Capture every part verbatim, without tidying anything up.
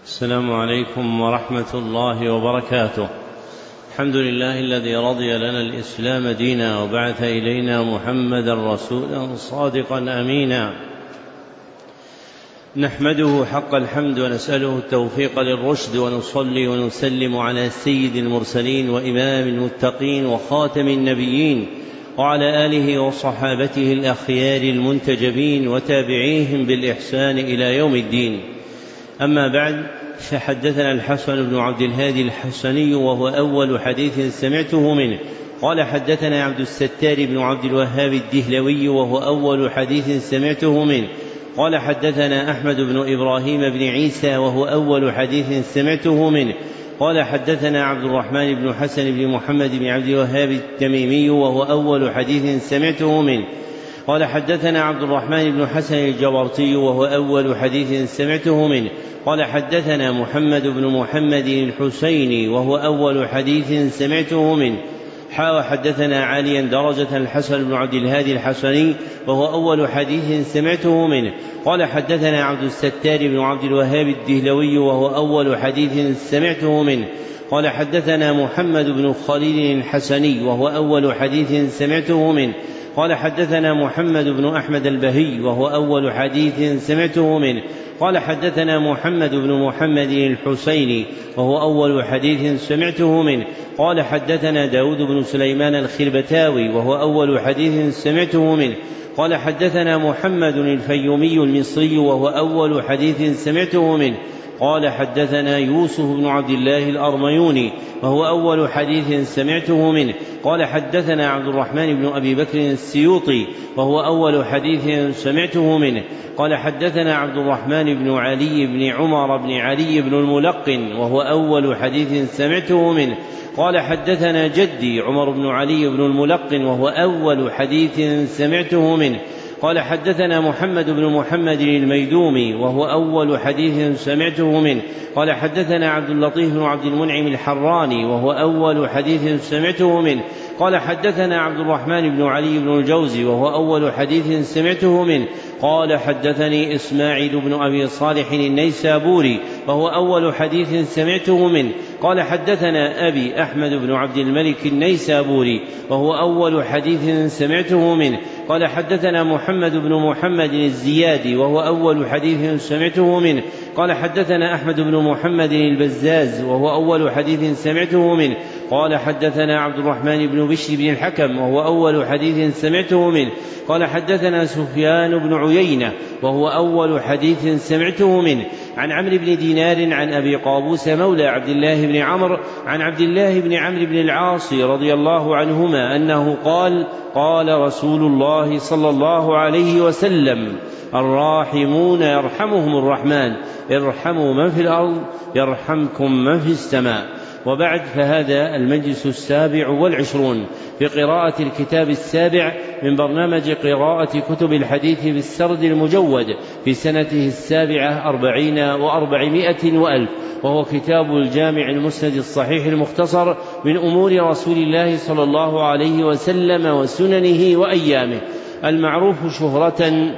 السلام عليكم ورحمة الله وبركاته. الحمد لله الذي رضي لنا الإسلام دينا وبعث إلينا محمدا رسولا صادقا أمينا، نحمده حق الحمد ونسأله التوفيق للرشد، ونصلي ونسلم على سيد المرسلين وإمام المتقين وخاتم النبيين وعلى آله وصحابته الأخيار المنتجبين وتابعيهم بالإحسان إلى يوم الدين. أما بعد، فحدثنا الحسن بن عبد الهادي الحسني وهو أول حديث سمعته منه قال حدثنا عبد الستار بن عبد الوهاب الدهلوي وهو أول حديث سمعته منه قال حدثنا أحمد بن إبراهيم بن عيسى وهو أول حديث سمعته منه قال حدثنا عبد الرحمن بن حسن بن محمد بن عبد الوهاب التميمي وهو أول حديث سمعته منه قال حدثنا عبد الرحمن بن حسن الجبرتي وهو أول حديث سمعته منه قال حدثنا محمد بن محمد الحسيني وهو أول حديث سمعته منه حا حدثنا عاليا درجة الحسن بن عبد الهادي الحسني وهو أول حديث سمعته منه قال حدثنا عبد الستار بن عبد الوهاب الدهلوي وهو أول حديث سمعته منه قال حدثنا محمد بن خليل الحسني وهو أول حديث سمعته منه قال حدثنا محمد بن أحمد البهي وهو أول حديث سمعته منه قال حدثنا محمد بن محمد الحسيني وهو أول حديث سمعته منه قال حدثنا داود بن سليمان الخربتاوي وهو أول حديث سمعته منه قال حدثنا محمد الفيومي المصري وهو أول حديث سمعته منه قال حدثنا يوسف بن عبد الله الأرميوني وهو أول حديث سمعته منه قال حدثنا عبد الرحمن بن أبي بكر السيوطي وهو أول حديث سمعته منه قال حدثنا عبد الرحمن بن علي بن عمر بن علي بن الملقن وهو أول حديث سمعته منه قال حدثنا جدي عمر بن علي بن الملقن وهو أول حديث سمعته منه قال حدثنا محمد بن محمد الميدومي وهو أول حديث سمعته منه قال حدثنا عبد اللطيف بن عبد المنعم الحراني وهو أول حديث سمعته منه قال حدثنا عبد الرحمن بن علي بن الجوزي وهو أول حديث سمعته منه قال حدثني إسماعيل بن أبي صالح النيسابوري وهو أول حديث سمعته منه قال حدثنا أبي أحمد بن عبد الملك النيسابوري وهو أول حديث سمعته منه قال حدثنا محمد بن محمد الزيادي وهو أول حديث سمعته منه قال حدثنا أحمد بن محمد البزاز وهو أول حديث سمعته منه قال حدثنا عبد الرحمن بن بشر بن الحكم وهو أول حديث سمعته منه قال حدثنا سفيان بن عيينة وهو أول حديث سمعته منه عن عمرو بن دينار عن أبي قابوس مولى عبد الله بن عمرو عن عبد الله بن عمرو بن العاص رضي الله عنهما أنه قال قال رسول الله صلى الله عليه وسلم الراحمون يرحمهم الرحمن ارحموا من في الأرض يرحمكم من في السماء. وبعد، فهذا المجلس السابع والعشرون في قراءة الكتاب السابع من برنامج قراءة كتب الحديث بالسرد المجود في سنته السابعة أربعين وأربعمائة وألف، وهو كتاب الجامع المسند الصحيح المختصر من أمور رسول الله صلى الله عليه وسلم وسننه وأيامه، المعروف شهرة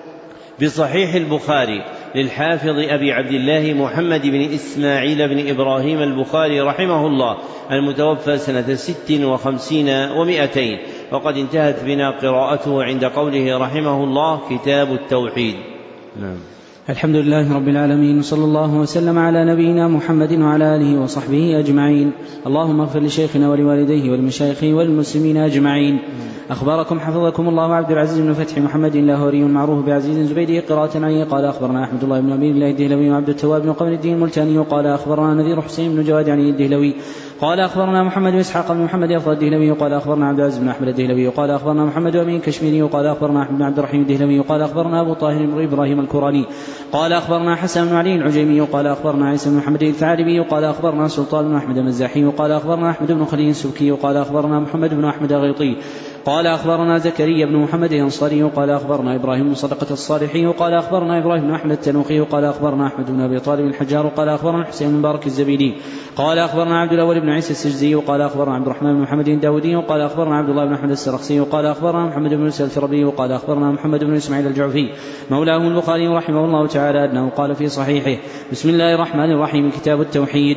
بصحيح البخاري للحافظ أبي عبد الله محمد بن إسماعيل بن إبراهيم البخاري رحمه الله، المتوفى سنة ست وخمسين ومائتين، وقد انتهت بنا قراءته عند قوله رحمه الله كتاب التوحيد. نعم. الحمد لله رب العالمين، صلى الله وسلم على نبينا محمد وعلى آله وصحبه أجمعين. اللهم اغفر لشيخنا ولوالديه ولمشايخه والمسلمين أجمعين. أخبركم حفظكم الله عبد العزيز بن فتح محمد اللاهوري المعروف بعزيز زبيدي قراءة عنه قال أخبرنا أحمد الله بن أبي الله الدهلوي وعبد التواب بن قمر الدين الملتاني قال أخبرنا نذير حسين بن جواد عن الدهلوي قال أخبرنا محمد بن إسحاق بن محمد أفضل الدهلوي قال أخبرنا عبد العزيز بن أحمد الدهلوي قال أخبرنا محمد أمين كشميري قال أخبرنا أحمد بن عبد الرحيم الدهلوي قال أخبرنا أبو طاهر بن إبراهيم الكوراني قال أخبرنا حسن بن علي العجيمي قال أخبرنا عيسى بن محمد الثعلبي قال أخبرنا سلطان بن أحمد المزاحي قال أخبرنا أحمد بن خليل السبكي قال أخبرنا محمد بن أحمد الغيطي قال أخبرنا زكريا بن محمد الأنصاري قال أخبرنا إبراهيم بن صدقة الصالحي قال أخبرنا إبراهيم بن أحمد التنوخي قال أخبرنا أحمد بن أبي طالب الحجار قال أخبرنا حسين بن بارك الزبيدي قال أخبرنا عبد الأول بن عيسى السجزي قال أخبرنا عبد الرحمن بن محمد الداودي قال أخبرنا عبد الله بن أحمد السرخسي قال أخبرنا محمد بن يوسف الفربي قال أخبرنا محمد بن إسماعيل الجعفي مولاهم البخاري رحمه الله تعالى أنه قال في صحيحه: بسم الله الرحمن الرحيم، كتاب التوحيد.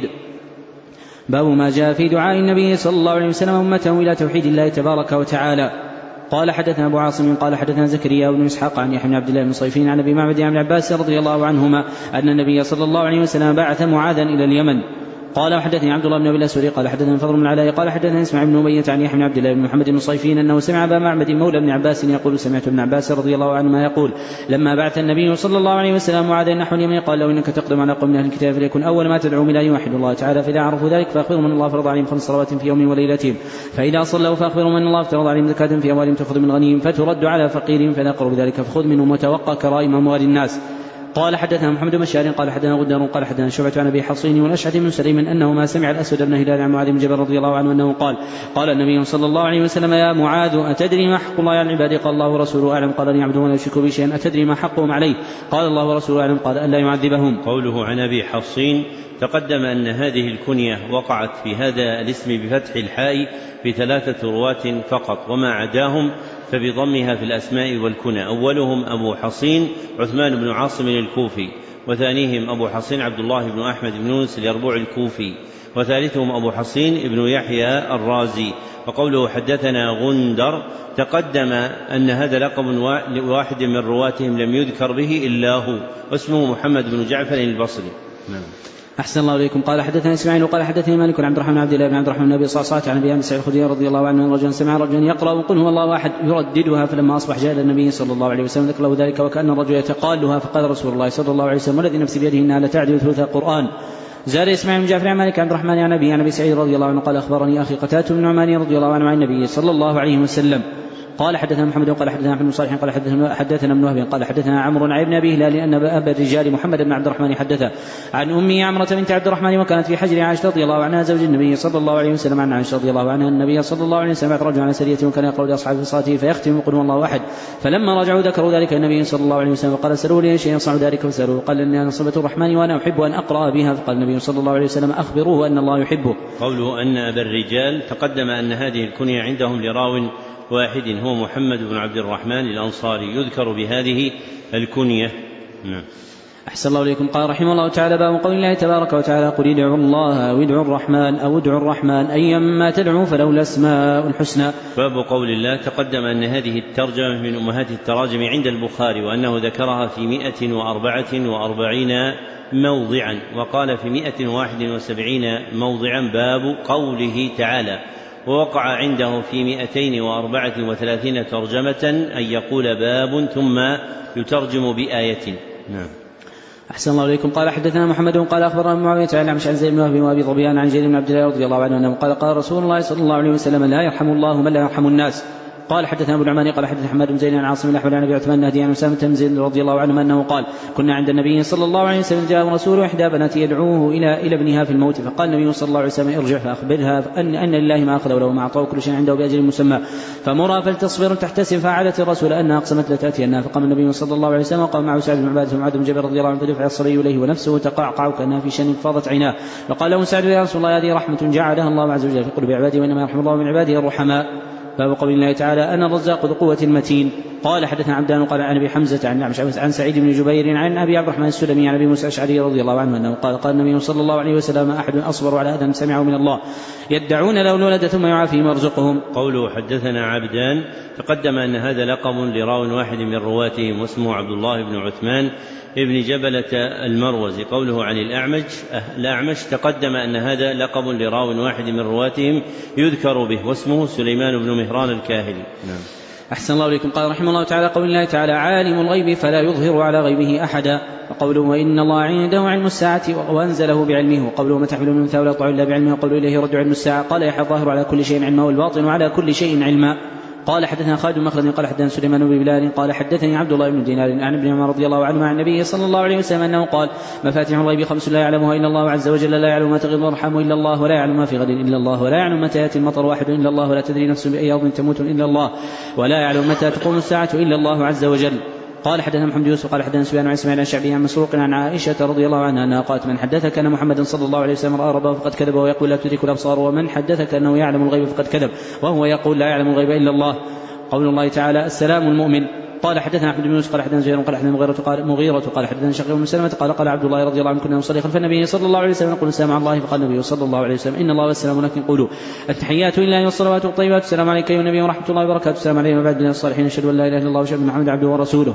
باب ما جاء في دعاء النبي صلى الله عليه وسلم أمته إلى توحيد الله تبارك وتعالى. قال حدثنا أبو عاصم قال حدثنا زكريا بن إسحاق عن يحيى بن عبد الله بن صيفين عن أبي معبد عن عباس رضي الله عنهما أن النبي صلى الله عليه وسلم بعث معاذا إلى اليمن. قال حدثني عبد الله بن أبي الأسود قال حدثنا الفضل بن العلاء قال حدثنا اسماعيل بن أمية عن يحيى بن عبد الله بن محمد بن صيفين أنه سمع أبا معبد مولى بن عباس يقول: سمعت ابن عباس رضي الله عنهما يقول: لما بعث النبي صلى الله عليه وسلم معاذا نحو اليمن قال له: إنك تقدم على قوم من أهل الكتاب فليكن أول ما تدعوهم إلى أن يوحدوا الله تعالى، فإذا عرفوا ذلك فأخبرهم أن الله فرض عليهم خمس صلوات في يوم وليلتهم، فإذا صلوا فأخبرهم أن الله افترض عليهم زكاة في أموالهم تأخذ من غنيهم فترد على فقيرهم، فإذا قروا بذلك فخذ منهم وتوقى كرائم أموال الناس. قال حدثنا محمد بن بشار قال حدثنا غدار قال حدثنا شعبة عن أبي حصين والأشعث بن سليم أنه ما سمع الأسود بن هلال عن معاذ بن جبل رضي الله عنه أنه قال: قال النبي صلى الله عليه وسلم: يا معاذ، أتدري ما حق الله على العباد؟ قال: الله ورسوله أعلم. قال: أن يعبدوا ولا يشركوا به شيئا. أتدري ما حقهم عليه؟ قال: الله ورسوله أعلم. قال: ألا يعذبهم. قوله عن أبي حصين تقدم أن هذه الكنية وقعت في هذا الاسم بفتح الحاء بثلاثة رواة فقط، وما عداهم فبضمها في الأسماء والكنى. أولهم أبو حصين عثمان بن عاصم الكوفي، وثانيهم أبو حصين عبد الله بن أحمد بن يونس اليربوع الكوفي، وثالثهم أبو حصين ابن يحيى الرازي. وقوله حدثنا غندر تقدم أن هذا لقب واحد من رواتهم لم يذكر به إلا هو، واسمه محمد بن جعفر البصري. نعم. أحسن الله إليكم. قال حدثنا إسماعيل قال حدثني مالك عن عبد الرحمن عبد الله بن عبد الرحمن بن أبي صعصعة عن أبي سعيد الخدري رضي الله عنه أن رجلا سمع رجلا يقرأ قل هو الله أحد يرددها، فلما أصبح جاء إلى النبي صلى الله عليه وسلم ذكر له ذلك وكأن الرجل يتقالها، فقال رسول الله صلى الله عليه وسلم: والذي نفسي بيده إنها لتعدل ثلث القرآن. زاد إسماعيل بن جعفر عن مالك عن عبد الرحمن عن أبي عن أبي سعيد رضي الله عنه قال: أخبرني أخي قتادة بن نعمان رضي الله عنه عن النبي صلى الله عليه وسلم قال: حدثنا محمد قال حدثنا محمد بن صالح قال حدثنا حدثنا ابن وهب قال حدثنا عمرو عن ابن ابي هلال ان ابا الرجال محمد بن عبد الرحمن حدثه عن امه عمرة بنت عبد الرحمن وكانت في حجر عائشة رضي الله عنها زوج النبي صلى الله عليه وسلم. عن عائشة رضي الله عنها النبي صلى الله عليه وسلم بعث رجلا على سرية وكان يقرأ لاصحابه في صلاته فيختم قل هو الله احد، فلما رجعوا ذكروا ذلك النبي صلى الله عليه وسلم قال: سألوا لي شيء يصنع ذلك؟ فسألوه قال: اني انا صبة الرحمن وانا احب ان اقرأ بها. فقال النبي صلى الله عليه وسلم: اخبروه ان الله يحبه. قوله ان ابا الرجال تقدم ان هذه الكنية عندهم لراو واحد هو محمد بن عبد الرحمن الأنصاري يذكر بهذه الكنية. نعم. أحسن الله إليكم. قال رحمه الله تعالى: باب قول الله تبارك وتعالى: قل ادعوا الله أو ادعوا الرحمن أو ادعوا الرحمن أيما تدعوا فله الأسماء الحسنى. باب قول الله تقدم أن هذه الترجمة من أمهات التراجم عند البخاري، وأنه ذكرها في مئة وأربعة وأربعين موضعا، وقال في مئة وواحد وسبعين موضعا باب قوله تعالى، ووقع عنده في مئتين وأربعة وثلاثين ترجمة أن يقول باب ثم يترجم بآية. نعم. أحسن الله إليكم. قال حدثنا محمد قال أخبرنا معاوية عن عمش عن زيد بن وهب وأبي ظبيان عن جرير بن عبد الله رضي الله عنه أنه قال: قال رسول الله صلى الله عليه وسلم: لا يرحم الله من لا يرحم الناس. قال حدثنا ابو النعمان قال حدثنا حماد بن زيد عن عاصم الاحول عن ابي عثمان النهدي عن اسامه بن زيد رضي الله عنه انه قال: كنا عند النبي صلى الله عليه وسلم جاء رسول احدى بناته يدعوه الى الى ابنها في الموت، فقال النبي صلى الله عليه وسلم: ارجع فاخبرها ان ان لله ما اخذ وله ما اعطى وكل شيء عنده باجل مسمى، فمرها فلتصبر تحتسب. فعلت الرسول انها اقسمت لتاتينا، فقام النبي صلى الله عليه وسلم وقام معه سعد بن عباده ومعاذ بن جبل رضي الله عنه، فدفع الصبي اليه ونفسه تقعقع كانها في شن فاضت عيناه، فقال له سعد: يا رسول الله هذه رحمه جعلها الله عز وجل في قلوب عباده، وانما يرحم الله من عباده الرحماء. باب قول الله تعالى: أنا الرزاق ذو قوة متين. قال حدثنا عبدان قال عن أبي حمزة عن عن سعيد بن جبير عن أبي عبد الرحمن السلمي عن أبي موسى الأشعري رضي الله عنه أنه قال: قال النبي صلى الله عليه وسلم: أحد أصبر على أذى سمعه من الله يدعون له الولد ثم يعافيهم ويرزقهم. قوله حدثنا عبدان تقدم أن هذا لقب لراو واحد من رواتهم واسمه عبد الله بن عثمان ابن جبلة المروزي. قوله عن الأعمش الأعمش تقدم أن هذا لقب لراو واحد من رواتهم يذكر به واسمه سليمان بن مهران الكاهلي. نعم. أحسن الله إليكم. قال رحمه الله تعالى: قول الله تعالى: عالم الغيب فلا يظهر على غيبه أحدا. وقوله: وإن الله عنده علم الساعة وأنزله بعلمه. وقوله: ما تحمل من أنثى ولا تضع إلا بعلمه. وقوله: إليه يرد علم الساعة. قال يحيى: الظاهر على كل شيء علما والباطن على كل شيء علما. قال حدثنا خالد بن مخلد قال حدثنا سليمان بن بلال قال حدثني عبد الله بن دينار عن ابن عمر رضي الله عنه عن النبي صلى الله عليه وسلم أنه قال مفاتيح الغيب خمس لا يعلمها إلا الله عز وجل لا يعلم ما تغيض الأرحام إلا الله ولا يعلم ما في غد إلا الله ولا يعلم متى يأتي المطر واحد إلا الله ولا تدري نفس بأي أرض تموت إلا الله ولا يعلم متى تقوم الساعة إلا الله عز وجل. قال حدثنا محمد يوسف قال حدثنا سفيان عن اسماعيل عن شعبي عن مسروق عن عائشة رضي الله عنها أنها قالت من حدثك أن محمدا صلى الله عليه وسلم رأى ربه فقد كذب ويقول لا تدرك الأبصار ومن حدثك أنه يعلم الغيب فقد كذب وهو يقول لا يعلم الغيب إلا الله. قول الله تعالى السلام المؤمن. قال حدثنا أحمد بن يوسف قال حدثنا زهير قال حدثنا مغيرة قال مغيرة قال حدثنا شقيق بن سلمة قال قال عبد الله رضي الله عنه كنا نصلي خلف النبي صلى الله عليه وسلم نقول السلام على الله فقال النبي صلى الله عليه وسلم إن الله والسلام لكن قولوا التحيات لله والصلوات والطيبات السلام عليك أيها النبي ورحمة الله وبركاته السلام علينا وبعد من الصالحين أشهد أن لا إله إلا الله وأشهد أن محمدا عبده ورسوله.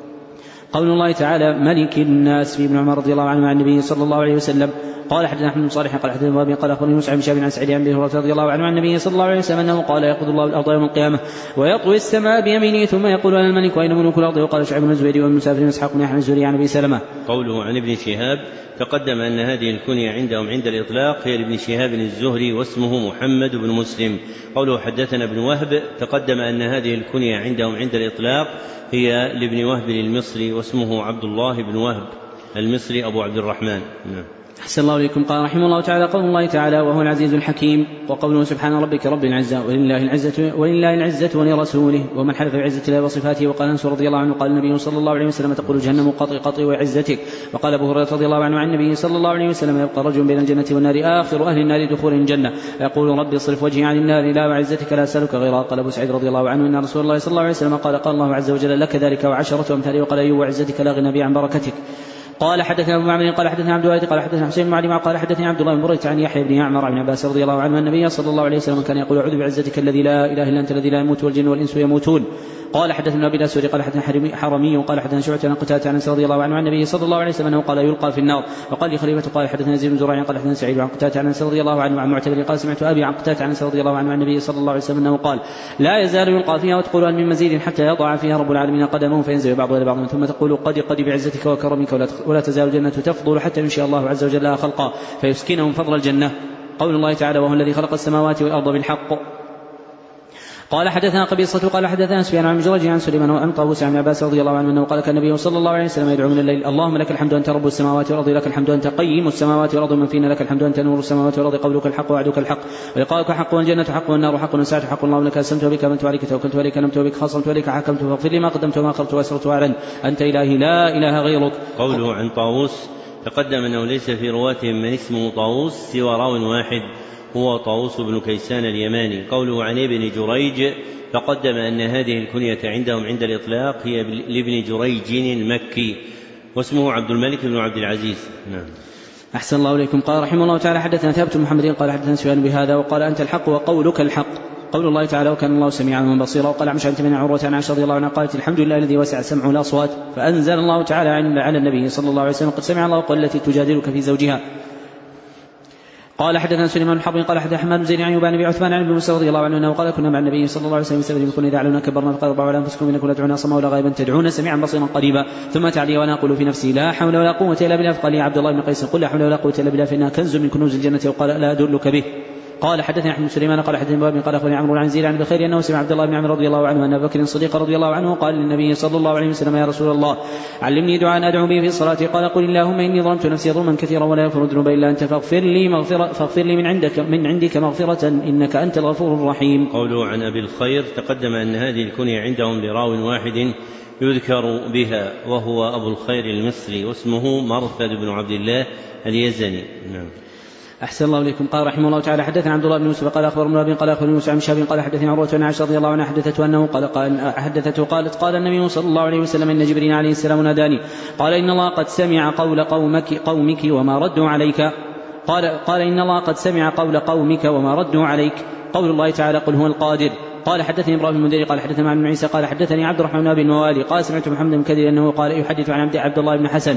قول الله تعالى ملك الناس في ابن عمر رضي الله عنه عن النبي صلى الله عليه وسلم. قال حدثنا احمد بن صالح قال حدثنا ابي قال اخبرني مسعد بن شهاب عن سعيد بن ابي هريره رضي الله عنه عن النبي صلى الله عليه وسلم انه قال يقبض الله الارض يوم القيامه ويطوي السماء بيمينه ثم يقول انا الملك واين ملوك الارض. وقال شعيب بن الزبير وابن مسافر بن اسحاق بن احمد الزهري عن ابي سلمه. قوله عن ابن شهاب تقدم ان هذه الكنيه عندهم عند الاطلاق هي لابن شهاب الزهري واسمه محمد بن مسلم. قوله حدثنا ابن وهب تقدم ان هذه الكنيه عندهم عند الاطلاق هي لابن وهب المصري واسمه عبد الله بن وهب المصري ابو عبد الرحمن. نعم. أحسن الله إليكم. قال رحمه الله تعالى قول الله تعالى وهو العزيز الحكيم وقوله سبحان ربك رب العزة ولله العزة ولله العزة ولرسوله ومن حلف بعزة الله وصفاته. وقال أنس رضي الله عنه قال النبي صلى الله عليه وسلم تقول جهنم قطي قطي وعزتك. وقال أبو هريرة رضي الله عنه عن النبي صلى الله عليه وسلم يبقى رجل بين الجنة والنار آخر أهل النار دخول الجنة يقول ربي اصرف وجهي عن النار لا وعزتك لا أسألك غيرها. قال أبو سعيد رضي الله عنه إن رسول الله صلى الله عليه وسلم قال قال الله عز وجل لك ذلك وعشرة أمثاله. وقال أيوب وعزتك لا غنى بي عن بركتك. قال حدثنا ابو معمر قال حدثنا عبد الوارث قال حدثنا حسين بن علي قال حدثني عبد الله بن بريدة عن يحيى بن يعمر بن عباس رضي الله عنه النبي صلى الله عليه وسلم كان يقول اعوذ بعزتك الذي لا اله الا انت الذي لا يموت والجن والانس يموتون. قال حدثنا ابي الاسود قال حدثنا حرمي قال حدثنا شعبة عن قتادة عن انس رضي الله عنه عن النبي صلى الله عليه وسلم انه قال يلقى في النار. وقال لي خليفة قال حدثنا زيد بن زرع قال حدثنا سعيد عن قتادة عن انس رضي الله عنه عن معتمر قال سمعت ابي عن قتادة عن انس رضي الله عنه عن النبي صلى الله عليه وسلم انه قال لا يزال يلقى فيها وتقول ان من مزيد حتى يضع فيها رب العالمين قدمه فينزل بعضها الى بعض ثم تقول قد قد بعزتك وكرمك ولا تزال الجنة تفضل حتى ينشئ الله عز وجل لها خلقا فيسكنهم فضل الجنة. قول الله تعالى وهو الذي خلق السماوات والارض بالحق. قال حدثنا قبيصة قال حدثنا سفيان عن جريج عن سليمان وعن طاووس عن عباس رضي الله عنه انه قال كان النبي صلى الله عليه وسلم يدعو من الليل اللهم لك الحمد انت رب السماوات والارض لك الحمد انت قيم السماوات والارض من فينا لك الحمد انت نور السماوات والارض قولك الحق وعدك الحق ولقاؤك حق والجنة حق والنار حق والساعة حق اللهم لك اسلمت وبك امنت وعليك توكلت وعليك نمت وبك خاصمت وعليك حكمت فاغفر لي ما قدمت وما اخرت واسررت واعلن انت الهي لا اله غيرك. قوله عن طاووس تقدم انه ليس في رواتهم من اسمه طاووس سوى راو واحد هو طاووس بن كيسان اليماني. قوله عن ابن جريج تقدم أن هذه الكنية عندهم عند الإطلاق هي لابن جريج المكي واسمه عبد الملك بن عبد العزيز. نعم. أحسن الله إليكم. قال رحمه الله تعالى حدثنا ثابت محمد قال حدثنا سفيان بهذا وقال أنت الحق وقولك الحق. قول الله تعالى وكان الله سميعا بصيرا. وقال عن بن عروة عن عائشة رضي الله عنها قالت الحمد لله الذي وسع سمعه الأصوات فأنزل الله تعالى على النبي صلى الله عليه وسلم قد سمع الله قول التي تجادلك في زوجها. قال حدثنا سليمان بن حرب قال حدثنا حماد بن زيد عن أيوب عن ابي عثمان عن ابي موسى رضي الله عنه انه قال كنا مع النبي صلى الله عليه وسلم سبب كنا اذا علونا كبرنا فقال اربعوا على انفسكم انكم لا تدعون صما ولا غائبا تدعون سميعا بصيرا قريبا. ثم تعالي وانا اقول في نفسي لا حول ولا قوه الا بالله. فقال لي عبد الله بن قيس قل لا حول ولا قوه الا بالله فانها كنز من كنوز الجنه. وقال لا ادلك به. قال حدثني احمد سليمان قال حدثني باب قال اخبرني عمرو عن زيد عن بخير انه سمع عبد الله بن عمرو رضي الله عنه ان ابا بكر الصديق رضي الله عنه قال للنبي صلى الله عليه وسلم يا رسول الله علمني دعاء ادعو به في الصلاه. قال قل اللهم اني ظلمت نفسي ظلما كثيرا ولا يغفر الذنوب الا انت فاغفر لي مغفرة فاغفر لي من عندك من عندك مغفرة انك انت الغفور الرحيم. قوله عن ابي الخير تقدم ان هذه الكنية عندهم لراو واحد يذكر بها وهو ابو الخير المصري واسمه مرثد بن عبد الله اليزني. نعم. أحسن الله إليكم. قال رحمه الله تعالى حدثنا عبد الله بن يوسف قال أخبر ابن أبي قال أخبرني موسى عن شهاب قال حدثني عروة عن عائشة رضي الله عنها حدثته أنه قال, قال حدثته قالت قال النبي صلى الله عليه وسلم إن جبريل عليه السلام ناداني قال إن الله قد سمع قول قومك قومك وما ردوا عليك. قال قال إن الله قد سمع قول قومك وما ردوا عليك. قول الله تعالى قل هو القادر. قال حدثني ابراهيم المنذري قال حدثنا معن بن عيسى قال حدثني عبد الرحمن بن الموالي قال سمعت محمد بن كثير انه قال يحدث عن عبد الله بن حسن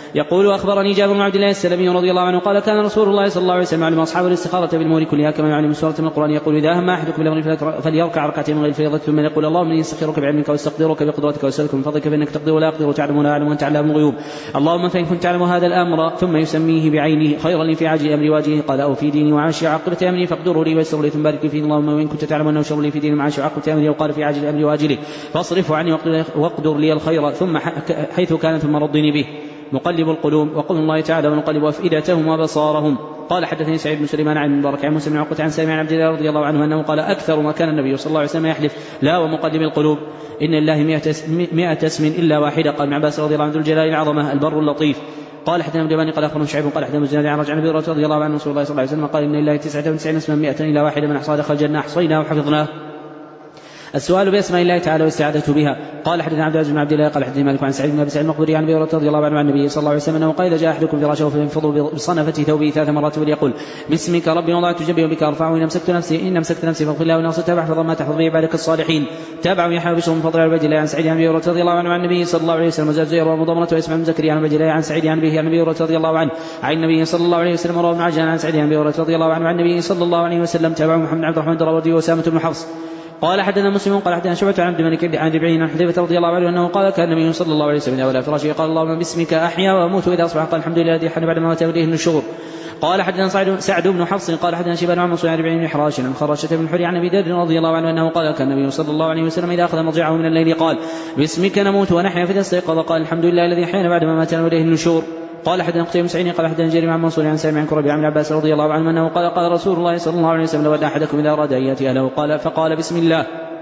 يقول أخبرني جابر بن عبد الله السلمي رضي الله عنه قال كان رسول الله صلى الله عليه وسلم يعلم أصحابه الاستخارة بالأمور كلها كما يعلم سورة من القرآن يقول إذا هم أحدكم بالأمر فليركع ركعتين من غير الفريضة ثم يقول اللهم إني أستخيرك بعلمك واستقدرك بقدرتك وأسألك من فضلك فإنك تقدر ولا أقدر وتعلم ولا أعلم وأنت علام الغيوب اللهم فإن كنت تعلم هذا الأمر ثم يسميه بعينه خيرا لي في عاجل أمري واجله قال أو في ديني وعاشي عاقبة أمري فاقدره لي ويسر لي ثم بارك فيه اللهم وإن كنت تعلم أنه شر لي في ديني وعاشي عاقبة أمري وقال في عاجل أمري واجله فاصرفه عني واقدر لي الخير ثم حيث كان ثم رضني به مقلب القلوب وقول الله تعالى ونقلب أفئدتهم وبصارهم. قال حدثني سعيد بن سليمان عن المبارك عن مسلم عقبة عن سالم عن عبد الله رضي الله عنه أنه قال أكثر ما كان النبي صلى الله عليه وسلم يحلف لا ومقلب القلوب إن الله مئة اسم إلا واحدة. قال ابن عباس رضي الله عنه ذو الجلال العظمة البر اللطيف. قال حدثنا ابن جبان قال أخبرنا شعيب قال حدثنا مزناد عن رجع النبي رضي الله عنه رسول الله صلى الله عليه وسلم قال إن الله تسعة وتسعين اسما مئة إلا واحدة من أحصاها دخل الجنة أحصيناه وحفظناه. السؤال بأسماء الله تعالى والاستعاذة بها. قال حدثنا عبد العزيز بن عبد الله قال حدثني مالك عن سعيد بن ابي سعيد المقبري عن ابي هريره رضي الله عنه عن النبي صلى الله عليه وسلم انه قال اذا جاء احدكم فراشه فينفض بصنفه ثوبه ثلاث مرات وليقول باسمك ربي وضعت جنبي وبك ارفعه ان امسكت نفسي ان امسكت نفسي فاغفر الله وناصر تابع حفظ ما تحفظ به عبادك الصالحين. تابع يحيى بشر من فضل عباد الله عن سعيد عن ابي هريره رضي الله عنه عن النبي صلى الله عليه وسلم وزاد زير ومضمره واسمع بن زكريا عن عبد الله عن سعيد عن ابي عن ابي هريره رضي الله عنه عن النبي صلى الله عليه وسلم وروى ابن عجلان عن سعيد عن ابي هريره رضي الله عنه عن النبي صلى الله عليه وسلم. تابع محمد عبد الرحمن الدراوردي واسامه بن حفص. قال حدثنا مسلم قال حدثنا شعبة عن عبد الملك عن ربعين عن حذيفة رضي الله عنه أنه قال كان النبي صلى الله عليه وسلم ولا فراشه قال اللهم باسمك أحيا وأموت وإذا أصبح قال الحمد لله الذي حن بعد ما مات إليه النشور. قال حدثنا سعد بن حفص قال حدثنا شيبان عن منصور عن ربعين بن حراش عن خراشة بن حري عن أبي ذر رضي الله عنه أنه قال كان النبي صلى الله عليه وسلم إذا أخذ مضجعه من الليل قال باسمك نموت ونحيا فإذا استيقظ قال الحمد لله الذي حين بعد ما مات إليه النشور. قال حدثنا قتيبة بن سعيد قال حدثنا جرير عن منصور عن سالم عن كربي عن عباس رضي الله عنه أنه قال قال رسول الله صلى الله عليه وسلم لو أن أحدكم إذا أراد أن يأتي أهله قال فقال بسم الله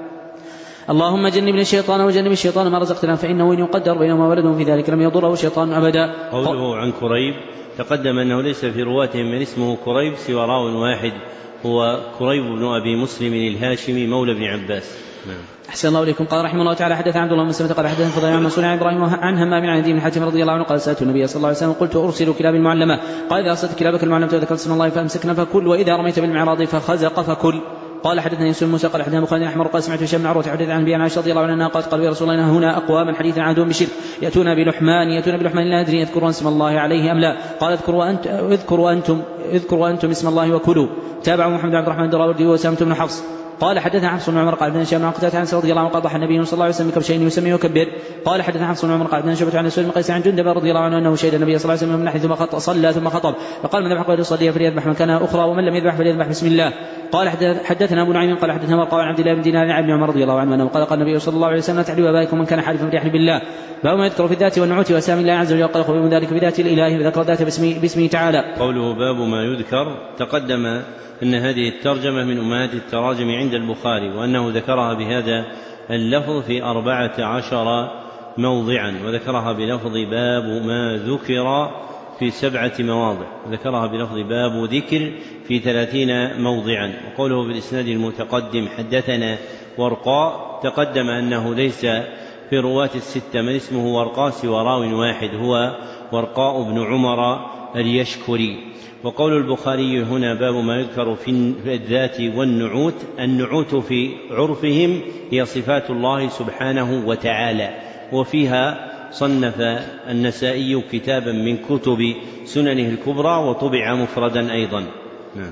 اللهم جنبنا الشيطان وجنب الشيطان ما رزقتنا فإنه إن يقدر بينهما ولد في ذلك لم يضره شيطان أبدا. قوله عن كريب تقدم أنه ليس في رواتهم من اسمه كريب سوى راو واحد هو كريب بن أبي مسلم الهاشمي مولى بن عباس. أحسن الله إليكم. قال رحمه الله تعالى حدث عبد الله بن مسلمة قال حدثنا فضيل عن منصور عن إبراهيم عن همام عن عدي بن حاتم رضي الله عنه قال سألت النبي صلى الله عليه وسلم قلت أرسل كلاب المعلمة قال إذا أرسلت كلابك المعلمة وذكرت اسم الله فأمسكنا فكل وإذا رميت بالمعراض فخزق فكل. قال حدثني يوسف موسى قال حدثنا بخاري احمر قال سمعت هشام بن عروه حدث عن ابي عائشه رضي الله عنها قالت قال يا رسول الله هنا اقوام حديث عهدهم بشرك ياتون بلحمان ياتون بلحمان لا ادري يذكرون اسم الله عليه ام لا. قال اذكروا انت اذكروا انتم اذكروا انتم اسم الله وكلوا. تابع محمد عبد الرحمن الدراوردي وسامة بن حفص. قال حدثنا حفص بن عمر قال حدثنا هشام بن قتادة عن رضي الله عنه قال ضحى النبي صلى الله عليه وسلم بكبشين يسمي وكبر. قال حدثنا حفص بن عمر قال حدثنا شعبة عن سليم بن قيس عن جندب رضي الله عنه انه شهد النبي صلى الله عليه وسلم من ناحيه ثم خط صلى ثم خطب فقال من ذبح فليصلي فليذبح مكانها اخرى ومن لم يذبح فليذبح بسم الله. قال حدثنا ابو نعيم قال حدثنا مرقى عن عبد الله بن دينار عن ابن عمر رضي الله عنه انه قال قال النبي صلى الله عليه وسلم تحلوا ابائكم من كان حالفا فليحلف بالله. باب ما يذكر في الذات والنعوت واسامي الله عز وجل قال خبر من ذلك بذات الاله وذكر ذات باسمه, باسمه تعالى. قوله باب ما يذكر تقدم أن هذه الترجمة من أمهات التراجم عند البخاري وأنه ذكرها بهذا اللفظ في أربعة عشر موضعا وذكرها بلفظ باب ما ذكر في سبعة مواضع وذكرها بلفظ باب ذكر في ثلاثين موضعا. وقوله بالإسناد المتقدم حدثنا ورقاء تقدم أنه ليس في رواة الستة من اسمه ورقاء سوى راو واحد هو ورقاء بن عمر اليشكري. وقول البخاري هنا باب ما يذكر في الذات والنعوت النعوت في عرفهم هي صفات الله سبحانه وتعالى وفيها صنف النسائي كتابا من كتب سننه الكبرى وطبع مفردا أيضا. نعم.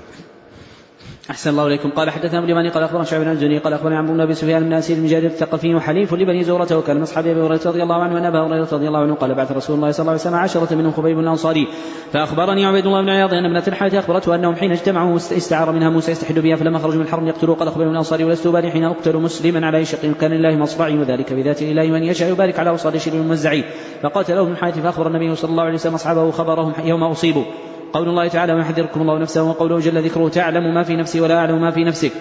أحسن الله إليكم. قال حدثنا أبو اليماني قال أخبرنا شعيب بن الجني قال أخبرنا عمرو بن أبي سفيان بن أسير المجاهد الثقفي وحليف لبني زهرة وكان من أصحاب أبي هريرة رضي الله عنه وأن أبا هريرة رضي الله عنه قال بعث رسول الله صلى الله عليه وسلم عشرة منهم خبيب الأنصاري فأخبرني عبيد الله بن عياض أن ابنة الحارث أخبرته أنهم حين اجتمعوا استعار منها موسى يستحل بها فلما خرجوا من الحرم يقتلوا قال خبيب الأنصاري ولست أبالي حين أقتل مسلما على شق كان لله مصرعي وذلك بذات الله من يشاء يبارك على أوصال شر الممزعين فقاتله ابن الحارث فأخبر النبي صلى الله عليه وسلم أصحابه خبرهم يوم أصيبوا. قول الله تعالى ويحذركم الله نفسه وقوله جل ذكره تعلم ما في نفسي ولا أعلم ما في نفسك.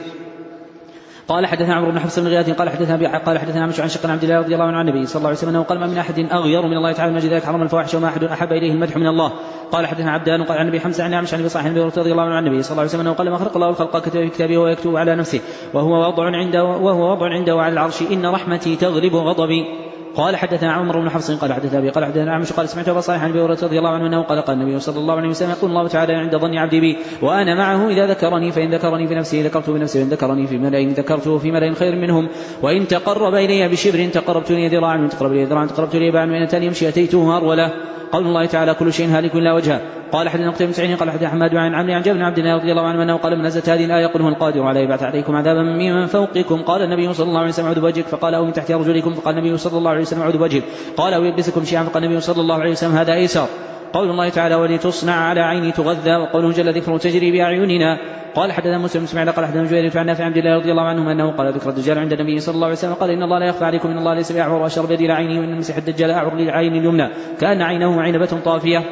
قال حدثنا عمرو بن حفص بن غياث قال حدثنا قال حدثنا عمش عن شق عبد الله رضي الله عنه عن النبي صلى الله عليه وسلم انه قال ما من احد اغير من الله تعالى من اجل ذلك حرم الفواحش وما احد احب اليه المدح من الله. قال حدثنا عبدان قال عن النبي حمزه عن عمش عن ابي صالح رضي الله عنه عن النبي صلى الله عليه وسلم انه قال ما خلق الله الخلق كتب في كتابه ويكتب على نفسه وهو وضع عنده وهو وضع عنده على العرش ان رحمتي تغلب غضبي. قال حدثنا عمر بن حفص قال حدث أبي قال حدثنا أعمش قال سمعت أبا صالح عن أبي هريرة رضي الله عنه أنه قال قال النبي صلى الله عليه وسلم يقول الله تعالى عند ظن عبدي بي وأنا معه إذا ذكرني فإن ذكرني في نفسه ذكرته بنفسه وإن ذكرني في ملأ ذكرته في ملأ خير منهم وإن تقرب إلي بشبر تقربت إليه ذراعا وإن تقرب إليه ذراعا تقربت إليه باعا وإن أتاني يمشي أتيته هروله. قول الله تعالى كل شيء هالك إلا وجهه. قال حدثنا قتيبة بن سعيد قال حدثنا حماد عن عمرو عن جابر بن عبد الله رضي الله عنه أنه قال من نزلت هذه الآية قل هو القادر على يبعث عليكم عذابا من فوقكم قال النبي صلى الله عليه وسلم أعوذ بوجهك فقال أو من تحت أرجلكم فقال النبي صلى الله عليه وسلم أعوذ بوجهك قال أو يلبسكم شيئا فقال النبي صلى الله عليه وسلم هذا أيسر. قول الله تعالى ولتصنع على عيني تغذى وقوله جل ذكره تجري بأعيننا. قال حدثنا مسلم اسماعيل قال حدثنا جويرية عن نافع عن عبد الله رضي الله عنه انه قال ذكر الدجال عند النبي صلى الله عليه وسلم قال ان الله لا يخفى عليكم ان الله ليس باعور واشار بيدي الى عينه وان المسيح الدجال اعور للعين اليمنى كان عينه عنبة طافية.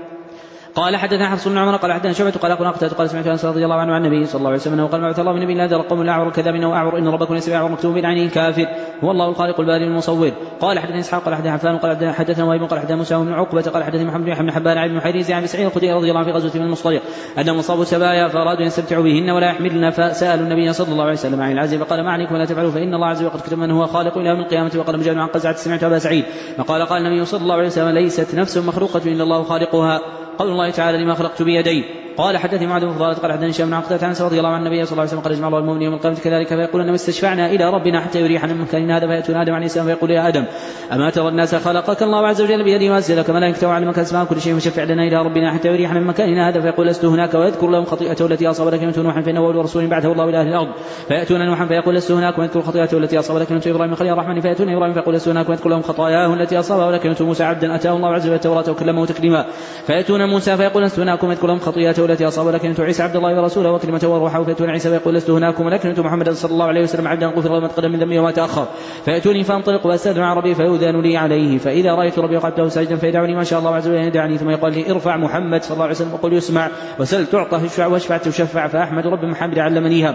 قال حدثنا حفص بن عمر قال حدثنا شعبة قال اخبرنا قتادة قال سمعت انس رضي الله عنه عن النبي صلى الله عليه وسلم انه قال ما بعث الله من نبي الا انذر قوم الاعور كذاب انه اعور ان ربكم ليس باعور مكتوب بين عينيه كافر هو الله الخالق البارئ المصور. قال حدثنا اسحاق قال حدثنا حفان قال حدثنا وهيب قال حدثنا موسى بن عقبة قال حدثنا محمد بن حبان عن ابن حريز عن سعيد الخدري رضي الله عنه في غزوة من المصطلق انهم اصابوا سبايا فارادوا ان يستمتعوا بهن ولا يحملن فسالوا النبي صلى الله عليه وسلم عن العزل فقال ما عليكم ولا تفعلوا فان الله عز وجل قد كتب من هو خالق الى يوم القيامة. وقال مجاهد عن قزعة سمعت ابا سعيد فقال قال النبي صلى الله عليه وسلم ليست نفس مخلوقة الا الله خالقها. قول الله تعالى لما خلقت بيدي. قال حدثني معاذ بن فضالة قال حدثني هشام بن عقدة عن انس رضي الله عنه النبي صلى الله عليه وسلم قال يجمع الله المؤمنين يوم القيامة كذلك فيقول انما استشفعنا الى ربنا حتى يريحنا من مكاننا هذا فياتون ادم عليه السلام فيقول يا ادم اما ترى الناس خلقك الله عز وجل بيده وانزلك ملائكته وعلمك اسماء كل شيء فشفع لنا الى ربنا حتى يريحنا من مكاننا هذا فيقول لست هناك ويذكر لهم خطيئته التي اصاب لك كلمه نوح فانه اول رسول بعثه الله الى اهل الارض فياتون نوحا فيقول لست هناك ويذكر خطيئته التي اصاب لك كلمه ابراهيم خليل الرحمن فياتون ابراهيم فيقول لست هناك ويذكر لهم خطاياه التي اصابها لك كلمه موسى عبدا اتاه الله عز وجل التوراه وكلمه تكليما فياتون موسى فيقول لست هناك ويذكر لهم خطيئته التي اصاب لك كلمه عيسى عبد الله ورسوله وكلمته وروحه فياتون عيسى فيقول لست هناك ولكن محمد صلى الله عليه وسلم عبدا غفر له ما تقدم من ذنبه وما تاخر فياتوني فانطلق واستاذن مع ربي فيؤذن لي عليه فاذا رايت ربي وقعدته ساجدا فيدعني ما شاء الله عز وجل يدعني ثم يقال لي ارفع محمد صلى الله عليه وسلم وقل يسمع وسل تعطى اشفع واشفع تشفع فاحمد رب محمد علمنيها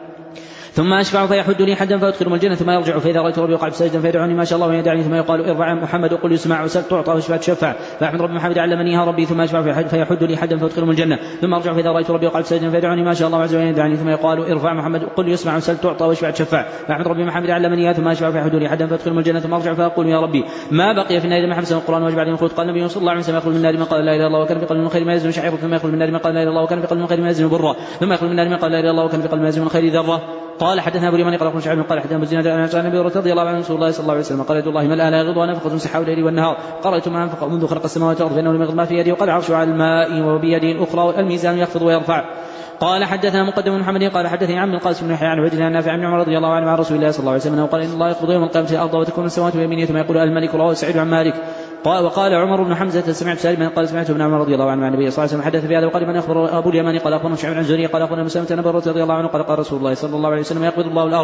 ثم أشفع فيحد لي حدا فأدخلهم الجنة ثم يرجع فإذا رأيت ربي وقعد ساجدا فيدعني ما شاء الله ويدعني ثم يقال ارفع محمد وقل يسمع وسل تعطى واشفع تشفع فأحمد رب محمد علمنيها ربي ثم أشفع فيحد لي حدا فأدخلهم الجنة ثم أرجع فإذا رأيت ربي وقعد ساجدا فيدعني ما شاء الله عز وجل ويدعني ثم يقال ارفع محمد وقل يسمع وسل تعطى واشفع تشفع فأحمد رب محمد علمنيها ثم أشفع فيحد لي حدا فأدخلهم الجنة ثم أرجع فأقول يا ربي ما بقي في النار من حفظ القرآن واجب عليهم الخلود. قال النبي صلى الله عليه وسلم يخرج من النار من قال لا إله إلا الله وكان في قلبه من خير ما يزن شعير ثم يخرج من النار من قال لا إله إلا الله وكان في قلبه من خير ما يزن برا ثم يخرج من النار من قال لا إله إلا الله وكان في قلبه ما يزن من خير ذرة. قال حدثنا ابو اليماني قال اخبرنا شعيب قال حدثنا ابو الزناد عن النبي رضي الله عنه رسول الله صلى الله عليه وسلم قال يد الله ملأ لا يغض نفقة سحاب الليل والنهار قرأت ما انفق منذ خلق السماوات والارض فانه لم يغض ما في يده وقال عرشه على الماء وبيده الاخرى الميزان يخفض ويرفع. قال حدثنا مقدم بن محمد قال حدثني عم القاسم بن يحيى عن عبد الله نافع عن عمر رضي الله عنه عن رسول الله صلى الله عليه وسلم قال ان الله يقبض يوم القيامة الارض وتكون السماوات بيمينه ثم يقول الملك رواه سعيد عن مالك. قال وقال عمر بن حمزة سمعت سالما قال سمعت ابن عمر رضي الله عنه عن النبي صلى الله عليه وسلم حدث في هذا وقال من اخبر ابو اليماني قال اخبرنا شعيب عن زهري قال اخبرنا مسلمة بن رضي الله عنه قال قال رسول الله صلى الله عليه وسلم يقبض الله الارض.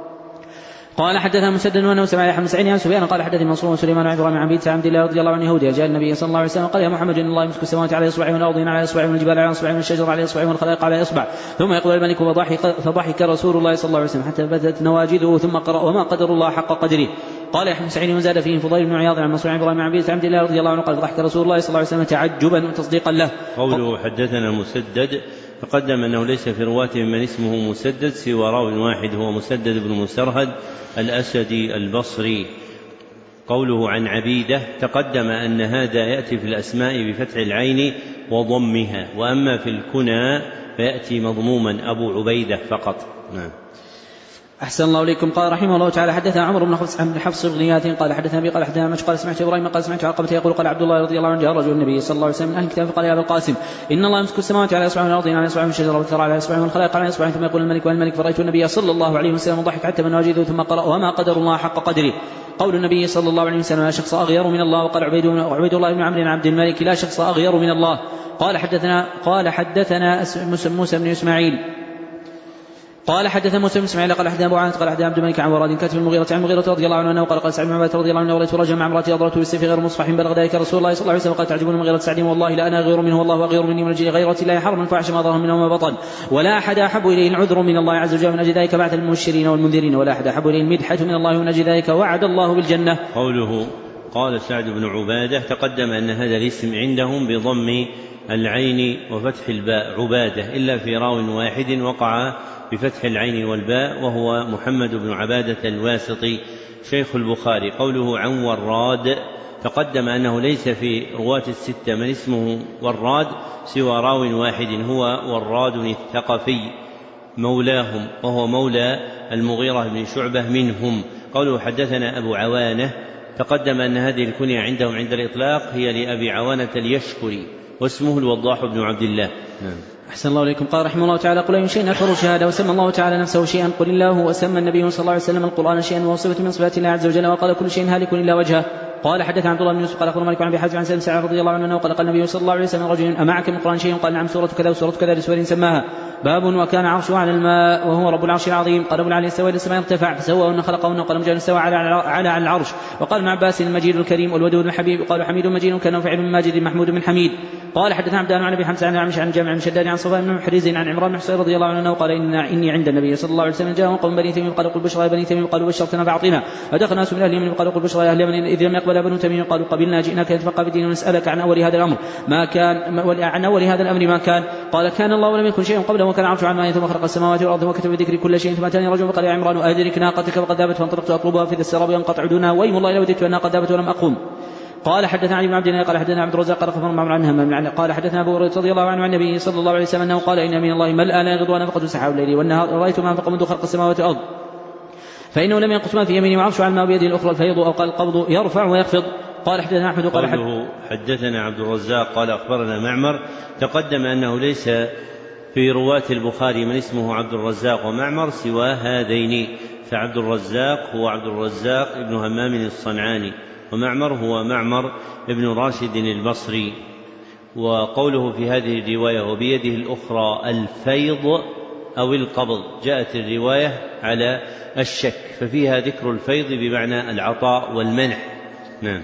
قال حدثنا مسدد وانه سمع يحيى بن سعيد عن سفيان قال حدثني منصور وسليمان عن ابراهيم عن بيت عبد الله رضي الله عنه يهودي جاء النبي صلى الله عليه وسلم قال يا محمد ان الله يمسك السماوات على اصبعه والارض على اصبعه والجبال على اصبعه والشجر على اصبعه والخلائق على اصبع ثم يقول الملك فضحك, فضحك رسول الله صلى الله عليه وسلم حتى بدت نواجذه ثم قرأ وما قدر الله حق قدره. قال يحيى بن سعيد وزاد فيه فضيل بن عياض عن منصور عن ابراهيم عن بيت عبد الله رضي الله عنه قال ضحك رسول الله صلى الله عليه وسلم تعجبا وتصديقا له. قوله حدثنا مسدد تقدم انه ليس في رواته من اسمه مسدد سوى راو واحد هو مسدد بن مسرهد الأسدي البصري. قوله عن عبيدة تقدم أن هذا يأتي في الأسماء بفتح العين وضمها وأما في الكنى فيأتي مضموما أبو عبيدة فقط. نعم. أحسن الله إليكم. قال رحمه الله تعالى حدثنا عمرو بن حفص بن غياث قال حدثنا أبي قال حدثنا مش قال سمعت إبراهيم قال سمعت علقمة يقول قال عبد الله رضي الله عنه جاء رجل النبي صلى الله عليه وسلم من أهل الكتاب فقال يا أبا القاسم إن الله يمسك السماوات على إصبعه والأرض على إصبعه والشجرة والثرى على إصبعه والخلائق على إصبعه ثم يقول الملك والملك فرأيت النبي صلى الله عليه وسلم ضحك حتى من واجده ثم قرأ وما قدر الله حق قدره. قول النبي صلى الله عليه وسلم لا شخص أغير من الله. وقال عبيد, عبيد الله بن عمرو بن عبد الملك لا شخص أغير من الله. قال حدثنا قال حدثنا موسى بن إسماعيل قال حدثنا موسى بن اسماعيل قال حدثنا ابو عانت قال حدثنا عبد الملك عن وراد كاتب المغيرة عن المغيرة رضي الله عنه انه قال قال سعد بن عباده رضي الله عنه وليت رجلا مع امرأتي اضربته بالسيف غير مصفح بلغ ذلك رسول الله صلى الله عليه وسلم قال تعجبون المغيرة سعد والله لا انا غير منه والله غير مني من اجل غيرتي لا يحرم الفاحش ما ظهر منه وما بطن ولا احد احب اليه العذر من الله عز وجل من اجل ذلك بعث المبشرين والمنذرين ولا احد احب اليه المدحة من الله من اجل ذلك وعد الله بالجنة. قوله قال سعد بن عباده تقدم ان هذا الاسم عندهم بضم العين وفتح الباء عبادة، إلا في راو واحد وقع بفتح العين والباء وهو محمد بن عبادة الواسطي شيخ البخاري. قوله عن وراد تقدم أنه ليس في رواة الستة من اسمه وراد سوى راو واحد هو وراد الثقفي مولاهم، وهو مولى المغيرة بن شعبة منهم. قوله حدثنا أبو عوانة تقدم أن هذه الكنية عندهم عند الإطلاق هي لأبي عوانة اليشكري واسمه الوضاح بن عبد الله. أحسن الله إليكم. قال رحمه الله تعالى: قل أي شيء أكبر شهادة وسمى الله تعالى نفسه شيئا قل الله، وسمى النبي صلى الله عليه وسلم القرآن شيئا وهو صفة من صفات الله عز وجل، وقال كل شيء هالك إلا وجهه. قال حدثنا عبد الله بن يوسف قال اخبرنا مالك عن ابي حازم عن سالم سعد رضي الله عنه انه قال قال النبي صلى الله عليه وسلم رجل امعك من القران شيء؟ قال نعم سوره كذا وسوره كذا لسور سماها. باب وكان عرشه على الماء وهو رب العرش العظيم. قال ابو العلي استوى الى السماء ارتفع فسواهن خلقهن. قال مجاهد استوى على على على العرش. وقال ابن عباس المجيد الكريم والودود الحبيب. قال حميد مجيد كانه فعل من ماجد محمود من حميد. قال حدثنا عبدان عن ابي حمزه عن عمش عن جامع بن شداد عن صفوان بن محرز عن عمران بن حصين رضي الله عنه قال إن اني عند النبي صلى الله عليه وسلم جاء قوم بني تميم قالوا قل بشرى بني تميم قالوا بشرتنا فاعطنا. فدخل ناس من اهل اليمن قالوا قل بشرى اهل اليمن اذ لم يقبل بنو تميم قالوا قبلنا جئناك نتفقه في الدين ونسالك عن اول هذا الامر ما كان عن اول هذا الامر ما كان. قال كان الله ولم يكن شيء قبله وكان عرشه على الماء ثم خلق السماوات والارض وكتب ذكر كل شيء. ثم اتاني رجل فقال يا عمران ادرك ناقتك فقد ذابت فانطلقت اطلبها في ذا السراب ينقطع دونها وايم الله لو وددت انها قد ذابت ولم اقوم. قال حدثنا علي بن عبد الله قال حدثنا عبد الرزاق قال اخبرنا معمر عن همام قال حدثنا ابو هريره رضي الله عنه عن النبي صلى الله عليه وسلم انه قال ان من الله ملأ لا يغض نفقه سحاب الليل والنهار رايت ما انفق منذ خلق السماوات والارض فانه لم ينقص ما في يمينه وعرشه على الماء بيده الاخرى الفيض او قال القبض يرفع ويخفض. قال حدثنا احمد قال قوله حدثنا عبد الرزاق قال اخبرنا معمر تقدم انه ليس في رواة البخاري من اسمه عبد الرزاق ومعمر سوى هذين، فعبد الرزاق هو عبد الرزاق ابن همام الصنعاني ومعمر هو معمر ابن راشد البصري. وقوله في هذه الرواية وبيده الأخرى الفيض أو القبض جاءت الرواية على الشك ففيها ذكر الفيض بمعنى العطاء والمنح. نعم.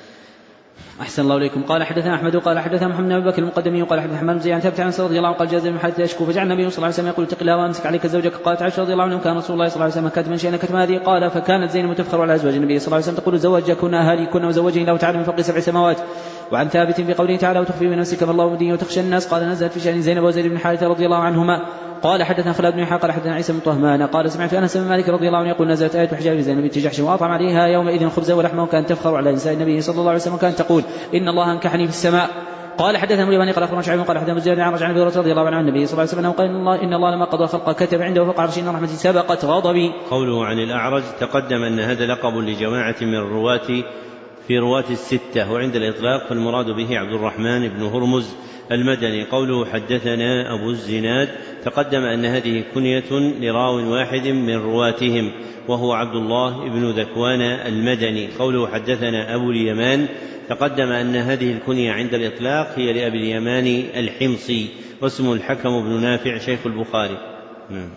أحسن الله إليكم. قال حدثنا أحمد قال حدثنا محمد بن أبي بكر المقدمي قال حدثنا حماد بن زيد عن ثابت عن رضي الله عنه قال جاز من حديث يشكو فجعل النبي صلى الله عليه وسلم يقول اتق الله وامسك عليك زوجك. قالت عائشة رضي الله عنها كان رسول الله صلى الله عليه وسلم كاتبا شيئا كتب هذه. قال فكانت زينب تفخر على أزواج النبي صلى الله عليه وسلم تقول زوجكن أهاليكن وزوجني الله تعالى من فوق سبع سماوات. وعن ثابت بقوله تعالى وتخفي من نفسك ما الله مبديه وتخشى الناس. قال نزلت في شأن زينب وزيد بن حارثة رضي الله عنهما. قال حدثنا خالد بن يحيى قال حدثنا عيسى بن طهمان قال سمعت انس بن مالك رضي الله عنه يقول نزلت آية حجاب زينب بنت جحش واطعم عليها يومئذ خبزا ولحما وكانت تفخر على نساء النبي صلى الله عليه وسلم وكانت تقول ان الله انكحني في السماء. قال حدثنا مولى قال اخبرنا شعيب قال حدثنا زيد عن رجع عن رضي الله عنه النبي صلى الله عليه وسلم قال ان الله ان الله لما قضى خلقه كتب عنده فوق عرشه ان رحمتي سبقت غضبي. قوله عن الأعرج تقدم ان هذا لقب لجماعة من الرواة في رواة الستة وعند الإطلاق فالمراد به عبد الرحمن بن هرمز المدني. قوله حدثنا أبو الزناد تقدم أن هذه كنية لراو واحد من رواتهم وهو عبد الله بن ذكوان المدني. قوله حدثنا أبو اليمان تقدم أن هذه الكنية عند الإطلاق هي لأبي اليمان الحمصي واسمه الحكم بن نافع شيخ البخاري. م.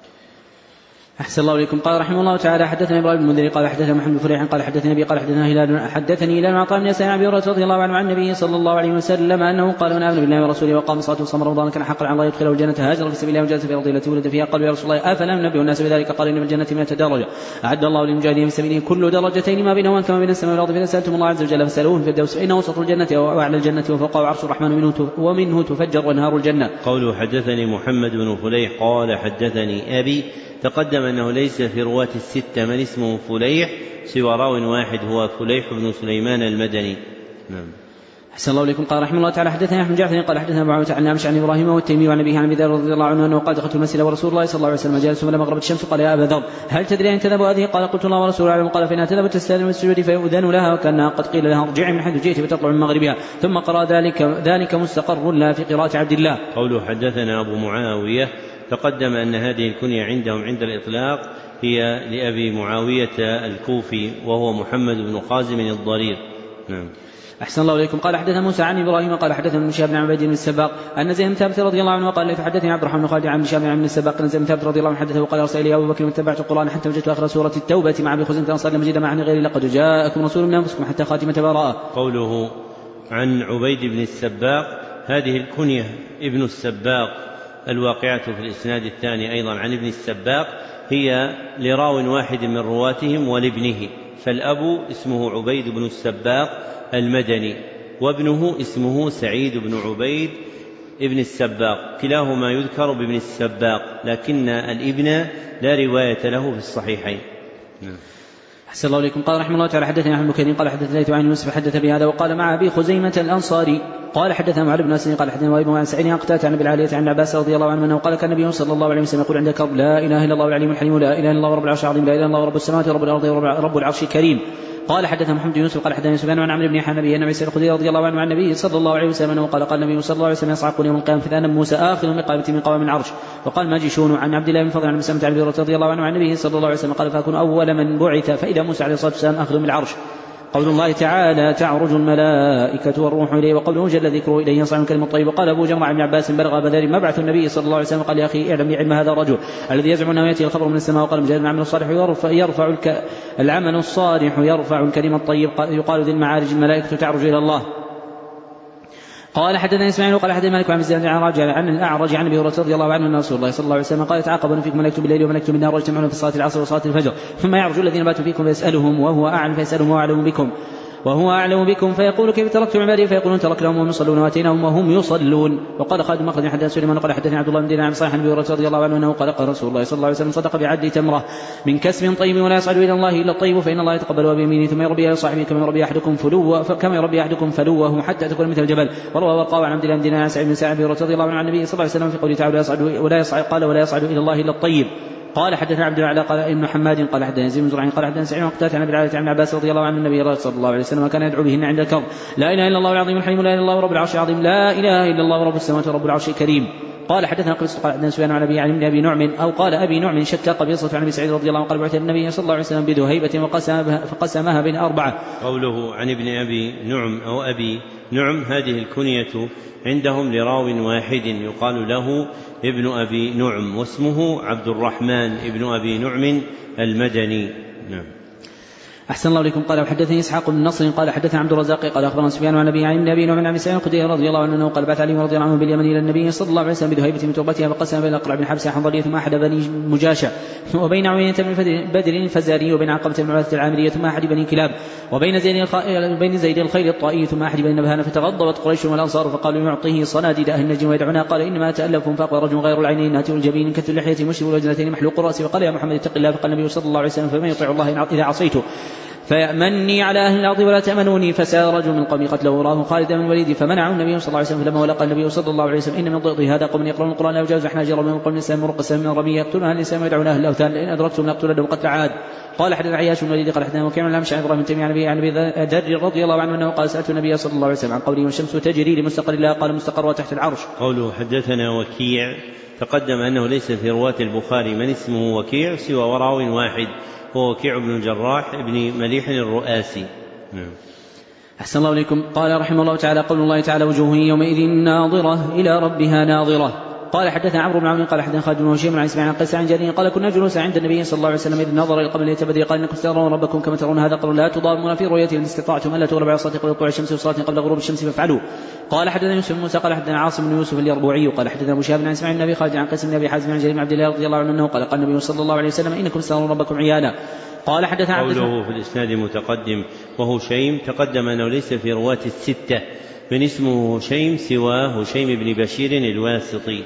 أحسن الله إليكم. قال رحمه الله تعالى حدثنا إبراهيم بن المنذر قال حدثنا محمد بن فريح قال حدثنا أبي قال حدثنا هلال حدثني هلال عطاء بن يسار عن أبي هريرة رضي الله عنه عن النبي صلى الله عليه وسلم أنه قال من آمن بالله ورسوله وقام الصلاة وصام رمضان كان حقا على الله يدخله الجنة هاجر في سبيل الله وجلس في أرض التي ولد فيها. قالوا يا رسول الله أفلا ننبئ الناس بذلك؟ قال إن في الجنة مئة درجة أعد الله للمجاهدين في سبيله كل درجتين ما بينهما كما بين السماء والأرض. فإذا سألتم الله عز وجل فاسألوه في الفردوس فإنه وسط الجنة وأعلى الجنة وفوقه عرش الرحمن منه ومنه تفجر أنهار الجنة. قوله حدثني محمد بن فليح قال حدثني أبي تقدم أنه ليس في رواة الستة من اسمه فليح سوى راو واحد هو فليح بن سليمان المدني. نعم. أحسن الله إليكم. قال رحمه الله تعالى حدثنا أحمد جعفر قال حدثنا أبو عمرو عن نعمش عن إبراهيم والتيمي وعن أبيه عن أبي ذر رضي الله عنه أنه قال دخلت المسجد ورسول الله صلى الله عليه وسلم جالس فلما غربت الشمس قال يا أبا ذر هل تدري أن تذهب هذه؟ قال قلت الله ورسوله أعلم. قال فإنها تذهب تستأذن من السجود فيؤذن لها وكأنها قد قيل لها ارجعي من حيث جئت فتطلع من مغربها. ثم قرأ ذلك ذلك مستقر لا في قراءة عبد الله. قوله حدثنا أبو معاوية تقدم أن هذه الكنية عندهم عند الإطلاق هي لأبي معاوية الكوفي وهو محمد بن خازم الضرير. نعم. أحسن الله إليكم. قال حدثنا موسى عن إبراهيم قال حدثنا ابن شهاب بن عبيد بن السباق أن زيد بن ثابت رضي الله عنه قال فحدثني عبد الرحمن بن خالد عن شهاب بن السباق أن زيد بن ثابت رضي الله عنه حدثه وقال أرسل إلي أبو بكر واتبعت القرآن حتى وجدت آخر سورة التوبة مع أبي خزيمة أنصار لم أجد معه غير لقد جاءكم رسول من أنفسكم حتى خاتمة براءة. قوله عن عبيد بن السباق هذه الكنية ابن السباق الواقعة في الإسناد الثاني أيضا عن ابن السباق هي لراو واحد من رواتهم ولابنه، فالأب اسمه عبيد بن السباق المدني وابنه اسمه سعيد بن عبيد ابن السباق، كلاهما يذكر بابن السباق، لكن الابن لا رواية له في الصحيحين. أحسن الله إليكم. قال رحمه الله تعالى حدثنا أحمد بن كثير قال حدثنا ليث عن يوسف حدث بهذا وقال مع أبي خزيمة الأنصاري قال حدثنا معاذ بن أسد قال حدثنا وائل بن سعيد عن قتادة عن أبي العالية عن عباس رضي الله عنه أنه قال كان النبي صلى الله عليه وسلم يقول عند كرب لا إله إلا الله العليم الحليم لا إله إلا الله رب العرش العظيم لا إله إلا الله رب السماوات ورب الأرض ورب العرش الكريم. قال حدثنا محمد بن يوسف قال حدثنا سفيان عن عمرو بن حنبي أن عيسى الخدري رضي الله عنه عن النبي صلى الله عليه وسلم أنه قال قال النبي صلى الله عليه وسلم يصعقون يوم القيامة فإذا موسى آخر مقامة من قوام العرش. وقال ماجشون عن عبد الله بن فضل عن مسلمة عن أبي رضي الله عنه عن النبي صلى الله عليه وسلم قال فأكون أول من بعث فإذا موسى عليه الصلاة والسلام آخر من العرش. قول الله تعالى تعرج الملائكة والروح إليه وقوله جل ذكره إليه يصعد الكلم الطيب. وقال أبو جمرة بن عباس بلغ بذل مبعث النبي صلى الله عليه وسلم قال يا أخي اعلم بعلم هذا الرجل الذي يزعم أنه يأتي الخبر من السماء وقال مجاهد العمل الصالح يرفع, يرفع الك... العمل الصالح يرفع الكلم الطيب يقال ذي المعارج الملائكة تعرج إلى الله. قال حدثنا اسماعيل وقال حدثنا مالك عن الزهري عن الأعرج عن الأعرج عن أبي هريرة رضي الله عنه أن رسول الله صلى الله عليه وسلم قال يتعاقبون فيكم ملائكة بالليل وملائكة بالنهار ويجتمعون في صلاة العصر وصلاة الفجر ثم يعرج الذين باتوا فيكم فيسألهم وهو أعلم فيسألهم وهو أعلم بكم وهو أعلم بكم فيقول كيف تركتم عبادي فيقولون تركناهم وهم يصلون واتيناهم وهم يصلون. وقال خالد مخرج حدثنا سليمان قال حدثنا عبد الله بن دينار عن صالح بن هريرة رضي الله عنه أنه قال قال رسول الله صلى الله عليه وسلم صدق بعدل تمرة من كسب طيب ولا يصعد إلى الله إلا الطيب فإن الله يتقبل بيمينه ثم يربيها لصاحبه كما يربي أحدكم فلوه كما يربي أحدكم فلوه حتى تكون مثل الجبل. وروى ورقاء عن عبد الله بن دينار عن سعيد بن سعد رضي الله عنه عن النبي صلى الله عليه وسلم في قوله تعالى ولا يصعد ولا يصعد قال ولا يصعد إلى الله إلا الطيب. قال حدثنا عبد الأعلى قال ابن حماد قال حدثنا يزيد بن زرع قال حدثنا سعيد وقتات عن ابي العالية عن عباس رضي الله عنه النبي صلى الله عليه وسلم كان يدعو بهن عند الكرب لا اله الا الله العظيم الحليم لا اله الا الله رب العرش العظيم لا اله الا الله رب السماوات ورب العرش الكريم. قال حدثنا قبيصة قال حدثنا سفيان عن ابي عن ابي نعم او قال ابي نعم شك قبيصة عن ابي سعيد رضي الله عنه قال بعث النبي صلى الله عليه وسلم بذهيبة وقسمها فقسمها بين اربعه. قوله عن ابن ابي نعم او ابي نعم هذه الكنية عندهم لراو واحد يقال له ابن أبي نعم واسمه عبد الرحمن ابن أبي نعم المدني. نعم. أحسن الله إليكم. قال وحدثني إسحاق بن نصر قال حدثنا عبد الرزاق قال أخبرنا سفيان عن أبي عن أبي نعم عن أبي سعيد الخدري رضي الله عنه قال بعث علي رضي الله عنه باليمن إلى النبي صلى الله عليه وسلم بذهيبة من تربتها فقسم بين الأقرع بن حبس حنظلية ثم أحد بني مجاشع وبين عوينة بن بدر الفزاري وبين عقبة بن عبادة العامرية ثم أحد بني كلاب وبين زيد الخ... بين زيد الخيل الطائي ثم أحد بني نبهان فتغضبت قريش والأنصار فقالوا يعطيه صناديد أهل النجم ويدعونا قال إنما تألفهم فأقوى رجل غير العينين ناتئ الجبين كث اللحية مشرب الوجنتين محلوق الرأس فقال يا محمد اتق الله فقال النبي صلى الله عليه وسلم فمن يطيع الله إذا عصيته فيأمني على أهل الأرض ولا تأمنوني. فسار رجل من قومي قتله وراه خالد بن الوليد فمنعه النبي صلى الله عليه وسلم فلما ولقى النبي صلى الله عليه وسلم إن من ضغط هذا قوم يقرؤون القرآن لا يجاوز حناجر من قوم الإسلام مرقسا من ربي يقتلون أهل الإسلام ويدعون أهل الأوثان لئن أدركتم لأقتلنهم قتل عاد. قال حدثنا عياش بن الوليد قال حدثنا وكيع عن الأعمش عن إبراهيم بن تيمية عن أبي ذر رضي الله عنه أنه قال سألت النبي صلى الله عليه وسلم عن قوله والشمس تجري لمستقر الله قال مستقرها تحت العرش. قوله حدثنا وكيع تقدم أنه ليس في رواة البخاري من اسمه وكيع سوى وراو واحد هو وكيع بن الجراح ابن مليح الرؤاسي. أحسن الله إليكم. قال رحمه الله تعالى قول الله تعالى وجوه يومئذ ناظرة إلى ربها ناظرة. قال حدثنا عمرو بن عون قال حدثنا خالد بن هشيم عن اسماعيل عن قيس عن جرير قال كنا جلوسا عند النبي صلى الله عليه وسلم إذ نظر إلى القمر ليلة بدر قال إنكم سترون ربكم كما ترون هذا القمر لا تضامون في رؤيته إن استطعتم ألا تغلبوا على صلاة قبل طلوع الشمس وصلاة قبل غروب الشمس فافعلوا. قال حدثنا يوسف بن موسى قال حدثنا عاصم بن يوسف اليربوعي قال حدثنا أبو شهاب عن اسماعيل بن أبي خالد عن قيس بن أبي حازم عن جرير بن عبد الله رضي الله عنه أنه قال قال النبي صلى الله عليه وسلم إنكم سترون ربكم عيانا. قال حدثنا قوله في الإسناد متقدم وهو هشيم تقدم أنه ليس في رواة الستة من اسمه هشيم سوى هشيم بن بشير الواسطي.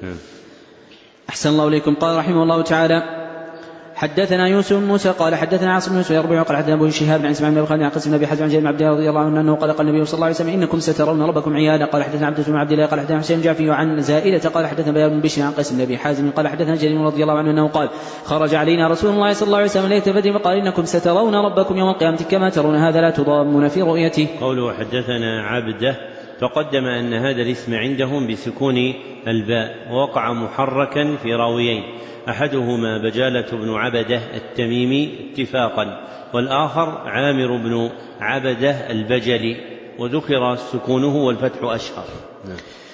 أحسن الله إليكم. قال رحمه الله تعالى حدثنا يوسف بن موسى قال حدثنا عاصم بن يوسف يربع قال حدثنا ابو شهاب عن اسماعيل بن خالد عن قيس بن ابي حازم عن جابر بن عبد الله رضي الله عنه انه قال قال النبي صلى الله عليه وسلم انكم سترون ربكم عيانا. قال حدثنا عبد بن عبد الله قال حدثنا حسين جعفي عن زائدة قال حدثنا بيان بن بشر عن قيس بن ابي حازم قال حدثنا جرير رضي الله عنه انه قال خرج علينا رسول الله صلى الله عليه وسلم ليله بدر فقال انكم سترون ربكم يوم القيامه كما ترون هذا لا تضامون في رؤيته. قوله حدثنا عبده تقدم ان هذا الاسم عندهم بسكون الباء ووقع محركا في راويين أحدهما بجالة بن عبده التميمي اتفاقا والآخر عامر بن عبده البجلي وذكر سكونه والفتح أشهر.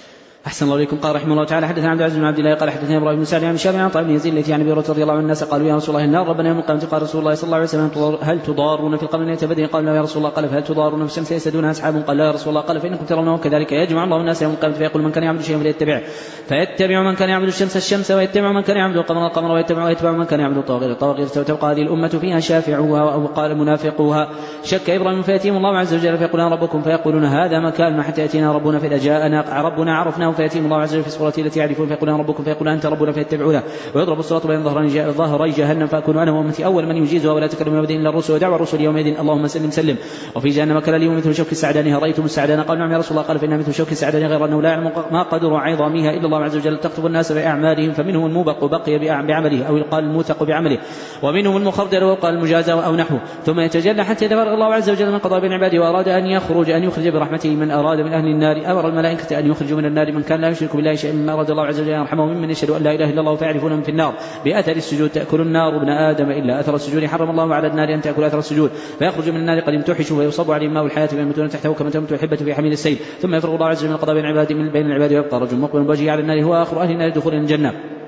أحسن الله إليكم. قال رحمه الله تعالى حدثنا عبد العزيز بن عبد الله قال حدثنا إبراهيم بن سعد عن شاب عن طيب بن يزيد التي عن أبي هريرة رضي الله عنه الناس قالوا يا رسول الله النار ربنا يوم القيامة. قال رسول الله صلى الله عليه وسلم هل تضارون في القمر ليلة بدر؟ قال لا يا رسول الله. قال فهل تضارون في الشمس يسدونها أصحاب؟ قال لا يا رسول الله. قال فإنكم ترونه كذلك يجمع الله الناس يوم القيامة فيقول من كان يعبد شيئا فليتبعه فيتبع من كان يعبد الشمس الشمس ويتبع من كان يعبد القمر القمر ويتبع ويتبع من كان يعبد الطواغيت الطواغيت وتبقى هذه الأمة فيها شافعوها أو قال منافقوها. شك إبراهيم فيأتيهم الله عز وجل فيقولون ربكم فيقولون هذا مكاننا حتى يأتينا ربنا فإذا جاءنا ربنا عرفناه فيأتيهم الله عز وجل في صورته التي يعرفون فيقولون ربكم فيقول أنت ربنا فيتبعونه ويضرب الصراط بين ظهري جهنم فأكون أنا وأمتي أول من يجيزها ولا تكلم يومئذ إلا الرسل ودعوى الرسل يومئذ اللهم سلم سلم. وفي جهنم كلا اليوم مثل شوك السعدان رأيتم السعدان؟ قال نعم يا رسول الله. قال فإنها مثل شوك السعدان غير أنه لا يعلم ما قدر عظامها إلا الله عز وجل تخطب الناس بأعمالهم فمنهم الموبق بقي بعمله أو يقال الموثق بعمله ومنهم المخردل وقال المجازى أو نحوه ثم يتجلى حتى يتفرغ الله عز وجل من قضاء بين عباده وأراد أن يخرج أن يخرج برحمته من أراد من أهل النار أمر الملائكة أن يخرجوا من النار من كان لا يشرك بالله شيئا مما أراد الله عز وجل يرحمه ممن يشهد أن لا إله إلا الله فيعرفون في النار بأثر السجود تأكل النار ابن آدم إلا أثر السجود حرم الله على النار أن تأكل أثر السجود فيخرج من النار قد امتحشوا ويصب عليهم ماء الحياة فيموتون تحته كما تموت الحبة في حميل السيل ثم يفرغ الله عز وجل من القضاء بين العباد من بين العباد ويبقى رجل مقبل بوجهه على النار هو آخر أهل النار دخول الجنة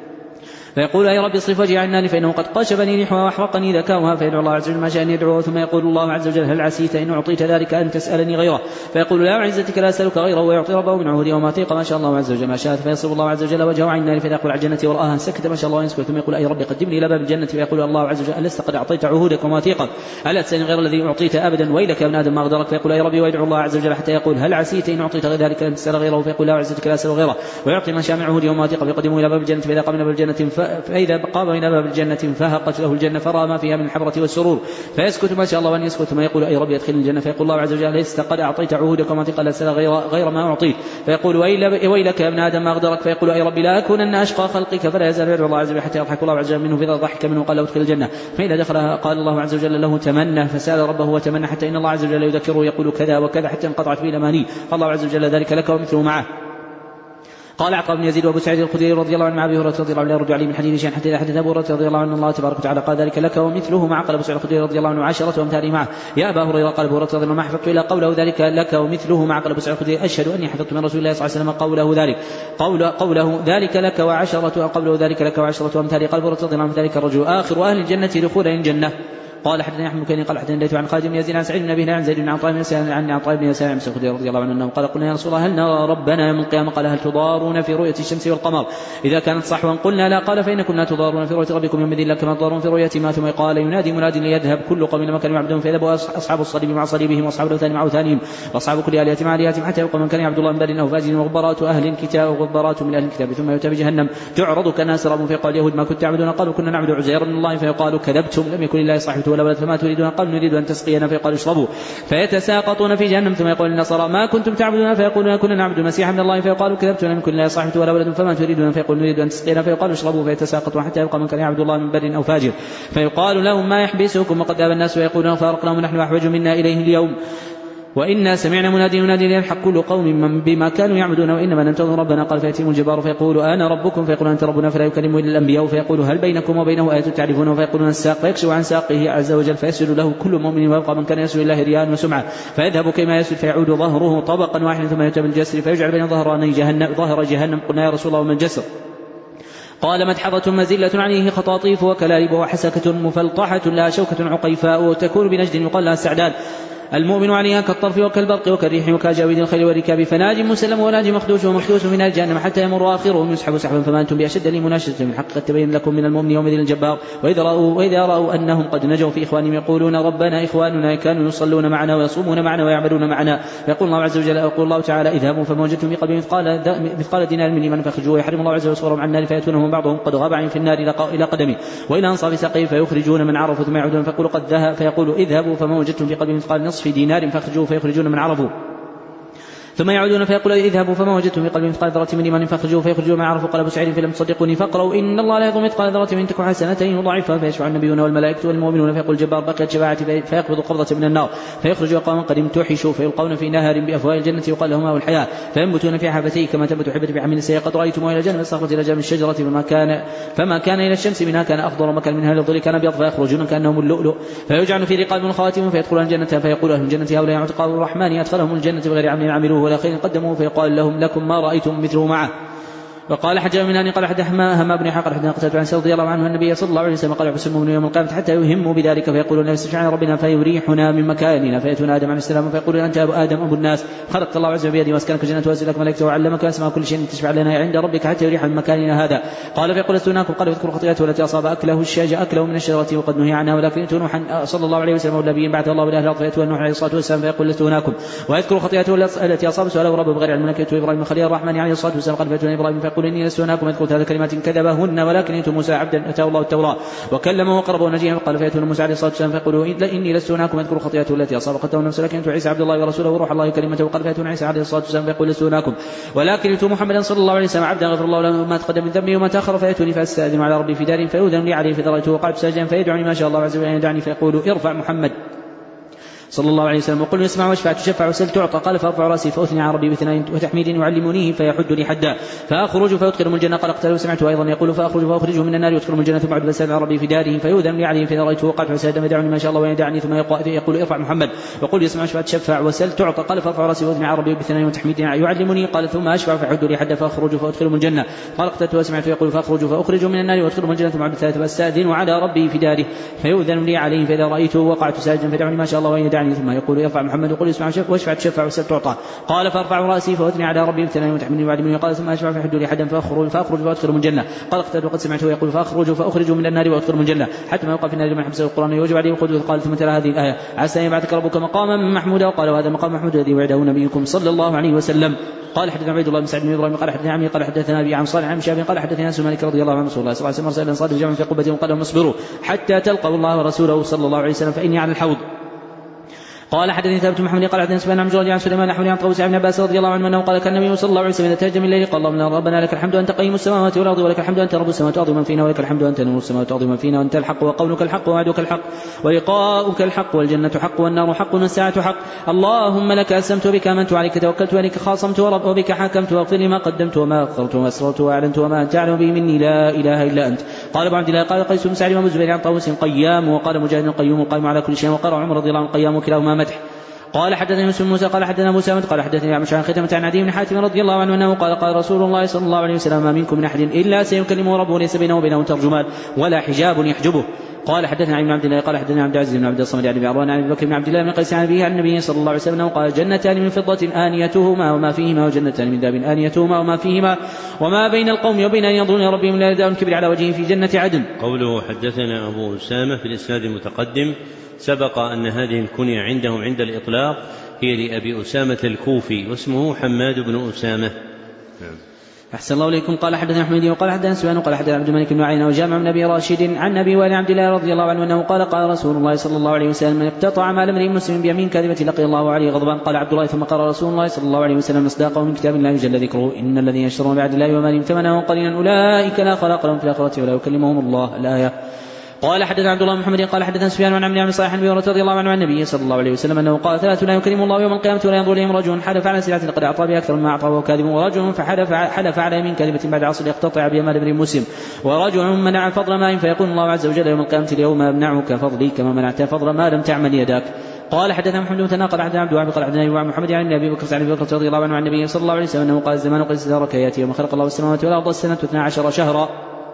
فيقول يا رب اصرف وجهي عن النار فإنه قد قشبني ريحها وأحرقني ذكاؤها فيدعو الله عز وجل ما شاء أن يدعوه ثم يقول الله عز وجل هل عسيت إن أعطيت ذلك أن تسألني غيره فيقول لا عزتك لا أسألك غيره ويعطي ربه من عهده وما طيق ما شاء الله عز وجل ما شاء فيصرف الله عز وجل وجهه عن النار فيدخل على الجنة ورآها سكت ما شاء الله يسكت ثم يقول أي رب قدمني إلى باب الجنة فيقول الله عز وجل ألست قد أعطيت عهودك وما طيقك ألا تسألني غير الذي أعطيت أبدا ويلك يا ابن آدم ما أغدرك فيقول أي ربي ويدعو الله عز وجل حتى يقول هل عسيت إن أعطيت غير ذلك أن تسأل غيره فيقول لا عزتك لا أسأل غيره ويعطي ما شاء من عهوده وما طيق فيقدمه إلى باب الجنة فإذا قام إلى باب الجنة فإذا قام إلى باب الجنة فهقت له الجنة فرأى ما فيها من الحبرة والسرور فيسكت ما شاء الله أن يسكت ثم يقول أي ربي أدخلني الجنة فيقول الله عز وجل لست قد أعطيت عهودك وما طيق لا أسأل غير, غير ما أعطيت فيقول ويلك يا ابن آدم ما أغدرك فيقول أي ربي لا أكونن أشقى خلقك فلا يزال يدعو الله عز وجل حتى يضحك الله عز وجل منه فإذا ضحك منه قال له ادخل الجنة فإذا دخلها قال الله عز وجل له تمنى فسأل ربه وتمنى حتى إن الله عز وجل يذكره يقول كذا وكذا حتى انقطعت به الأماني فالله عز وجل ذلك لك ومثله معه. قال عقاب بن يزيد وابو سعيد الخدري رضي الله عنه مع ابي هريره رضي الله عنه يرد عليه من حديث شيئا حتى اذا حدث ابو هريره رضي الله عنه الله تبارك وتعالى قال ذلك لك ومثله مع قال ابو سعيد الخدري رضي الله عنه عشرة امثاله معه يا ابا هريره قال ابو هريره رضي الله عنه ما حفظت الا قوله ذلك لك ومثله مع قال ابو سعيد الخدري اشهد اني حفظت من رسول الله صلى الله عليه وسلم قوله ذلك قول قوله ذلك لك وعشرة قوله ذلك لك وعشرة امثاله قال ابو هريره رضي الله عنه ذلك الرجل اخر اهل الجنه دخولا الجنه. قال حدثنا احمد بن قال حدثنا عن خالد بن يزيد عن سعيد بن ابي عن زيد بن عطاء بن يسار عن عطاء بن يسار عن مسعود رضي الله عنه انه قال قلنا يا رسول الله هل نرى ربنا يوم القيامه؟ قال هل تضارون في رؤيه الشمس والقمر اذا كانت صحوا؟ قلنا لا. قال فان كنا تضارون في رؤيه ربكم يوم الدين كما تضارون في رؤيه ما. ثم قال ينادي مناد ليذهب كل قوم لما كانوا يعبدون فيذهب اصحاب الصليب مع صليبهم واصحاب الاوثان مع اوثانهم واصحاب كل الهه مع الهتهم حتى يبقى من كان يعبد الله من بر او فاجر وغبرات اهل الكتاب وغبرات من اهل الكتاب ثم يؤتى بجهنم تعرض كالناس سراب فيقال اليهود ما كنت تعبدون؟ قالوا كنا نعبد عزيرا من الله فيقال كذبتم لم يكن لله صاحبة ولا ولد فما تريدون؟ قال نريد أن تسقينا فيقال اشربوا فيتساقطون في جهنم ثم يقول النصارى ما كنتم تعبدون فيقولون كنا نعبد المسيح من الله فيقال كذبتم لم يكن لله صاحبة ولا ولد فما تريدون؟ فيقول نريد أن تسقينا فيقال اشربوا فيتساقطون حتى يبقى من كان يعبد الله من بر أو فاجر فيقال لهم ما يحبسكم وقد ذهب الناس ويقولون فارقناهم نحن أحوج منا إليه اليوم وإنا سمعنا منادي ينادي ليلحق كل قوم بما كانوا يعبدون وإنما ننتظر ربنا. قال فيأتيهم الجبار فيقول أنا ربكم فيقول أنت ربنا فلا يكلم إلا الأنبياء فيقول هل بينكم وبينه آية تعرفونه؟ فيقولون الساق فيكشف عن ساقه عز وجل فيسجد له كل مؤمن ويبقى من كان يسجد الله رياء وسمعة فيذهب كما يسجد فيعود ظهره طبقا واحدا ثم يؤتى بالجسر فيجعل بين ظهراني جهنم ظهر جهنم. قلنا يا رسول الله ومن جسر؟ قال مدحضة مزلة عليه خطاطيف وكلالب وحسكة مفلطحة لا شوكة عقيفاء وتكون بنجد يقال لها السعدان المؤمن عليها كالطرف وكالبرق وكالريح وكجاويد الخيل والركاب فناج مسلم وناج مخدوش ومخدوش من الجهنم حتى يمر آخرهم يسحب سحبا فما أنتم بأشد لي مناشدة من حق تبين لكم من المؤمن يومئذ الجبار. وإذا رأوا, وإذا رأوا أنهم قد نجوا في إخوانهم يقولون ربنا إخواننا كانوا يصلون معنا ويصومون معنا ويعملون معنا فيقول الله عز وجل يقول الله تعالى اذهبوا فما وجدتم في قلبهم مثقال مثقال دينار من إيمان فاخرجوه يحرم الله عز وجل صورهم عن النار فيأتونهم بعضهم قد غاب عن في النار إلى قدمه وإلى أنصاف ساقيه فيخرجون من عرفوا ثم يعودون فيقول قد ذهب فيقول اذهبوا فما وجدتم في قلبهم مثقال نصف دينار فاخرجوه فيخرجون من عرفوا ثم يعودون فيقول اذهبوا فما وجدتم في قلبهم مثقال ذرة من إيمان فاخرجوه فيخرجون من عرفوا. قال أبو سعيد فلم تصدقوني فاقرأوا إن الله لا يظلم مثقال ذرة من تك حسنتين وضعفها فيشفع النبيون والملائكة والمؤمنون فيقول الجبار بقيت شفاعتي فيقبض قبضة من النار فيخرج أقواما قد امتحشوا فيلقون في نهر بأفواه الجنة يقال لهم ماء الحياة فينبتون في حافتيه كما تنبت حبة بحمل السيء قد رأيتم إلى جنة الصخرة إلى جنب الشجرة فما كان فما كان إلى الشمس منها كان أخضر وما كان منها للظل كان أبيض فيخرجون كأنهم اللؤلؤ فيجعل في رقاب خواتم فيدخلون الجنة فيقول أهل الجنة هؤلاء عتقاء الرحمن أدخلهم الجنة بغير عمل عملوه والآخرين قدموه فيقال لهم لكم ما رأيتم مثله معه. وقال حجر من أن قال حدثنا همام بن حق حدثنا قتادة عن رضي الله عنه النبي صلى الله عليه وسلم قال يحسبهم يوم القيامة حتى يهموا بذلك فيقولون نستشفع عن ربنا فيريحنا من مكاننا فيأتون آدم عليه السلام فيقولون أنت أبو آدم أبو الناس خلقت الله عز وجل بيده وأسكنك الجنة وأنزل لك ملائكته وعلمك أسماء كل شيء تشفع لنا عند ربك حتى يريح من مكاننا هذا. قال فيقول لستناكم قال اذكروا خطيئته التي أصاب أكله الشجر أكله من الشجرة وقد نهي عنها ولكن أتوا نوحا صلى الله عليه وسلم والنبيين بعث الله إلى الأرض فيأتون نوح عليه الصلاة والسلام فيقول لستناكم ويذكر خطيئته التي أصاب سؤاله رب بغير علم لك إبراهيم خليل الرحمن عليه الصلاة والسلام قال فيأتون إبراهيم فيقول إني لستناكم اذكروا ثلاث كلمات كذبهن ولكن أنتم موسى عبدا أتاه الله التوراة وكلمه وقربه نجيا فقال فيأتون موسى عليه الصلاة والسلام فيقولوا إني لست هناكم أذكر خطيئته التي أصاب قتله النفس لكن أنتم عيسى عبد الله ورسوله وروح الله كلمته وقال فيأتون عيسى عليه الصلاة والسلام فيقول لست هناكم ولكن أنتم محمدا صلى الله عليه وسلم عبدا غفر الله له ما تقدم من ذنبه وما تأخر فيأتوني فأستأذن على ربي في دار فيؤذن لي عليه فذريته وقعدت ساجدا فيدعني ما شاء الله عز وجل يدعني فيقول ارفع محمد صلى الله عليه وسلم وقل اسمع واشفع تشفع وسل تعطى قال فارفع راسي فاثني على ربي بثناء وتحميد يعلمونيه فيحد لي حدا فاخرج فادخلهم الجنه قال اقتلوا سمعته ايضا يقول فاخرج فاخرجه من النار وادخلهم الجنه ثم اعد فسال على ربي في داره فيؤذن لي عليه فاذا رايته وقعت فسادا فيدعني ما شاء الله ويدعني ثم يقول ارفع محمد وقل اسمع واشفع تشفع وسل تعطى قال فارفع راسي واثني على ربي بثناء وتحميد يعلمني قال ثم اشفع فيحد لي حدا فاخرج فادخلهم الجنه قال اقتلت وسمعته يقول فاخرج فاخرج من النار وادخلهم الجنه ثم اعد ثلاثه فاستاذن على ربي في داره فيؤذن لي عليه فاذا رايته وقعت ساجدا فيدعني ما شاء الله ويدعني ثم يقول محمد وقل اسمع واشفع تشفع وسل تعطى قال فارفع راسي فاثني على ربي بثناء وتحميني وعلمني قال ثم اشفع فيحد لي حدا فاخرج فاخرج فادخل من الجنه قال اقتل وقد سمعته يقول فاخرج فاخرج من النار وادخل من الجنه حتى ما يوقع في النار من حبس القران يوجب عليه القدوه قال ثم تلا هذه الايه عسى ان يبعثك ربك مقاما محمودا وقال وهذا مقام محمود الذي وعده نبيكم صلى الله عليه وسلم. قال حدثنا عبيد الله بن سعد بن ابراهيم قال حدثنا عمي قال حدثنا ابي عن صالح عن شاب قال حدثنا انس مالك رضي الله عنه رسول الله صلى الله عليه وسلم ارسل صادق جمع في قبه وقال لهم اصبروا حتى تلقوا الله ورسوله صلى الله عليه وسلم فاني على الحوض. قال حدثني ثابت محمد قال حدثنا سفيان عن جريج عن سليمان نحو عن طاووس بن عباس رضي الله عنه انه قال كان النبي صلى الله عليه وسلم اذا تهجم الليل قال اللهم ربنا لك الحمد انت قيم السماوات والارض ولك الحمد انت رب السماوات والارض ومن فينا ولك الحمد انت نور السماوات والارض ومن فينا وانت الحق وقولك الحق ووعدك الحق ولقاؤك الحق والجنه حق والنار حق والساعه حق اللهم لك اسلمت وبك امنت وعليك توكلت وبك خاصمت وبك حكمت واغفر لي ما قدمت وما اخرت وما اسررت واعلنت وما انت اعلم به مني لا اله الا انت. قال ابو عبد الله قال قيس بن سعد ومزبير عن طاووس قيام وقال مجاهد قيوم القائم على كل شيء وقال عمر رضي الله عنه قيام وكلاهما مدح. قال حدثني مسلم موسى قال حدثنا موسى قال حدثني عن شعان ختمة عن عدي بن حاتم رضي الله عنه انه قال قال رسول الله صلى الله عليه وسلم ما منكم من احد الا سيكلمه ربه ليس بينه وبينه ترجمان ولا حجاب يحجبه. قال حدثنا عن عبد الله قال حدثنا عبد العزيز بن عبد الصمد عن ابي عروان عن ابي بكر بن عبد الله بن قيس عن ابيه عن النبي صلى الله عليه وسلم قال جنتان من فضة آنيتهما وما فيهما وجنتان من ذهب آنيتهما وما فيهما وما بين القوم وبين ان ينظرون الى ربهم لا رداء كبر على وجهه في جنة عدن. قوله حدثنا ابو اسامة في الاسناد المتقدم سبق ان هذه الكنية عندهم عند الاطلاق هي لأبي أسامة الكوفي واسمه حماد بن أسامة. أحسن الله إليكم. قال حدثنا أحمد وقال حدثنا سفيان قال حدثنا عبد الملك بن عيينة وجامع بن أبي راشد عن أبي وائل عبد الله رضي الله عنه أنه قال قال رسول الله صلى الله عليه وسلم من اقتطع مال امرئ مسلم بيمين كاذبة لقي الله عليه غضبان. قال عبد الله ثم قال رسول الله صلى الله عليه وسلم مصداقه من كتاب الله جل ذكره إن الذين يشترون بعد الله ومالهم ثمنا قليلا أولئك لا خلاق لهم في الآخرة ولا يكلمهم الله الآية. قال حدثنا عبد الله بن محمد قال حدثنا سفيان عن عمرو بن صالح عن ابي هريره رضي الله عنه عن النبي صلى الله عليه وسلم انه قال ثلاث لا يكرم الله يوم القيامه ولا ينظر اليهم رجل حلف على سلعه قد اعطى بها اكثر مما اعطى وهو كاذب ورجل فحلف حلف على يمين كاذبه بعد عصر يقتطع بها مال امرئ مسلم ورجل منع فضل ماء فيقول الله عز وجل يوم القيامه اليوم امنعك فضلي كما منعت فضل ما لم تعمل يداك. قال حدثنا محمد بن تناقل حدثنا عبد الوهاب قال حدثنا محمد عن ابي بكر عن ابي بكر رضي الله عنه عن النبي صلى الله عليه وسلم انه قال الزمان قد استدار كياتي يوم خلق الله السماوات والارض السنه اثنا عشر شهرا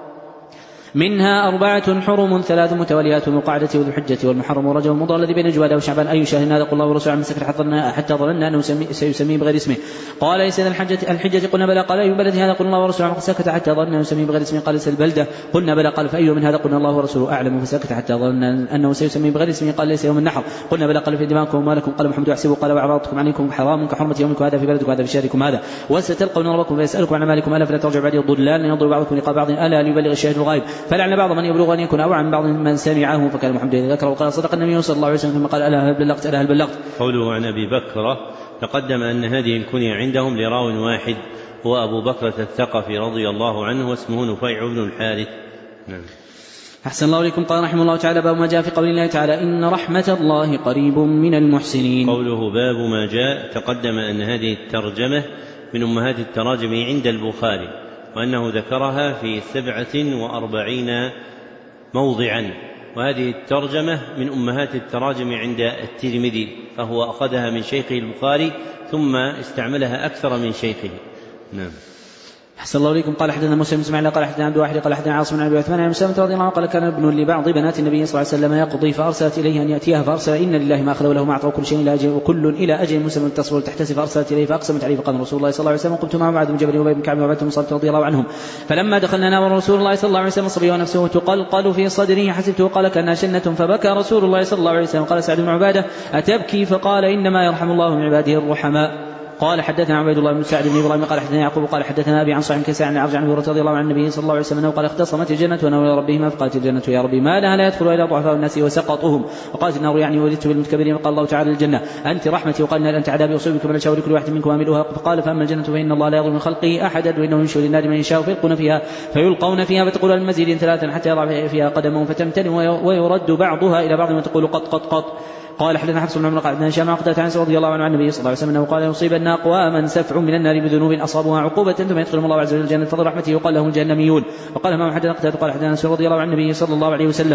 منها أربعة حرم ثلاث متواليات المقعدة وذو الحجة والمحرم ورجب المضر الذي بين جواد وشعبان أي شهر هذا قل الله ورسوله عن سكر حتى ظننا أنه سيسميه بغير اسمه. قال ليس الحجة الحجة قلنا بلى قال أي بلد هذا قل الله ورسوله عن سكت حتى ظننا أنه سيسميه بغير اسمه. قال ليس البلدة قلنا بلى قال فأي من هذا قلنا الله ورسوله أعلم فسكت حتى ظننا أنه سيسميه بغير اسمه. قال ليس يوم النحر قلنا بلى قال في دماءكم ومالكم قال محمد أحسبه قال وأعراضكم عليكم حرام كحرمة يومكم هذا في بلدكم هذا في شهركم هذا وستلقون ربكم فيسألكم عن أعمالكم ألا فلا ترجع بعد ضلال ينظر بعضكم لقاء بعض ألا ليبلغ الشاهد الغائب فلعل بعض من يبلغ أن يكون أو عن بعض من سمعه فكان محمد ذكره وقال صدق النبي صلى الله عليه وسلم ثم قال ألا هل بلغت ألا هل بلغت. قوله عن أبي بكر تقدم أن هذه الكنية عندهم لراو واحد هو أبو بكرة الثقفي رضي الله عنه واسمه نفيع بن الحارث. نعم. أحسن الله إليكم. قال رحمه الله تعالى باب ما جاء في قول الله تعالى إن رحمة الله قريب من المحسنين. قوله باب ما جاء تقدم أن هذه الترجمة من أمهات التراجم عند البخاري وأنه ذكرها في سبعة وأربعين موضعا وهذه الترجمة من أمهات التراجم عند الترمذي فهو أخذها من شيخه البخاري ثم استعملها أكثر من شيخه. نعم. أحسن الله إليكم. قال حدثنا موسى بن إسماعيل قال حدثنا عبد الواحد قال حدثنا عاصم بن أبي عثمان عن مسلمة رضي الله عنه قال كان ابن لبعض بنات النبي صلى الله عليه وسلم يقضي فأرسلت إليه أن يأتيها فأرسل إن لله ما أخذ وله ما أعطى وكل شيء إلى أجل وكل إلى أجل مسلم تصبر تحتسب فأرسلت إليه فأقسمت عليه فقال رسول الله صلى الله عليه وسلم قمت مع معاذ بن جبل وأبي بن كعب وعبادة بن صامت رضي الله عنهم فلما دخلنا نام رسول الله صلى الله عليه وسلم صبي ونفسه تقلقل في صدره حسبته قال كأنها شنة فبكى رسول الله صلى الله عليه وسلم. قال سعد بن عبادة أتبكي؟ فقال إنما يرحم الله من عباده الرحماء. قال حدثنا عبيد الله بن سعد بن ابراهيم قال حدثنا يعقوب قال حدثنا ابي عن صاحب كيسان عن عرج عن ابي رضي الله عن النبي صلى الله عليه وسلم قال اختصمت الجنه ونور يا ربهما فقالت الجنه يا ربي ما لها لا يدخل الى ضعفاء الناس وسقطهم وقالت النار يعني ولدت بالمتكبرين وقال الله تعالى الجنه انت رحمتي وقال انت عذابي اصيبك من الشاور كل واحد منكم عاملها فقال فاما الجنه فان الله لا يظلم من خلقه احدا وانه ينشر للنار من يشاء فيلقون فيها فيلقون فيها فتقول المزيد ثلاثا حتى يضع فيها قدمهم فتمتن ويرد بعضها الى بعض وتقول قط قط قط. قال حدثنا حفص بن عمر قال حدثنا هشام قتادة عن انس رضي الله عنه عن النبي صلى الله عليه وسلم انه قال يصيبن اقواما سفع من النار بذنوب اصابوها عقوبة ثم يدخلهم الله عز وجل الجنة فضل رحمته يقال لهم الجهنميون. وقال ما حدثنا قتادة قال حدثنا انس رضي الله عن النبي صلى الله عليه وسلم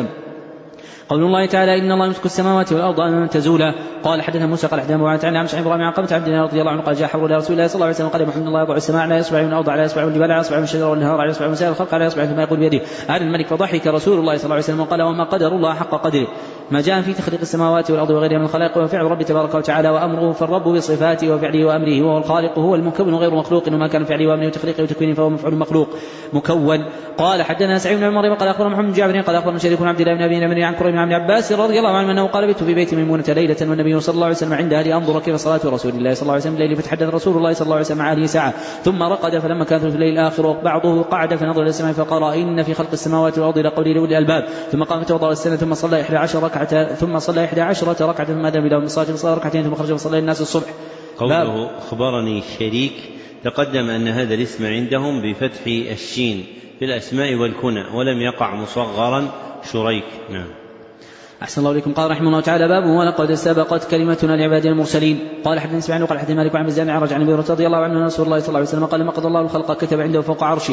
قول الله تعالى إن الله يمسك السماوات والأرض أن تزولا. قال حدثنا موسى قال حدثنا معاذ عن عمش عن إبراهيم عن قبة عبد الله رضي الله عنه قال جاء حبر رسول الله صلى الله عليه وسلم قال محمد الله يضع السماء على إصبع من الأرض على إصبع من الجبال على إصبع من الشجر والنهار على إصبع من سائر الخلق على إصبع ثم يقول بيده أنا الملك. فضحك رسول الله صلى الله عليه وسلم وقال وما قدر الله حق قدره ما جاء في تخليق السماوات والأرض وغيرها من الخلائق وفعل رب تبارك وتعالى وأمره فالرب بصفاته وفعله وأمره وهو الخالق هو المكون غير مخلوق وما كان فعله وأمره وتخليقه وتكوينه فهو مفعول مخلوق مكون. قال حدثنا سعيد بن عمر قال أخبرنا محمد بن جعفر قال أخبرنا شريك عبد الله بن أبي نمر عن كريم عن عباس رضي الله عنه أنه قال بت في بيت ميمونة ليلة والنبي صلى الله عليه وسلم عندها لأنظر كيف صلاة رسول الله صلى الله عليه وسلم الليل فتحدث رسول الله صلى الله عليه وسلم مع أهله ساعة ثم رقد فلما كانت في الليل الآخر بعضه قعد فنظر إلى السماء فقال إن في خلق السماوات والأرض لقول لأولي الألباب ثم قام فتوضأ السنة ثم صلى إحدى عشر ركعة ثم صلى إحدى عشرة ركعة ثم أذن بلهم الصلاة فصلى ركعتين ثم خرج وصلى الناس الصبح. قوله أخبرني شريك تقدم أن هذا الاسم عندهم بفتح الشين في الأسماء والكنى ولم يقع مصغرا شريك. نعم. أحسن الله إليكم. قال رحمه الله تعالى باب ولقد سبقت كلمتنا لعبادنا المرسلين. قال حدثنا اسماعيل وقال حدثنا مالك عن مزان عرج عن ابي هريرة رضي الله عنه رسول الله صلى الله عليه وسلم قال ما قضى الله الخلق كتب عنده فوق عرشه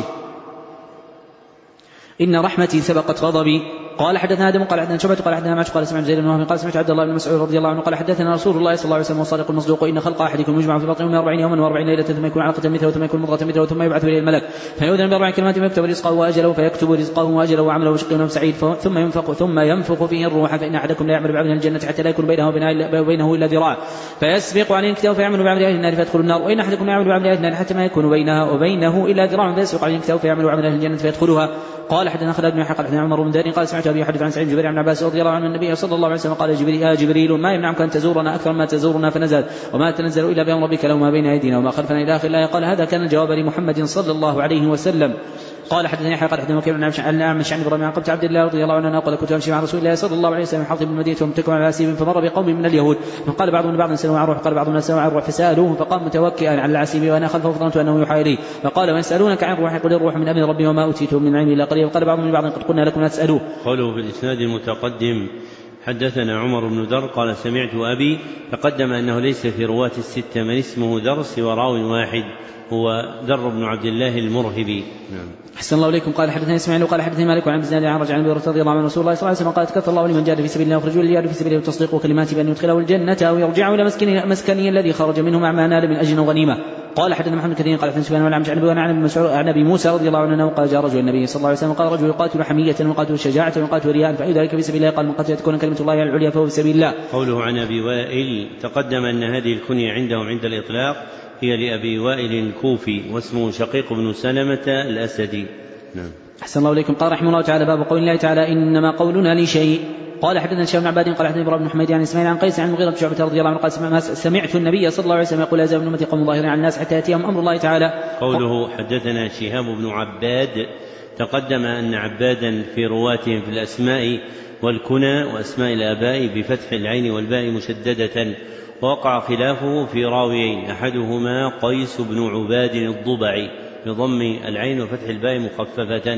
إن رحمتي سبقت غضبي. قال حدثنا آدم قال حدثنا شعبة قال حدثنا معش قال سمعت زيد بن وهب قال سمعت عبد الله بن مسعود رضي الله عنه قال حدثنا رسول الله صلى الله عليه وسلم والصادق المصدوق إن خلق أحدكم يجمع في بطنه من أربعين يوما وأربعين ليلة ثم يكون علقة مثله ثم يكون مضغة مثله ثم يبعث إليه الملك فيؤذن بأربع كلمات فيكتب رزقه وأجله فيكتب رزقه وأجله وعمله وشقي وسعيد ثم ينفخ ثم ينفخ فيه الروح فإن أحدكم لا يعمل بعمل الجنة حتى لا يكون بينه وبينه إلا ذراع فيسبق عليه الكتاب فيعمل بعمل أهل النار فيدخل النار وإن أحدكم لا يعمل بعمل أهل النار حتى ما يكون بينها وبينه إلا ذراع فيسبق عليه الكتاب فيعمل بعمل أهل الجنة فيدخلها. قال حدثنا خالد بن يحيى قال حدثنا عمر بن دار قال سمعت أبي يحدث عن سعيد بن جبير عن عباس رضي الله عنه النبي صلى الله عليه وسلم قال جبريل يا جبريل ما يمنعك أن تزورنا أكثر ما تزورنا فنزل وما تنزل إلا بأمر ربك له ما بين أيدينا وما خلفنا إلى آخر الآية. قال هذا كان الجواب لمحمد صلى الله عليه وسلم. قال حدثني يحيى قال حدثنا وكيع عن أعمش عن إبراهيم عن قبة عبد الله رضي الله عنه قال كنت أمشي مع رسول الله صلى الله عليه وسلم حاطب المدينة ومتكئ على العسيب فمر بقوم من اليهود فقال بعضهم لبعض سلوا عن روح قال بعضهم سلوا عن روح فسألوه فقام متوكئا على العسيب وأنا خلفه فظننت أنه يوحى إليه فقال ويسألونك عن روح قل الروح من أمر ربي وما أوتيتم من علم إلا قليلا وقال بعضهم لبعض قد قلنا لكم لا تسألوه. قوله في الإسناد المتقدم حدثنا عمر بن در قال سمعت أبي تقدم أنه ليس في رواة الستة من اسمه در سوى راو واحد هو در بن عبد الله المرهبي. نعم. أحسن الله إليكم. قال حدثنا إسماعيل قال حدثني مالك عن بن عرج عن أبي هريرة رضي الله عنه رسول الله صلى الله عليه وسلم قال كفر الله لمن جاهد في سبيل الله وخرج ليجاهد في سبيله وتصديق كلماته بأن يدخله الجنة أو يرجعه إلى مسكنه مسكنه الذي خرج منه مع ما نال من أجر وغنيمة. قال حدثنا محمد كثير قال حدثنا سفيان والأعمش عن أبي عن مسعود عن أبي موسى رضي الله عنه قال جاء رجل النبي صلى الله عليه وسلم قال رجل يقاتل حمية ويقاتل شجاعة ويقاتل رياء فأي ذلك في سبيل الله قال من قتل تكون كلمة الله العليا فهو في سبيل الله. قوله عن أبي وائل تقدم أن هذه الكنية عندهم عند الإطلاق هي لأبي وائل الكوفي واسمه شقيق بن سلمة الأسدي. نعم. أحسن الله إليكم. قال رحمه الله تعالى باب قول الله تعالى إنما قولنا لشيء. قال حدثنا هشام بن عباد قال حدثنا ابراهيم بن حميد عن اسماعيل عن قيس عن المغيرة بن شعبة رضي الله عنه قال سمعت النبي صلى الله عليه وسلم يقول لا يزال من أمتي قوم ظاهرين على الناس حتى يأتيهم أمر الله تعالى. قوله حدثنا شهاب بن عباد تقدم أن عبادا في رواتهم في الأسماء والكنى وأسماء الآباء بفتح العين والباء مشددة ووقع خلافه في راويين أحدهما قيس بن عباد الضبعي بضم العين وفتح الباء مخففة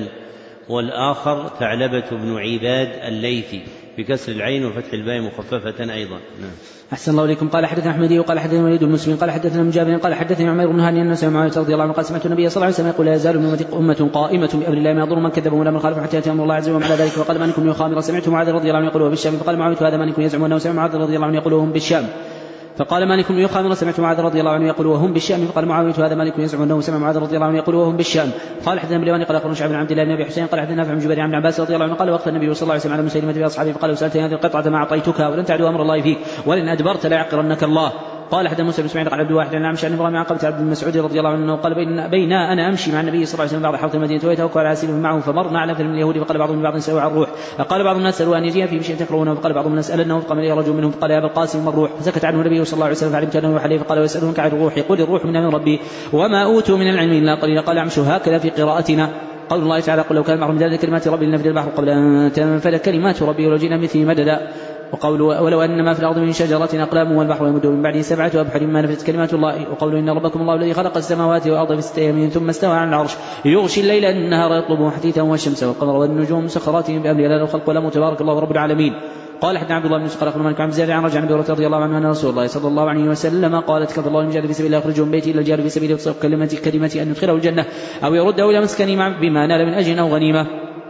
والآخر ثعلبة بن عباد الليثي بكسر العين وفتح الباء مخففة أيضا. نعم. أحسن الله إليكم. قال حدثنا أحمدي وقال حدثنا وليد بن مسلم قال حدثنا من جابر قال حدثني عمير بن هاني أن سمع معاوية رضي الله عنه قال سمعت النبي صلى الله عليه وسلم يقول لا يزال من أمة قائمة بأمر الله ما يضر من كذب ولا من خالف حتى يأتي أمر الله عز وجل على ذلك. وقال مالك بن خامر سمعت معاذ رضي الله عنه يقول بالشام فقال معاوية هذا مالك يزعم أنه سمع معاذ رضي الله عنه يقول هم بالشام. فقال مالك بن يخامر سمعت معاذ رضي الله عنه يقول وهم بالشام. فقال معاوية هذا مالك يزعم انه سمع معاذ رضي الله عنه يقول وهم بالشام. قال حدثنا بن قال اخبرنا شعب بن عبد الله بن ابي حسين قال حدثنا نافع بن جبير عن عباس رضي الله عنه قال وقت النبي صلى الله عليه وسلم على مسيلمة باصحابه فقال سالت هذه القطعة ما اعطيتك ولن تعدو امر الله فيك ولن ادبرت لا يعقرنك الله. قال حدثنا موسى بن اسماعيل قال عبد الواحد عن عمش عن ابراهيم عن قبة عبد المسعود رضي الله عنه قال بين بينا انا امشي مع النبي صلى الله عليه وسلم بعد حوض المدينه ويتوكل على سيف معه فمرنا على فيلم اليهود فقال بعضهم لبعض سألوا عن الروح فقال بعض الناس سألوا ان يجيء في شيء تكرهونه فقال بعضهم الناس سألنه فقام اليه رجل منهم فقال يا ابا القاسم ما الروح فسكت عنه النبي صلى الله عليه وسلم فعلمت انه يوحى اليه فقال ويسالونك عن الروح يقول الروح من امر ربي وما اوتوا من العلم الا قليلا. قال عمش هكذا في قراءتنا قول الله تعالى قل لو كان معه مداد كلمات ربي لنفد البحر قبل ان تنفد كلمات ربي ولو جئنا مثله مددا. وقول ولو أن ما في الأرض من شجرة أقلام والبحر يمد من بعده سبعة أبحر ما نفدت كلمات الله. وقول إن ربكم الله الذي خلق السماوات والأرض في ستة أيام ثم استوى على العرش يغشي الليل النهار يطلبه حثيثا والشمس والقمر والنجوم مسخرات بأمره لا الخلق ولا تبارك الله رب العالمين. قال حدثنا عبد الله بن يوسف قال اخبرنا مالك عن زياد عن رجع عن ابي هريره رضي الله عنه ان رسول الله صلى الله عليه وسلم قالت كفر الله المجاهد في سبيل الله يخرجه من بيته الى الجار في سبيله وتصدق كلمه كلمه ان يدخله الجنه او يرده الى مسكنه بما نال من اجر او غنيمه.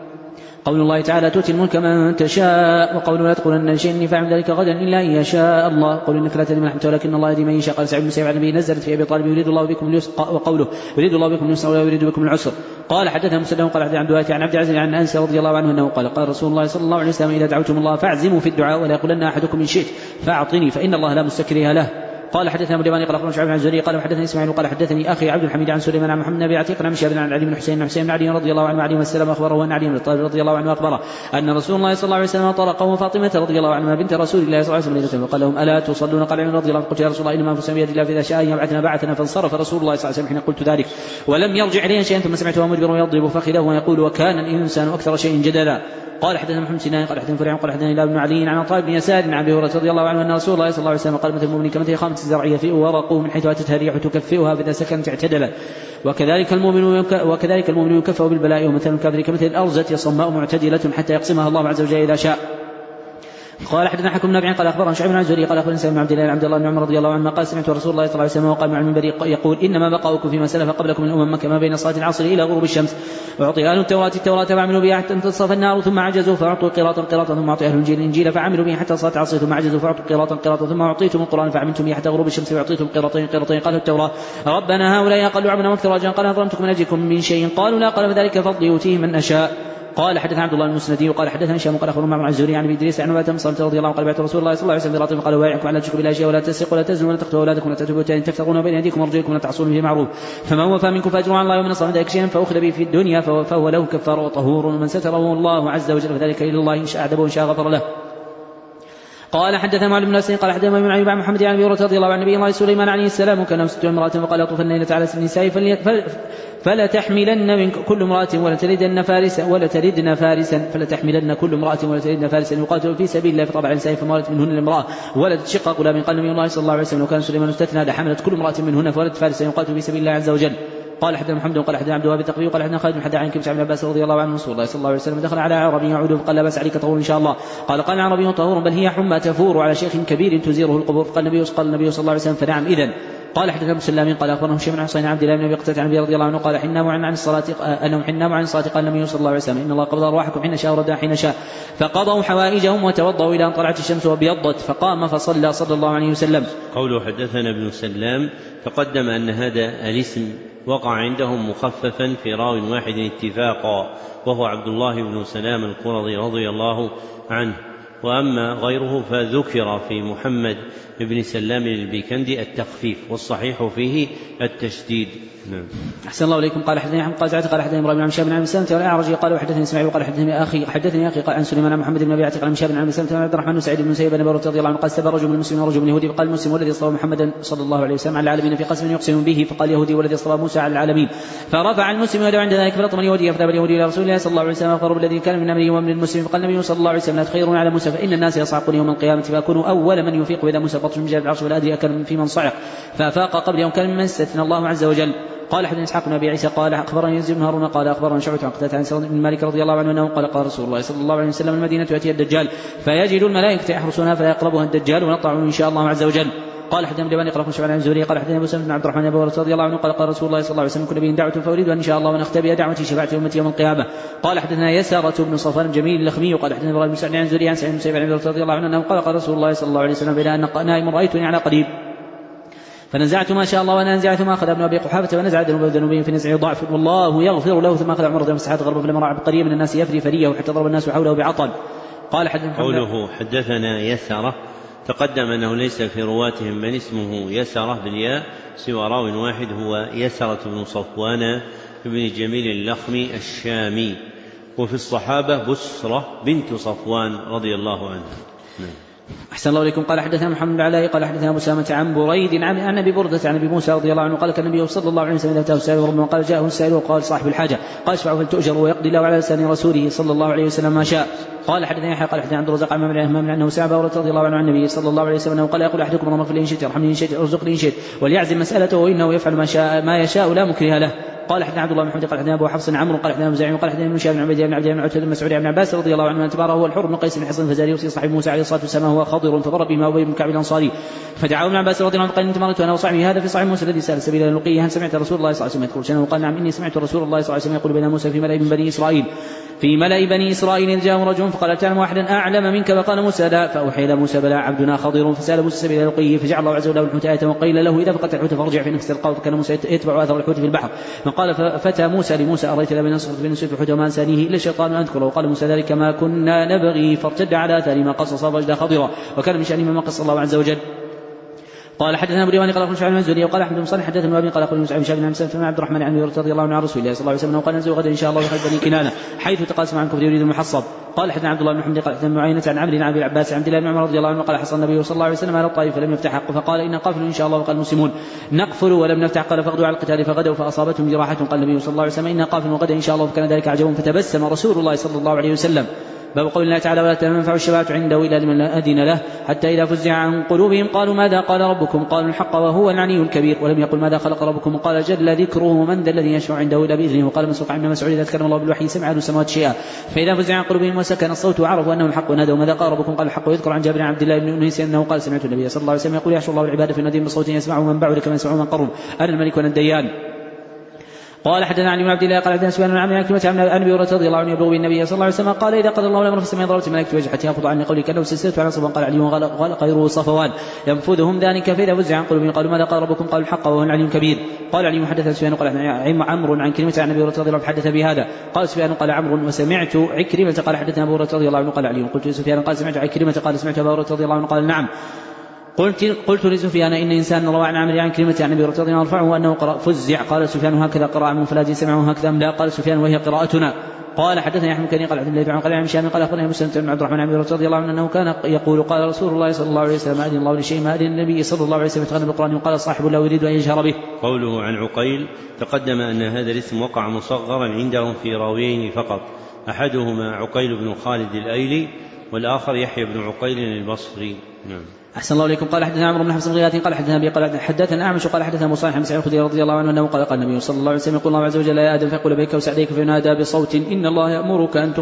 قول الله تعالى تؤتي الملك من تشاء وقول لا تقولن شيء اني فاعل ذلك غدا الا ان يشاء الله. قول انك لا تدري من احببت ولكن الله يهدي من يشاء. قال سعيد بن مسيب عن النبي نزلت في ابي طالب يريد الله بكم اليسر وقوله يريد الله بكم اليسر ولا يريد بكم العسر. قال حدثنا مسلم قال حدثنا عبد الوهاب عن عبد العزيز عن انس رضي الله عنه انه قال قال رسول الله صلى الله عليه وسلم اذا دعوتم الله فاعزموا في الدعاء ولا يقولن احدكم ان شئت فاعطني فان الله لا مستكره له. قال حدثنا ابو اليماني قال اخبرنا شعيب عن الزهري قال حدثني اسماعيل قال حدثني اخي عبد الحميد عن سليمان عن محمد بن عتيق عن شهاب عن علي بن حسين عن حسين بن علي رضي الله عنه عليه السلام اخبره ان علي بن طالب رضي الله عنه اخبره ان رسول الله صلى الله عليه وسلم طرقه وفاطمه رضي الله عنها بنت رسول الله صلى الله عليه وسلم وقال لهم الا تصلون؟ قال علي رضي الله عنه قلت يا رسول الله انما انفسنا بيد الله فاذا شاء ان يبعثنا بعثنا. فانصرف رسول الله صلى الله عليه وسلم حين قلت ذلك ولم يرجع الي شيئا ثم سمعته مدبرا يضرب فخذه ويقول وكان الانسان اكثر شيء جدلا. قال حدثنا محمد سنان قال حدثنا فريع قال حدثنا هلال بن علي عن عطاء بن يسار عن ابي هريره رضي الله عنه ان رسول الله صلى الله عليه وسلم قال مثل المؤمن كمثل خامة الزرع يفيء ورقه من حيث اتتها الريح تكفئها فاذا سكنت اعتدلت وكذلك المؤمن وكذلك المؤمن يكفأ بالبلاء ومثل الكافر كمثل الارزة صماء معتدلة حتى يقسمها الله عز وجل اذا شاء. قال حدثنا حكم نافع قال اخبرنا شعيب بن الزهري قال اخبرنا سالم بن عبد الله عبد الله بن عمر رضي الله عنهما قال سمعت رسول الله صلى الله عليه وسلم وقال مع المنبر يقول انما بقاؤكم فيما سلف قبلكم من الامم كما بين صلاه العصر الى غروب الشمس. واعطي اهل التوراه التوراه فعملوا بها حتى انتصف النار ثم عجزوا فاعطوا قراطا قراطا ثم اعطي اهل الانجيل الانجيل فعملوا به حتى صلاه العصر ثم عجزوا فاعطوا قراطا قراطا ثم اعطيتم القران فعملتم به حتى غروب الشمس فاعطيتم قراطين قراطين. قالوا التوراه ربنا هؤلاء اقل عملا واكثر اجرا قال اظلمتكم من اجلكم من شيء قالوا لا قال فذلك فضلي يؤتيه من اشاء. قال حدثنا عبد الله المسندي وقال حدثنا هشام قال اخبرنا مع الزهري عن ابي ادريس عن ابي صلى رضي الله عنه قال بعث رسول الله صلى الله عليه وسلم براطب قال واعكم على تشركوا بالله شيئا ولا تسرقوا ولا تزنوا ولا تقتلوا اولادكم ولا تتبعوا بهتان تفترون بين ايديكم وارجلكم ولا تعصون به معروف فمن وفى منكم فاجر على الله ومن اصاب ذلك شيئا فاخذ به في الدنيا فهو له كفار وطهور ومن ستره الله عز وجل فذلك الى الله ان شاء اعذبه وان شاء غفر له. قال حدثنا معلم بن ناصر قال حدثنا ابن عيوب عن محمد عن ابي هريره رضي الله عن النبي الله سليمان عليه السلام كان ست امراه فقال اطوفن ليله على النساء فلا تحملن من كل امراه ولا تردن فارسا ولا تردن فارسا فلا تحملن كل امراه ولا تردن فارسا يقاتل في سبيل الله فطبع النساء فمالت منهن الامراه ولدت شقاق غلام قال النبي الله صلى الله عليه وسلم وكان سليمان استثنى لحملت كل امراه منهن فولدت فارسا يقاتل في سبيل الله عز وجل. قال حدثنا محمد قال حدثنا عبد الوهاب التقري قال حدثنا خالد بن حدثنا عن كبش بن عباس رضي الله عنه رسول الله صلى الله عليه وسلم دخل على عربي يعود فقال لا باس عليك طهور ان شاء الله. قال قال عربي طهور بل هي حمى تفور على شيخ كبير تزيره القبور. قال النبي قال النبي صلى الله عليه وسلم فنعم اذن. قال حدثنا ابو سلام قال اخبرنا هشام بن حسين عبد الله بن ابي قتاده عن ابي رضي الله عنه قال حنا عن الصلاه انهم حنا عن الصلاه قال النبي صلى الله عليه وسلم ان الله قبض ارواحكم حين شاء ورد حين شاء فقضوا حوائجهم وتوضؤوا الى ان طلعت الشمس وابيضت فقام فصلى صلى الله عليه وسلم. قوله حدثنا ابن سلام تقدم ان هذا الاسم وقع عندهم مخففا في راو واحد اتفاقا وهو عبد الله بن سلام القرظي رضي الله عنه وأما غيره فذكر في محمد بن سلام البيكندي التخفيف والصحيح فيه التشديد. نعم. أحسن الله إليكم. قال حدثني عن قال قال حدثني إبراهيم عن شاب بن عبد السلام والأعرج قال وحدثني إسماعيل قال حدثني أخي حدثني أخي قال عن سليمان عن محمد بن أبي عتيق عن شاب بن عبد السلام عبد الرحمن سعيد بن سيب بن برة رضي الله عنه قال سب رجل من المسلمين ورجل من يهودي فقال المسلم والذي اصطفى محمدا صلى الله عليه وسلم على العالمين في قسم يقسم به فقال يهودي والذي اصطفى موسى على العالمين فرفع المسلم يده عند ذلك فلطم اليهودي فذهب اليهودي إلى رسول الله صلى الله عليه وسلم فأخبره بالذي كان من أمره ومن المسلم فقال النبي صلى الله عليه وسلم لا تخيرون على موسى فإن الناس يصعقون يوم القيامة فأكونوا أول من يفيق إذا موسى بطش من جانب العرش ولا أدري أكل في من صعق فأفاق قبل يوم كان ممن استثنى الله عز وجل. قال حدثنا اسحاق بن ابي عيسى قال اخبرني يزيد بن هارون قال اخبرنا شعبة عن قتادة عن سعد بن مالك رضي الله عنه انه قال قال رسول الله صلى الله عليه وسلم المدينة يأتي الدجال فيجد الملائكة يحرسونها فلا يقربها الدجال ونطع ان شاء الله عز وجل. قال حدثنا اليماني قال شعبان عن الزهري قال حدثنا ابو سلمة بن عبد الرحمن ابو هريرة رضي الله عنه قال قال رسول الله صلى الله عليه وسلم كل نبي دعوة فأريد ان شاء الله وان اختبئ دعوتي شفاعة امتي يوم القيامة. قال حدثنا يسارة بن صفوان الجميل اللخمي قال حدثنا ابراهيم بن سعد عن الزهري عن سعيد بن مسيب عن رضي الله عنه انه قال قال رسول الله صلى الله عليه وسلم بين ان نائم رايتني على قريب فنزعت ما شاء الله وانا انزعت ما اخذ ابن ابي قحافه ونزع ذنوب ذنوبهم في نزع ضعف والله يغفر له ثم اخذ عمر بن مسعود غرب فلما راى عبقريه من الناس يفري فريه حتى ضرب الناس حوله بعطل. قال حدثنا قوله حدثنا يسرة تقدم انه ليس في رواتهم من اسمه يسرة بالياء سوى راو واحد هو يسرة بن صفوان بن جميل اللخمي الشامي، وفي الصحابة بسرة بنت صفوان رضي الله عنها. أحسن الله إليكم. قال حدثنا محمد بن علاء قال حدثنا أبو سامة عن بريد عن أبي بردة عن أبي موسى رضي الله عنه قال كان النبي صلى الله عليه وسلم إذا أتاه السائل ربما قال جاءه السائل وقال صاحب الحاجة قال اشفعوا فلتؤجر ويقضي الله على لسان رسوله صلى الله عليه وسلم ما شاء. قال حدثنا يحيى قال حدثنا عبد الرزاق عن ممن من انه سمع ابا هريرة رضي الله عنه عن النبي صلى الله عليه وسلم انه قال يقول احدكم اللهم اغفر لي ان شئت ارحمني ان شئت ارزقني ان شئت وليعزم مسألته وانه يفعل ما شاء ما يشاء لا مكره له. قال حدثنا عبد الله بن محمد قال حدثنا ابو حفص عمرو قال حدثنا مزاحم قال حدثنا ابن شهاب بن عبيد بن عبد بن عتبة بن مسعود بن عباس رضي الله عنه ان تبارك هو الحر بن قيس بن حصن الفزاري وصي صاحب موسى عليه الصلاه والسلام هو خضر فضر بهما ابي بن كعب الانصاري فدعاه ابن عباس رضي الله عنه قال انت مرت انا وصاحبي هذا في صاحب موسى الذي سال سبيل اللقيه هل سمعت رسول الله صلى الله عليه وسلم يقول شنو؟ قال نعم اني سمعت رسول الله صلى الله عليه وسلم يقول بين موسى في ملأ من بني اسرائيل في ملأ بني إسرائيل إذ جاءهم رجل فقال تعلم واحدا أعلم منك فقال موسى لا فأوحي إلى موسى بلى عبدنا خضر فسأل موسى سبيل اللقيه فجعل الله عز وجل الحوت آية وقيل له إذا فقدت الحوت فارجع في نفس القول فكان موسى يتبع أثر الحوت في البحر فقال فتى موسى لموسى أريت لبن نصرت في نسوف الحوت وما أنسانيه إلا الشيطان أذكره وقال موسى ذلك ما كنا نبغي فارتد على آثار ما قصص فوجد خضرا وكان من شأنه ما قص الله عز وجل. قال حدثنا ابو ديوان قال اخبرنا شعيب بن الزهري وقال احمد بن صالح حدثنا ابن ابي قال اخبرنا مسعود بن شهاب بن مسلم عبد الرحمن عن رضي الله عنه عن رسول الله صلى الله عليه وسلم قال ننزل غدا ان شاء الله وخلف بني كنانه حيث تقاسم عنكم يريد المحصب. قال حدثنا عبد الله بن محمد قال حدثنا معينة عن عمرو بن ابي العباس عن عبد الله بن عمر رضي الله عنه قال حصل النبي صلى الله عليه وسلم على الطائف فلم يفتح حق فقال ان قافل ان شاء الله وقال المسلمون نقفل ولم نفتح قال فغدوا على القتال فغدوا فاصابتهم جراحه قال النبي صلى الله عليه وسلم ان قافل وغدا ان شاء الله فكان ذلك عجبهم فتبسم رسول الله صلى الله عليه وسلم. باب قول الله تعالى ولا تنفع الشفاعة عنده إلا لمن أذن له حتى إذا فزع عن قلوبهم قالوا ماذا قال ربكم قالوا الحق وهو العلي الكبير ولم يقل ماذا خلق ربكم قال جل ذكره من ذا الذي يشفع عنده إلا بإذنه. وقال مسروق عن مسعود إذا تكلم الله بالوحي سمع له السماوات شيئا فإذا فزع عن قلوبهم وسكن الصوت وعرفوا أنه الحق ونادوا ماذا قال ربكم قال الحق. ويذكر عن جابر بن عبد الله بن أنيس أنه قال سمعت النبي صلى الله عليه وسلم يقول يحشر الله العباد في نادي بصوت يسمعه من بعد كما يسمعه من قرب أنا الملك وانا الديان. قال حدثنا عن ابن عبد الله قال حدثنا سفيان بن عمرو كلمة عن ابي هريرة رضي الله عنه يبلغ بالنبي صلى الله عليه وسلم قال اذا قضى الله الامر في السماء ضربت الملائكة وجه حتى ياخذ عني قولي كانه سلسلة على صفوان قال علي غلق غيره صفوان ينفذهم ذلك فاذا فزع عن قلوبهم قالوا ماذا قال ربكم قالوا الحق وهو العلي الكبير. قال علي حدثنا سفيان قال عمرو عن كلمة عن ابي هريرة رضي الله عنه حدث بهذا. قال سفيان قال عمرو وسمعت عكرمة قال حدثنا ابو هريرة رضي الله عنه قال علي قلت سفيان قال سمعت عكرمة قال سمعت ابو هريرة رضي الله عنه قال نعم. قلت قلت لسفيان ان انسان روى عن عمرو عن كلمه عن النبي رضي الله عنه يرفعه انه قرأ فزع قال سفيان هكذا قرأ عمرو فلا سمعه هكذا لا قال سفيان وهي قراءتنا. قال حدثني احمد كني قال عبد الله بن قال عن هشام قال اخبرني مسلم بن عبد الرحمن عن النبي رضي الله عنه انه كان يقول قال رسول الله صلى الله عليه وسلم اذن الله لشيء ما اذن النبي صلى الله عليه وسلم يتغنى بالقران وقال صاحب لا يريد ان يجهر به. قوله عن عقيل تقدم ان هذا الاسم وقع مصغرا عندهم في راويين فقط احدهما عقيل بن خالد الايلي والاخر يحيى بن عقيل البصري. نعم. أحسن الله إليكم. قال حدثنا عمرو بن حفص بن غياث قال حدثنا أبي قال حدثنا أعمش قال حدثنا مصالح بن سعيد الخدري رضي الله عنه أنه قال قال النبي صلى الله عليه وسلم يقول الله عز وجل يا آدم فيقول بك وسعديك فينادى بصوت إن الله يأمرك أن تخ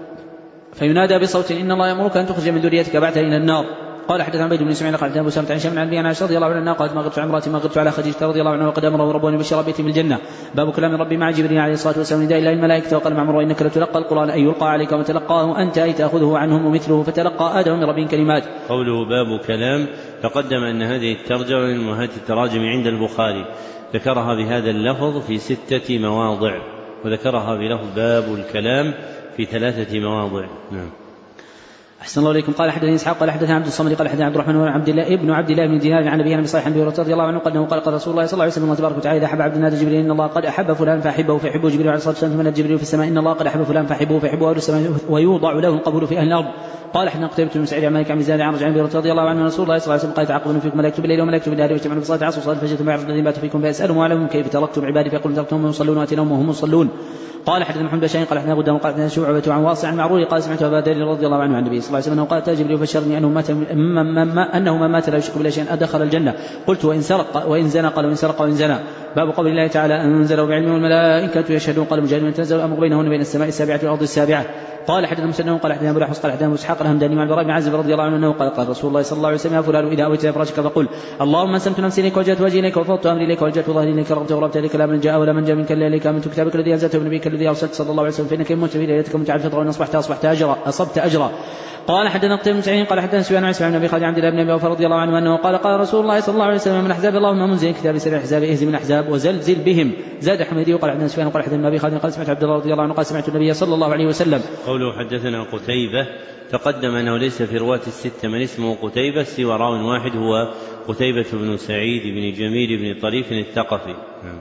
فينادى بصوت إن الله يأمرك أن تخرج من ذريتك بعثا إلى النار. قال حدثنا عبيد بن اسماعيل قال حدثنا ابو سلمة عن هشام عن ابي عائشة رضي الله عنها قالت ما غرت عن امرأتي ما غرت على خديجة رضي الله عنها وقد امره ربه ان يبشر بيتي بالجنة. باب كلام ربي مع جبريل عليه الصلاة والسلام نداء الى الملائكة وقال معمر انك لتلقى القرآن اي يلقى عليك وتلقاه انت اي تاخذه عنهم ومثله فتلقى ادم من ربه كلمات. قوله باب كلام تقدم ان هذه الترجمة من امهات التراجم عند البخاري ذكرها بهذا اللفظ في ستة مواضع وذكرها بلفظ باب الكلام في ثلاثة مواضع. نعم. أحسن الله إليكم. قال حدثنا إسحاق قال حدثنا عبد الصمد قال حدثنا عبد الرحمن بن عبد الله ابن عبد الله بن دينار عن أبي صالح بن رضي الله عنه قال قال قال رسول الله صلى الله عليه وسلم الله تبارك وتعالى إذا أحب عبد الله جبريل إن الله قد أحب فلان فأحبه فيحبه جبريل عليه الصلاة والسلام من جبريل في السماء إن الله قد أحب فلان فأحبه فيحبه أهل السماء ويوضع له القبول في أهل الأرض. قال حدثنا قتيبة بن سعيد عن مالك عن زيد عن رجع عن رضي الله عنه رسول الله صلى الله عليه وسلم قال تعاقبون فيكم ملائكة بالليل وملائكة بالنهار ويجتمعون في صلاة العصر وصلاة الفجر ثم يعرض الذين باتوا فيكم فيسألهم ويعلمهم كيف تركتم عبادي فيقولون تركتهم يصلون وأتيناهم وهم يصلون. قال حدثنا محمد بن بشير قال حدثنا غدام قال حدثنا شعبة عن واصع عن معرور قال سمعت أبا ذر رضي الله عنه عن النبي صلى الله عليه وسلم قال أتى جبريل فبشرني أنه مات أنه من مات لا يشرك بالله شيئا أدخل الجنة. قلت وإن سرق وإن زنى قال وإن سرق وإن زنى. باب قول الله تعالى أنزله بعلمه والملائكة يشهدون قال مجاهد من تنزل الأمر بينهن بين السماء السابعة والأرض السابعة. قال حدثنا مسدد قال حدثنا أبو الأحوص قال حدثنا إسحاق الهمداني مع البراء بن عازب رضي الله عنه أنه قال قال رسول الله صلى الله عليه وسلم يا فلان إذا أويت إلى فراشك فقل اللهم أسلمت نفسي إليك وجهت وجهي إليك وفوضت أمري إليك وجهت ظهري إليك رغبت ورهبت إليك لا من جاء ولا من جاء منك إلا إليك آمنت كتابك الذي أنزلته بنبيك الذي أرسلت صلى الله عليه وسلم فإنك إن مت في ليلتك مت على الفطر وإن أصبحت أصبحت أجرا أصبت أجرا. قال حدثنا قتيبة بن سعيد قال حدثنا سفيان عن اسماعيل بن ابي خالد عبد الله بن ابي اوفى رضي الله عنه انه قال قال رسول الله صلى الله عليه وسلم من احزاب اللهم منزل كتاب سبع احزاب اهزم الاحزاب وزلزل بهم. زاد حميدي وقال حدثنا سفيان قال حدثنا ابي خالد قال سمعت عبد الله رضي الله عنه قال سمعت النبي صلى الله عليه وسلم. قوله حدثنا قتيبة تقدم انه ليس في رواة الستة من اسمه قتيبة سوى راو واحد هو قتيبة بن سعيد بن جميل بن طريف الثقفي.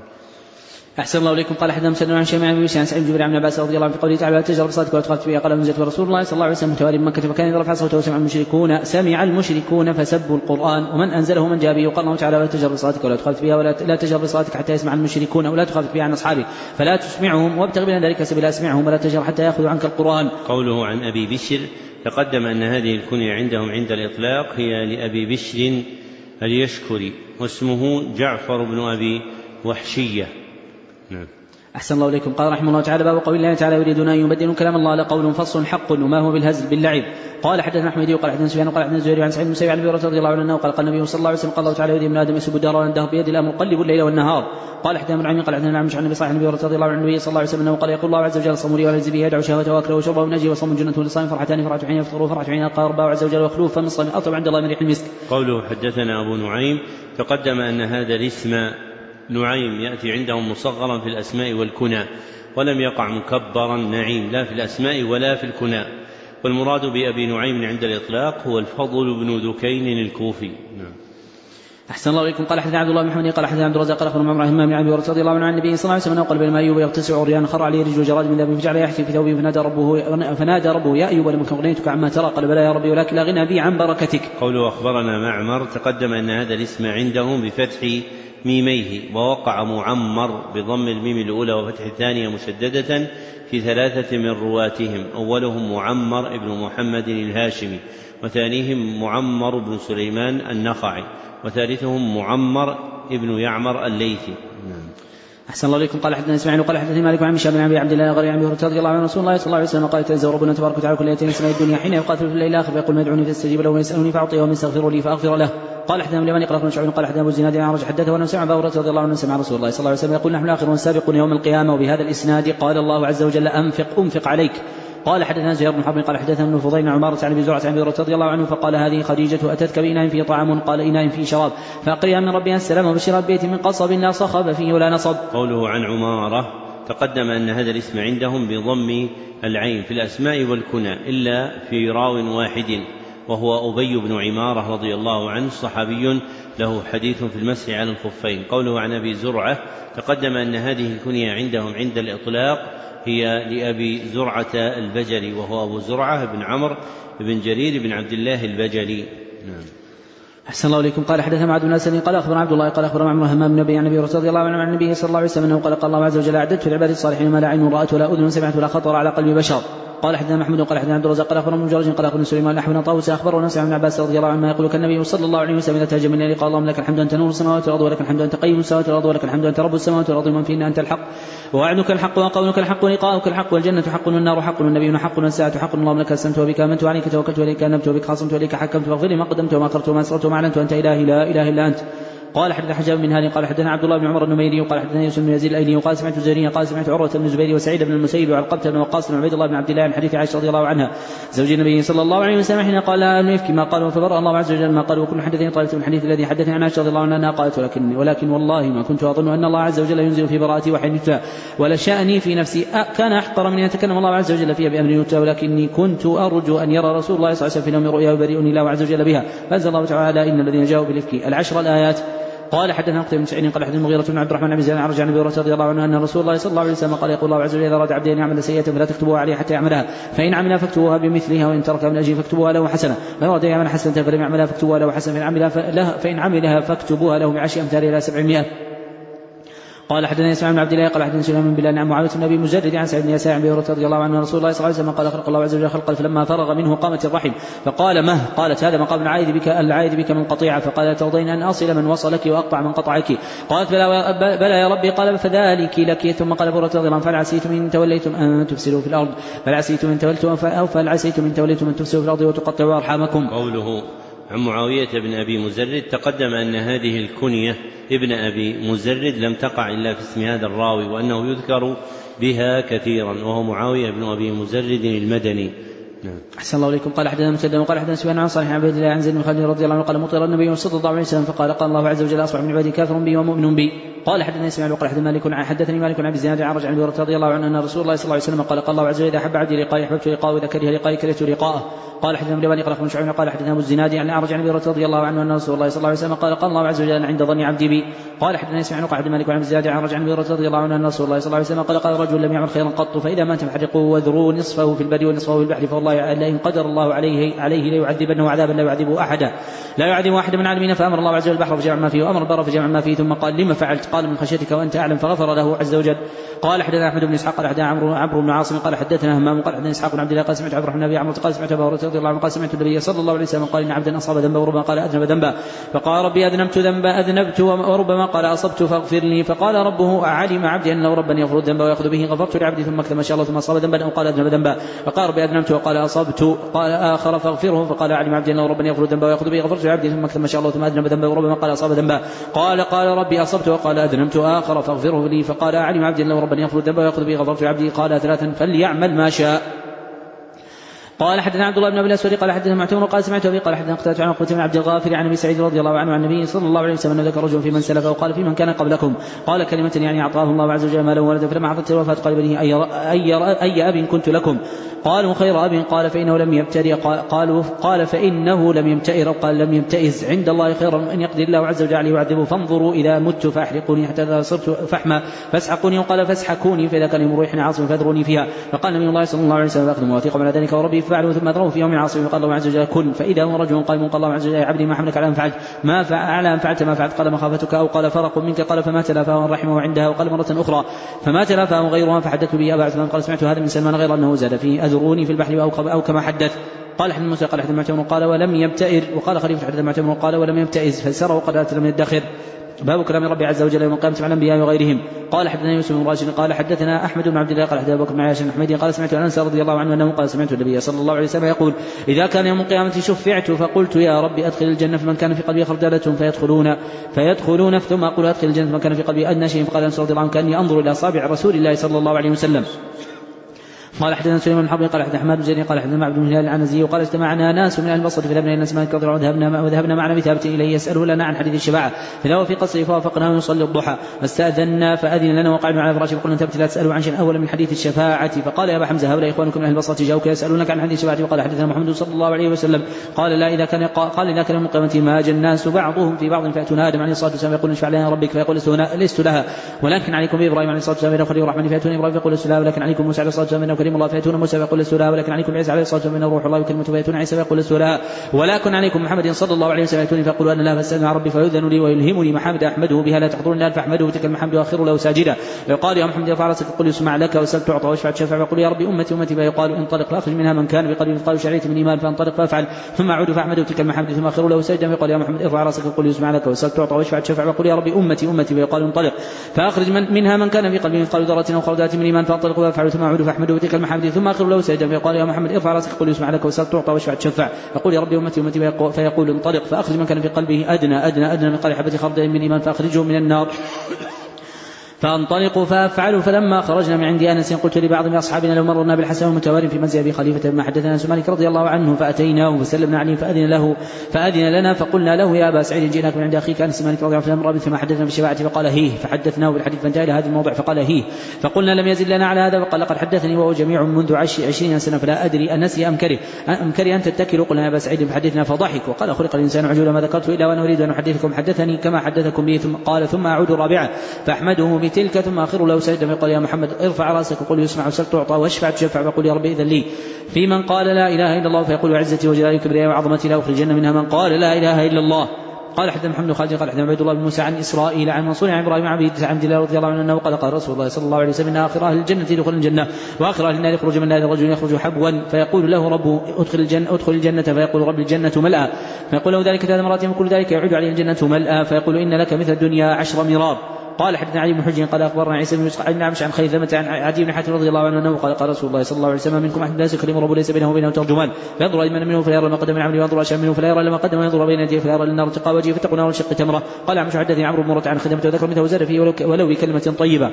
أحسن الله إليكم. قال حدثنا مسلم عن شيماء بن عن سعيد بن جبير عن عباس رضي الله عنه في قوله تعالى لا تجهر بصلاتك ولا تخافت بها قال نزلت ورسول الله صلى الله عليه وسلم متوالي بمكة فكان إذا رفع صوته سمع المشركون سمع المشركون فسبوا القرآن ومن أنزله من جاء به. وقال الله تعالى لا تجهر بصلاتك ولا تخافت بها ولا لا تجهر بصلاتك حتى يسمع المشركون ولا تخافت بها عن أصحابك فلا تسمعهم وابتغ بين ذلك سبيلا اسمعهم ولا تجهر حتى يأخذوا عنك القرآن. قوله عن أبي بشر تقدم أن هذه الكنية عندهم عند الإطلاق هي لأبي بشر اليشكري واسمه جعفر بن أبي وحشية. نعم. أحسن الله إليكم. قال رحمه الله تعالى باب قول الله تعالى يريدون أن يبدلوا كلام الله لقول فصل حق وما هو بالهزل باللعب. قال حدثنا أحمد وقال حدثنا سفيان وقال حدثنا الزهري عن سعيد بن مسيب عن أبي هريرة رضي الله عنه قال قال النبي صلى الله عليه وسلم قال الله تعالى يريد من آدم يسب الدار والدهر بيد الله مقلب الليل والنهار. قال حدثنا ابن عمي قال حدثنا الأعمش عن أبي صالح عن أبي هريرة رضي الله عنه النبي صلى الله عليه وسلم أنه قال يقول الله عز وجل صوم لي وليس به يدعو شهوته وأكله وشربه من أجله وصوم جنة للصائم فرحتان فرحة حين يفطر وفرحة حين يلقى ربه عز وجل وخلوف فم الصائم أطيب عند الله من ريح المسك. قوله حدثنا أبو نعيم تقدم أن هذا الاسم نعيم يأتي عندهم مصغرا في الأسماء والكنى ولم يقع مكبرا نعيم لا في الأسماء ولا في الكنى والمراد بأبي نعيم عند الإطلاق هو الفضل بن دكين الكوفي. نعم. أحسن الله إليكم. قال حدثنا عبد الله بن محمد قال حدثنا عبد الرزاق قال أخبرنا معمر همام بن أبي هريرة رضي الله عنه عن النبي صلى الله عليه وسلم قال بينما أيوب يغتسل عريان خر عليه رجل جراد من ذهب فجعل يحفي في ثوبه فنادى ربه فنادى ربه يا أيوب لم أكن غنيتك عما ترى قال بلى يا ربي ولكن لا غنى بي عن بركتك. قوله أخبرنا معمر تقدم أن هذا الاسم عندهم بفتح ميميه ووقع معمر بضم الميم الأولى وفتح الثانية مشددة في ثلاثة من رواتهم أولهم معمر ابن محمد الهاشمي وثانيهم معمر بن سليمان النخعي وثالثهم معمر ابن يعمر الليثي. أحسن الله إليكم. قال حدثنا إسماعيل قال حدثني مالك عن هشام بن أبي عبد الله غير عن أبي هريرة رضي الله عنه رسول الله صلى الله عليه وسلم قال تنزل ربنا تبارك وتعالى كل ليلة من سماء الدنيا حين يقاتل في الليل الآخر فيقول ما يدعوني فاستجيب له ويسألني فأعطيه ومن يستغفر لي فأغفر له. قال حدثنا اليماني قال ابن شعيب قال حدثنا أبو الزناد عن عرج حدثه ونفسه عن أبي هريرة رضي الله عنه سمع رسول الله صلى الله عليه وسلم يقول نحن الآخرون السابقون يوم القيامة وبهذا الإسناد قال الله عز وجل أنفق أنفق عليك. قال حدثنا زهير بن حرب قال حدثنا ابن فضيل عن عمارة عن ابي زرعة عن ابي هريرة رضي الله عنه فقال هذه خديجة أتتك بإناء فيه طعام قال إناء فيه شراب فأقرئها من ربها السلام وبشرها ببيت من قصب لا صخب فيه ولا نصب. قوله عن عمارة تقدم أن هذا الاسم عندهم بضم العين في الأسماء والكنى إلا في راو واحد وهو أبي بن عمارة رضي الله عنه صحابي له حديث في المسح على الخفين. قوله عن أبي زرعة تقدم أن هذه الكنية عندهم عند الإطلاق هي لأبي زرعة البجلي وهو أبو زرعة بن عمرو بن جرير بن عبد الله البجلي. نعم. أحسن الله إليكم. قال حدثنا معاذ بن أسد قال أخبرنا عبد الله قال أخبرنا معمر همام بن أبي عن أبي هريرة رضي الله عنه عن النبي صلى الله عليه وسلم أنه قال قال الله عز وجل أعددت لعباد الصالحين ما لا عين رأت ولا أذن سمعت ولا خطر على قلب بشر. قال حدثنا محمود قال حدثنا عبد الرزاق قال أخبرنا ابن جريج قال أخبرنا سليمان الأحول طاووس أخبرنا نافع عن عباس رضي الله عنه يقول كان النبي صلى الله عليه وسلم إذا تهجم الليل قال اللهم لك الحمد أنت نور السماوات والأرض ولك الحمد أنت قيم السماوات والأرض ولك الحمد أنت رب السماوات والأرض ومن فيهن أنت الحق ووعدك الحق وقولك الحق ولقاؤك الحق والجنة حق والنار حق والنبي حق والساعة حق اللهم لك أسلمت وبك آمنت وعليك توكلت وإليك أنبت وبك خاصمت وإليك حكمت فاغفر لي ما قدمت وما أخرت وما أسررت وما أعلنت وأنت إلهي لا إله إلا أنت. قال حدثنا حجاب من هذه قال حدثنا عبد الله بن عمر النميري وقال حدثنا يوسف بن يزيد الايلي وقال سمعت الزهري قال سمعت عروة بن الزبير وسعيد بن المسيب وعلقمة بن وقاص وعبيد الله بن عبد الله عن حديث عائشة رضي الله عنها زوج النبي صلى الله عليه وسلم حين قال لها الإفك ما قالوا فبرأ الله عز وجل ما قالوا وكل حدثني طائفة من الحديث الذي حدثني عن عائشة رضي الله عنها قالت ولكن ولكن والله ما كنت أظن أن الله عز وجل ينزل في براءتي وحي يتلى ولا شأني في نفسي كان أحقر من أن يتكلم الله عز وجل فيها بأمر يتلى ولكني كنت أرجو أن يرى رسول الله صلى الله عليه وسلم في نوم رؤيا وبرئني الله عز وجل بها فأنزل الله تعالى إن الذين جاءوا بالإفك العشر الآيات. قال حدثنا قتيبة بن سعيد قال حدثنا المغيرة بن عبد الرحمن بن زيد عن ابي هريرة رضي الله عنه ان رسول الله صلى الله عليه وسلم قال يقول الله عز وجل اذا اراد عبدي ان يعمل سيئة فلا تكتبوها عليه حتى يعملها فان عملها فاكتبوها بمثلها وان تركها من اجل فاكتبوها له حسنة فان اراد ان يعمل حسنة فلم يعملها فاكتبوها له حسنة فان عملها فان عملها فاكتبوها له بعشر امثالها الى سبعمائة. قال حدثنا اسماعيل بن عبد الله قال حدثنا سليمان بن بلال عن معاوية بن ابي مجرد عن سعيد بن يسار عن ابي هريرة رضي الله عنه رسول الله صلى الله عليه وسلم قال خلق الله عز وجل خلقا فلما فرغ منه قامت الرحم فقال مه قالت هذا مقام العائد بك العائد بك من قطيعة فقال ترضين ان اصل من وصلك واقطع من قطعك قالت بلى, بلى يا ربي قال فذلك لك ثم قال ابو هريرة رضي الله عنه فهل عسيتم ان توليتم ان تفسدوا في الارض فهل عسيتم ان توليتم او فهل عسيتم ان توليتم ان تفسدوا في الارض وتقطعوا ارحامكم. قوله عن معاوية بن أبي مزرد تقدم أن هذه الكنية ابن أبي مزرد لم تقع إلا في اسم هذا الراوي وأنه يذكر بها كثيرا وهو معاوية بن أبي مزرد المدني. نعم. أحسن الله إليكم. قال حدثنا مسدد وقال حدثنا سفيان عن صالح عن عبد الله عن زيد بن خالد رضي الله عنه قال مطر النبي صلى الله عليه وسلم فقال قال الله عز وجل أصبح من عبادي كافر بي ومؤمن بي. قال حدثنا اسماعيل وقال حدثنا مالك عن حدثني مالك عن ابي الزناد عن رجل عن ابي هريرة رضي الله عنه ان رسول الله صلى الله عليه وسلم قال قال الله عز وجل اذا احب عبدي لقائي احببت لقاءه واذا كره لقائي كرهت لقاءه. قال حدثنا ابن بني قال اخبرنا شعيب قال حدثنا ابو الزناد عن اعرج عن ابي هريرة رضي الله عنه ان رسول الله صلى الله عليه وسلم قال قال الله عز وجل انا عند ظن عبدي بي. قال حدثنا اسماعيل وقال حدثنا مالك عن ابي الزناد عن رجل عن ابي هريرة رضي الله عنه ان رسول الله صلى الله عليه وسلم قال قال رجل لم يعمل خيرا قط فاذا مات فحرقوه وذروه نصفه في البر ونصفه في البحر فوالله لئن قدر الله عليه عليه ليعذبنه عذابا لا يعذبه احدا لا يعذب احد من العالمين. فامر الله عز وجل البحر فجمع ما فيه وامر البر فجمع ما فيه ثم قال لما فعلت قال من خشيتك وانت اعلم فغفر له عز وجل. قال حدثنا احمد بن اسحاق قال حدثنا عمرو عمرو بن عاصم قال حدثنا همام قال حدثنا اسحاق بن عبد الله قال سمعت عبد الرحمن بن عمرو قال سمعت ابا هريرة رضي الله عنه قال سمعت النبي صلى الله عليه وسلم قال ان عبدا اصاب ذنبا وربما قال اذنب ذنبا فقال ربي اذنبت ذنبا اذنبت وربما قال اصبت فاغفر لي فقال ربه علم عبدي انه ربا يغفر الذنب وياخذ به غفرت لعبدي ثم كتم شاء الله ثم اصاب ذنبا او قال اذنب ذنبا فقال ربي اذنبت وقال اصبت قال اخر فاغفره فقال علم عبدي انه ربا يغفر الذنب وياخذ به غفرت لعبدي ثم كتم شاء الله ثم اذنب ذنبا وربما قال اصاب ذنبا قال قال ربي اصبت وقال اذنبت اخر فاغفره لي فقال علم عبدي انه ربا يغفر الذنب وياخذ به غفرت لعبدي قال ثلاثا فليعمل ما شاء. قال حدثنا عبد الله بن ابي الاسود قال حدثنا معتمر قال سمعت ابي قال حدثنا قتادة عن عقبة بن عبد الغافر عن ابي سعيد رضي الله عنه عن النبي صلى الله عليه وسلم ذكر رجل في من سلف وقال في من كان قبلكم قال كلمة يعني اعطاه الله عز وجل مالا وولدا فلما عرفت الوفاة قال بنيه اي اي اي اب كنت لكم قالوا خير اب قال فانه لم يبتدئ قالوا قال فانه لم يمتئر قال لم يمتئز عند الله خيرا من ان يقدر الله عز وجل عليه ويعذبه فانظروا اذا مت فاحرقوني حتى اذا صرت فحما فاسحقوني وقال فاسحكوني فاذا كان يوم ريح عاصم فاذروني فيها فقال نبي الله صلى الله عليه وسلم فاخذوا مواثيقهم على ذلك وربي فعلوا ثم اذروه في يوم عاصم فقال الله عز وجل كن فاذا هو رجل قائم قال الله عز وجل يا عبدي ما حملك على ان فعلت ما على ان فعلت ما فعلت قال مخافتك او قال فرق منك قال فما تلافاه رحمه عندها وقال مرة اخرى فما تلافاه غيرها فحدثت به ابا عثمان قال سمعت هذا من سلمان غير انه زاد فيه اذروني في البحر او كما حدث. قال حدثنا موسى قال حدثنا معتمر قال ولم يبتئر وقال خليفة حدثنا معتمر قال ولم يبتئز فسر وقد اتى من الداخل. باب كلام ربي عز وجل يوم القيامة على الانبياء وغيرهم. قال حدثنا يوسف بن راشد قال حدثنا احمد بن عبد الله قال حدثنا ابو بكر بن عياش الحميدي قال سمعت انس رضي الله عنه انه قال سمعت النبي صلى الله عليه وسلم يقول اذا كان يوم القيامة شفعت فقلت يا ربي ادخل الجنة فمن كان في قلبي خردلة فيدخلون فيدخلون ثم اقول ادخل الجنة فمن كان في قلبي ادنى شيء فقال انس رضي الله عنه كاني انظر الى اصابع رسول الله صلى الله عليه وسلم. قال حدثنا سليمان بن حرب قال حدثنا حماد بن زيد قال حدثنا عبد بن هلال العنزي وقال اجتمعنا ناس من اهل البصره فذهبنا الى اسماء كثر وذهبنا وذهبنا معنا بثابت اليه يساله لنا عن حديث الشفاعه فذهب في قصره فوافقناه يصلي الضحى فاستاذنا فاذن لنا وقعدنا على فراشه فقلنا ثبت لا تسالوا عن شيء اول من حديث الشفاعه فقال يا ابا حمزه هؤلاء اخوانكم من اهل البصره جاءوك يسالونك عن حديث الشفاعه وقال حدثنا محمد صلى الله عليه وسلم قال لا اذا كان قال اذا كان يوم القيامه ما جاء الناس بعضهم في بعض فياتون ادم عليه الصلاه والسلام يقول اشفع لنا ربك فيقول لست لها ولكن عليكم بابراهيم عليه الصلاه والسلام انه خليل الرحمن فياتون ابراهيم فيقول لست لها ولكن عليكم موسى عليه الصلاه والسلام انه كريم الله فياتون موسى فيقول لست لها ولكن عليكم عيسى عليه الصلاه والسلام انه روح الله وكلمته فياتون عيسى فيقول لست لها ولكن عليكم محمد صلى الله عليه وسلم ياتوني فيقول انا لا فاستاذن ربي فيؤذن لي ويلهمني محمد احمده بها لا تحضرني الان فاحمده تلك المحمد واخر له ساجدا فيقال يا محمد ارفع راسك قل يسمع لك وسل تعطى واشفع تشفع فيقول يا ربي امتي امتي فيقال انطلق فاخرج منها من كان بقلبه مثقال شعيره من ايمان فانطلق فافعل ثم اعود فاحمده تلك المحمد ثم اخر له ساجدا فيقال يا محمد ارفع راسك قل يسمع لك وسل تعطى واشفع تشفع فيقول يا ربي امتي امتي فيقال انطلق فاخرج من منها من كان بقلبه مثقال ذره او خردله من ايمان فانطلق فافعل ثم اعود فاحمده تلك المحمد ثم اخر له ساجدا فيقال يا محمد ارفع راسك قل يسمع لك وسل تعطى واشفع تشفع يقول يا ربي امتي امتي فيقول انطلق فاخرج من كان في قلبه ادنى ادنى ادنى من قال حبه خردل من ايمان فاخرجه من النار فانطلقوا فافعلوا فلما خرجنا من عند انس قلت لبعض من اصحابنا لو مررنا بالحسن والمتواري في منزل ابي خليفه بما حدثنا انس مالك رضي الله عنه فاتيناه فسلمنا عليه فاذن له فاذن لنا فقلنا له يا ابا سعيد جئناك من عند اخيك انس مالك رضي الله عنه فما حدثنا بالشفاعه فقال هيه فحدثناه بالحديث فانتهى الى هذا الموضع فقال هيه فقلنا لم يزل لنا على هذا فقال لقد حدثني وهو جميع منذ عشرين سنه فلا ادري انسي ام كره ام كره ان تتكلوا قلنا يا ابا سعيد فحدثنا فضحك وقال خلق الانسان عجولا ما ذكرت الا وانا اريد ان احدثكم حدثني كما حدثكم به ثم قال ثم اعود الرابعه فاحمده بتلك ثم اخر لو سجد فيقول يا محمد ارفع راسك وقل يسمع وسل تعطى واشفع تشفع فقل يا ربي اذن لي في من قال لا اله الا الله فيقول عزتي وجلالي وكبريائي وعظمتي لا اخرجن منها من قال لا اله الا الله قال حدثنا محمد بن خالد قال حدثنا عبد الله بن موسى عن إسرائيل عن منصور عن إبراهيم عن عبد الله رضي الله عنه أنه قال قال رسول الله صلى الله عليه وسلم إن آخر أهل الجنة يدخل الجنة وآخر أهل النار يخرج من النار رجل يخرج حبوا فيقول له ربه ادخل الجنة ادخل الجنة فيقول رب الجنة ملأى فيقول له ذلك ثلاث مرات يقول ذلك يعود عليه الجنة ملأى فيقول إن لك مثل الدنيا عشر مراب. قال حدثنا علي بن حجر قال اخبرنا عيسى بن مسعود عن عن خيثمة عن عدي بن حاتم رضي الله عنه انه قال قال رسول الله صلى الله عليه وسلم منكم احد لا يكرم ربه ليس بينه وبينه ترجمان فينظر ايمن منه فيرى ما قدم من عمله وينظر اشعر منه فلا يرى لما قدم وينظر بين يديه فيرى للنار تقى وجهه فتقوا نار شق تمره. قال عمش حدثني عمرو بن مرة عن خدمته وذكر مثله وزاد فيه ولو, ولو بكلمة طيبة.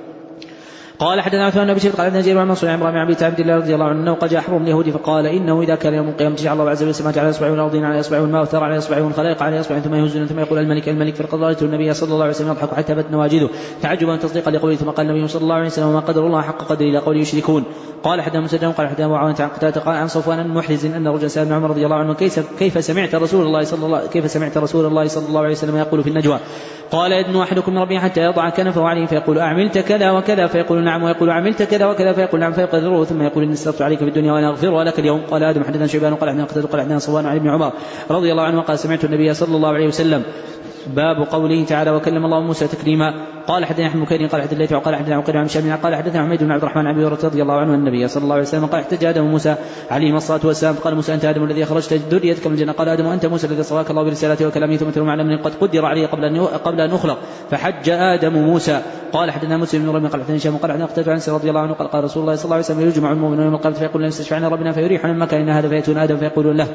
قال حدثنا عثمان بن بشير قال حدثنا جرير عن منصور عن ابراهيم بن عبد الله رضي الله عنه انه قد جاء حبر من اليهود فقال انه اذا كان يوم القيامه جعل الله عز وجل السماوات على اصبعين والارضين على اصبعين والماء والثرى على اصبعين والخلائق على اصبعين ثم يهزون ثم يقول الملك الملك فلقد رايت النبي صلى الله عليه وسلم يضحك حتى بت نواجذه تعجبا تصديقا لقوله ثم قال النبي صلى الله عليه وسلم وما قدر الله حق قدره الى قوله يشركون. قال حدثنا مسدد قال حدثنا معاوية عن قتادة قال عن صفوان المحرز ان رجلا سأل ابن عمر رضي الله عنه كيف كيف سمعت رسول الله صلى الله كيف سمعت رسول الله صلى الله عليه وسلم يقول في النجوى قال يدنو احدكم من ربه حتى يضع كنفه عليه فيقول اعملت كذا وكذا فيقول نعم ويقول عملت كذا وكذا فيقول نعم فيقدره ثم يقول اني استغفرت عليك في الدنيا وانا اغفرها لك اليوم. قال ادم حدثنا شيبان قال حدثنا قتادة قال حدثنا صفوان عن ابن عمر رضي الله عنه قال سمعت النبي صلى الله عليه وسلم. باب قوله تعالى وكلم الله موسى تكليما. قال حدثنا احمد بن كثير قال حدثنا الليث قال حدثنا عقيل عن شامل قال حدثنا حميد بن عبد الرحمن عن ابي هريره رضي الله عنه النبي صلى الله عليه وسلم قال احتج ادم موسى عليه الصلاه والسلام قال موسى انت ادم الذي خرجت ذريتك من الجنه قال ادم وانت موسى الذي صواك الله برسالته وكلامه ثم تلوم على من قد قدر عليه قبل ان قبل ان نخلق فحج ادم موسى. قال حدثنا مسلم بن ربيع قال حدثنا هشام قال حدثنا قتادة عن رضي الله عنه قال قال رسول الله صلى الله عليه وسلم يجمع المؤمنون يوم القيامه فيقول لن يستشفعنا ربنا فيريحنا من مكان هذا فياتون ادم فيقولون له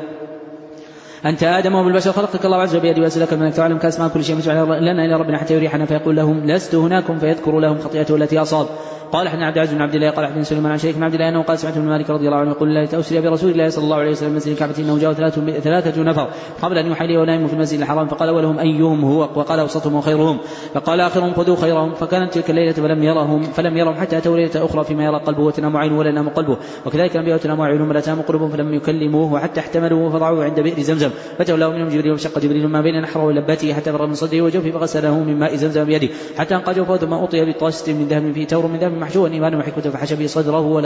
أنت آدم وبالبشر خلقك الله عز وجل بيده وأسألك من أن تعلم كأسماء كل شيء مجمع لنا إلى ربنا حتى يريحنا فيقول لهم لست هناكم فيذكر لهم خطيئته التي أصاب. قال حدثنا عبد العزيز بن عبد الله قال حدثنا سليمان عن شريك بن عبد الله أنه قال سمعت ابن مالك رضي الله عنه يقول لا تأسري برسول الله صلى الله عليه وسلم المسجد الكعبة إنه جاء ثلاثة, ثلاثة نفر قبل أن يوحي لي ونائم في المسجد الحرام فقال أولهم أيهم هو وقال أوسطهم وخيرهم فقال آخرهم خذوا خيرهم فكانت تلك الليلة فلم يرهم فلم يرهم حتى أتوا ليلة أخرى فيما يرى قلبه وتنام عينه ولا ينام قلبه وكذلك الأنبياء تنام عينهم ولا تنام قلوبهم فلم يكلموه وحتى احتملوه فضعوه عند بئر زمزم فتولوا منهم جبريل وشق جبريل ما بين نحره ولبته حتى فرغ من صدره وجوفه فغسله من ماء زمزم بيده حتى انقى جوفه ثم أعطي بطاسة من ذهب فيه تور من ذهب محشو إيمان وحكمة فحشى به صدره ولا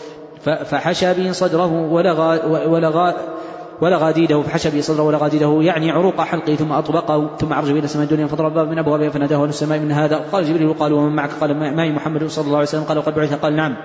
فحشى به صدره ولغى ولغى ولغاديده فحشى به صدره ولغاديده يعني عروق حلقه ثم أطبقه ثم عرج إلى السماء الدنيا فضرب باب من أبوابها فناداه أهل السماء من هذا. قال جبريل قالوا ومن معك قال معي محمد صلى الله عليه وسلم قال وقد بعث قال نعم.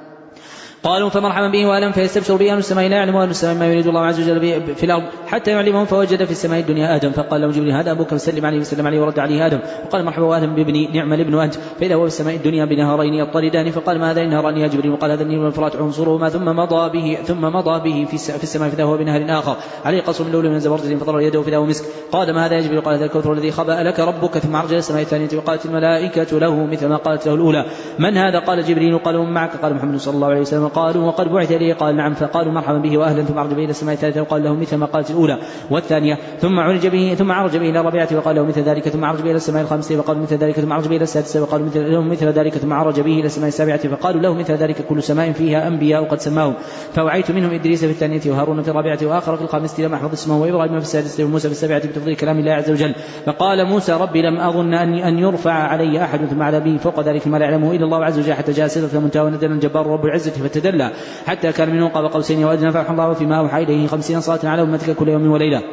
قالوا فمرحبا به وألم فيستبشر به أهل السماء لا يعلم أهل السماء ما يريد الله عز وجل في الأرض حتى يعلمهم فوجد في السماء الدنيا آدم فقال له جبريل هذا أبوك فسلم عليه وسلم عليه ورد عليه آدم وقال مرحبا وأهلا بابني نعم الابن أنت فإذا هو في السماء الدنيا بنهرين يضطردان فقال ما هذا نهران يا جبريل وقال هذا النيل والفرات عنصرهما ثم مضى به ثم مضى به في السماء فإذا هو بنهر آخر عليه قصر من لؤلؤ من زبرجد فضر يده فإذا هو مسك قال ما هذا يا جبريل قال هذا الكوثر الذي خبأ لك ربك ثم عرج إلى السماء الثانية وقالت الملائكة له مثل ما قالت له الأولى من هذا قال جبريل قال ومن معك قال محمد صلى الله عليه وسلم قالوا وقد بعث إليه قال نعم فقالوا مرحبا به وأهلا ثم عرج به إلى السماء الثالثة وقال له مثل ما قالت الأولى والثانية ثم عرج به ثم عرج به إلى الرابعة وقال له مثل ذلك ثم عرج به إلى السماء الخامسة وقالوا مثل ذلك ثم عرج به إلى السادسة وقالوا مثل له مثل ذلك ثم عرج به إلى السماء السابعة فقالوا له مثل ذلك كل سماء فيها أنبياء قد سماهم فوعيت منهم إدريس في الثانية وهارون في الرابعة وآخر في الخامسة لم أحفظ اسمه وإبراهيم في السادسة وموسى في السابعة بتفضيل كلام الله عز وجل فقال موسى ربي لم أظن أني أن يرفع علي أحد ثم على به فوق ذلك ما لا يعلمه إلا الله عز وجل حتى جاء سدرة المنتهى ونزل الجبار رب العزة فتدلى حتى كان منه قاب قوسين وأدنى فأوحى الله فيما أوحى إليه خمسين صلاة على أمتك كل يوم وليلة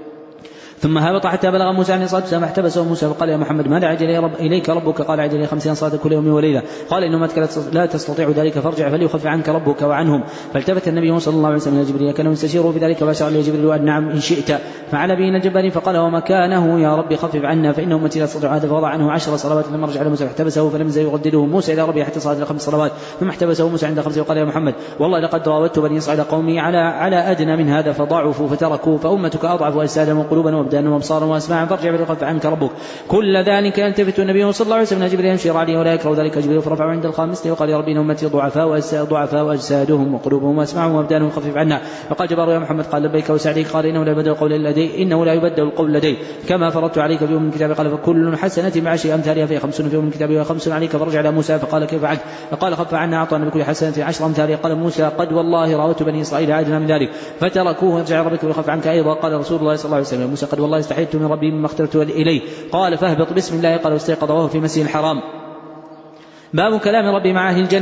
ثم هبط حتى بلغ موسى عليه الصلاة والسلام احتبسه موسى فقال يا محمد ماذا عجل رب إليك ربك قال عجل خمسين صلاة كل يوم وليلة قال إن أمتك لا تستطيع ذلك فارجع فليخف عنك ربك وعنهم فالتفت النبي صلى الله عليه وسلم إلى جبريل كان يستشيره في ذلك فأشار إليه جبريل أن نعم إن شئت فعلى به الجبل فقال ومكانه يا ربي خفف عنا فإن أمتي لا تستطيع هذا فوضع عنه عشر صلوات لما رجع على موسى فاحتبسه فلم يزل يغدده موسى إلى ربه حتى صلى خمس صلوات ثم احتبسه موسى عند خمسة وقال يا محمد والله لقد راودت بني إسرائيل قومي على على أدنى من هذا فضعفوا فتركوا فأمتك أضعف أجسادا وقلوبا وأبدانا وأبصارا وأسماعا فارجع فليخف عنك ربك كل ذلك يلتفت النبي صلى الله عليه وسلم جبريل ينشر عليه ولا يكره ذلك جبريل فرفعه عند الخامسة وقال يا ربي إن أمتي ضعفاء ضعفاء وأجسادهم وقلوبهم وأسماعهم وأبدانهم خفف عنا فقال جبار يا محمد قال لبيك وسعديك قال إنه لا يبدل القول لدي إنه لا يبدل القول لدي كما فرضت عليك في يوم من الكتاب قال فكل حسنة مع شيء أمثالها فهي خمسون في يوم من الكتاب وخمس عليك فرجع على موسى فقال كيف فعلت فقال خف عنا أعطانا بكل حسنة عشر أمثالها قال موسى قد والله راودت بني إسرائيل أدنى من ذلك فتركوه ورجع ربك ويخف عنك أيضا قال رسول الله صلى الله عليه وسلم موسى قد والله استحيت من ربي مما اخترت إليه قال فاهبط بسم الله قال واستيقظ وهو في مسجد الحرام. باب كلام ربي مع أهل الجنة.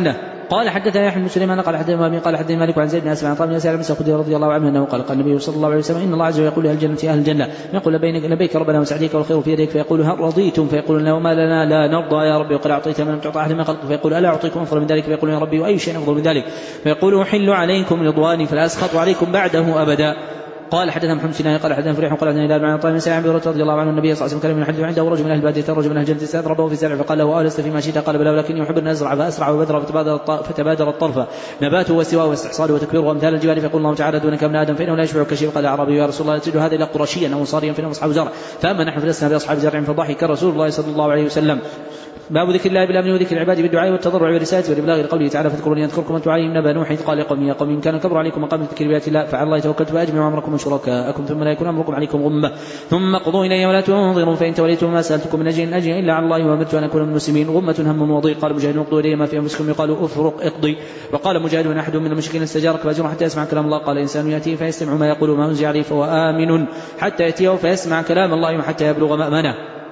قال حدثنا يحيى بن سليمان قال حدثنا أبي قال حدثنا مالك عن زيد بن أسمع طبعا يسأل المسعود رضي الله عنه أنه قال قال النبي صلى الله عليه وسلم إن الله عز وجل يقول أهل الجنة أهل الجنة يقول لبيك ربنا وسعديك والخير في يديك فيقول هل رضيتم فيقول له ما لنا لا نرضى يا ربي وقد أعطيت من لم تعطى أحد من خلقك فيقول ألا أعطيكم أفضل من ذلك فيقول يا ربي وأي شيء أفضل من ذلك فيقول أحل عليكم رضواني فلا أسخط عليكم بعده أبدا. قال حدثنا محمد بن قال حدثنا فريح قال حدثنا هلال بن طالب بن سعيد بن رضي الله عنه النبي صلى الله عليه وسلم كان من الحديث عنده رجل من اهل الباديه رجل من اهل الجنه استاذ ربه في زرع فقال له ألست فيما شئت قال بلى ولكني احب ان ازرع فاسرع وبذر فتبادر فتبادر الطرف نباته واستواءه واستحصاله وتكبيره وامثال الجبال فيقول الله تعالى دونك ابن ادم فانه لا يشبعك شيء. قال اعرابي يا رسول الله تجد هذا الا قرشيا او انصاريا فانهم اصحاب زرع فاما نحن فلسنا باصحاب زرع فضحك رسول الله صلى الله عليه وسلم. باب ذكر الله بالامن وذكر العباد بالدعاء والتضرع والرسالة والابلاغ لقوله تعالى فاذكروني اذكركم واتلوا عليهم نبأ نوح إذ قال لقومه يا قوم إن كان كبر عليكم مقام الذكر بآيات الله فعلى الله توكلت فاجمعوا امركم وشركاءكم ثم لا يكون امركم عليكم غمة ثم قضوا الي ولا تنظروا فان توليتم ما سالتكم من اجر ان اجري الا على الله وامرت ان اكون من المسلمين غمة هم وضيق. قال مجاهد اقضوا الي ما في انفسكم يقال افرق اقضي. وقال مجاهد احد من المشركين استجارك فاجره حتى يسمع كلام الله. قال انسان ياتيه فيستمع ما يقول ما انزل عليه فهو امن حتى ياتيه فيسمع كلام الله وحتى يبلغ مأمنه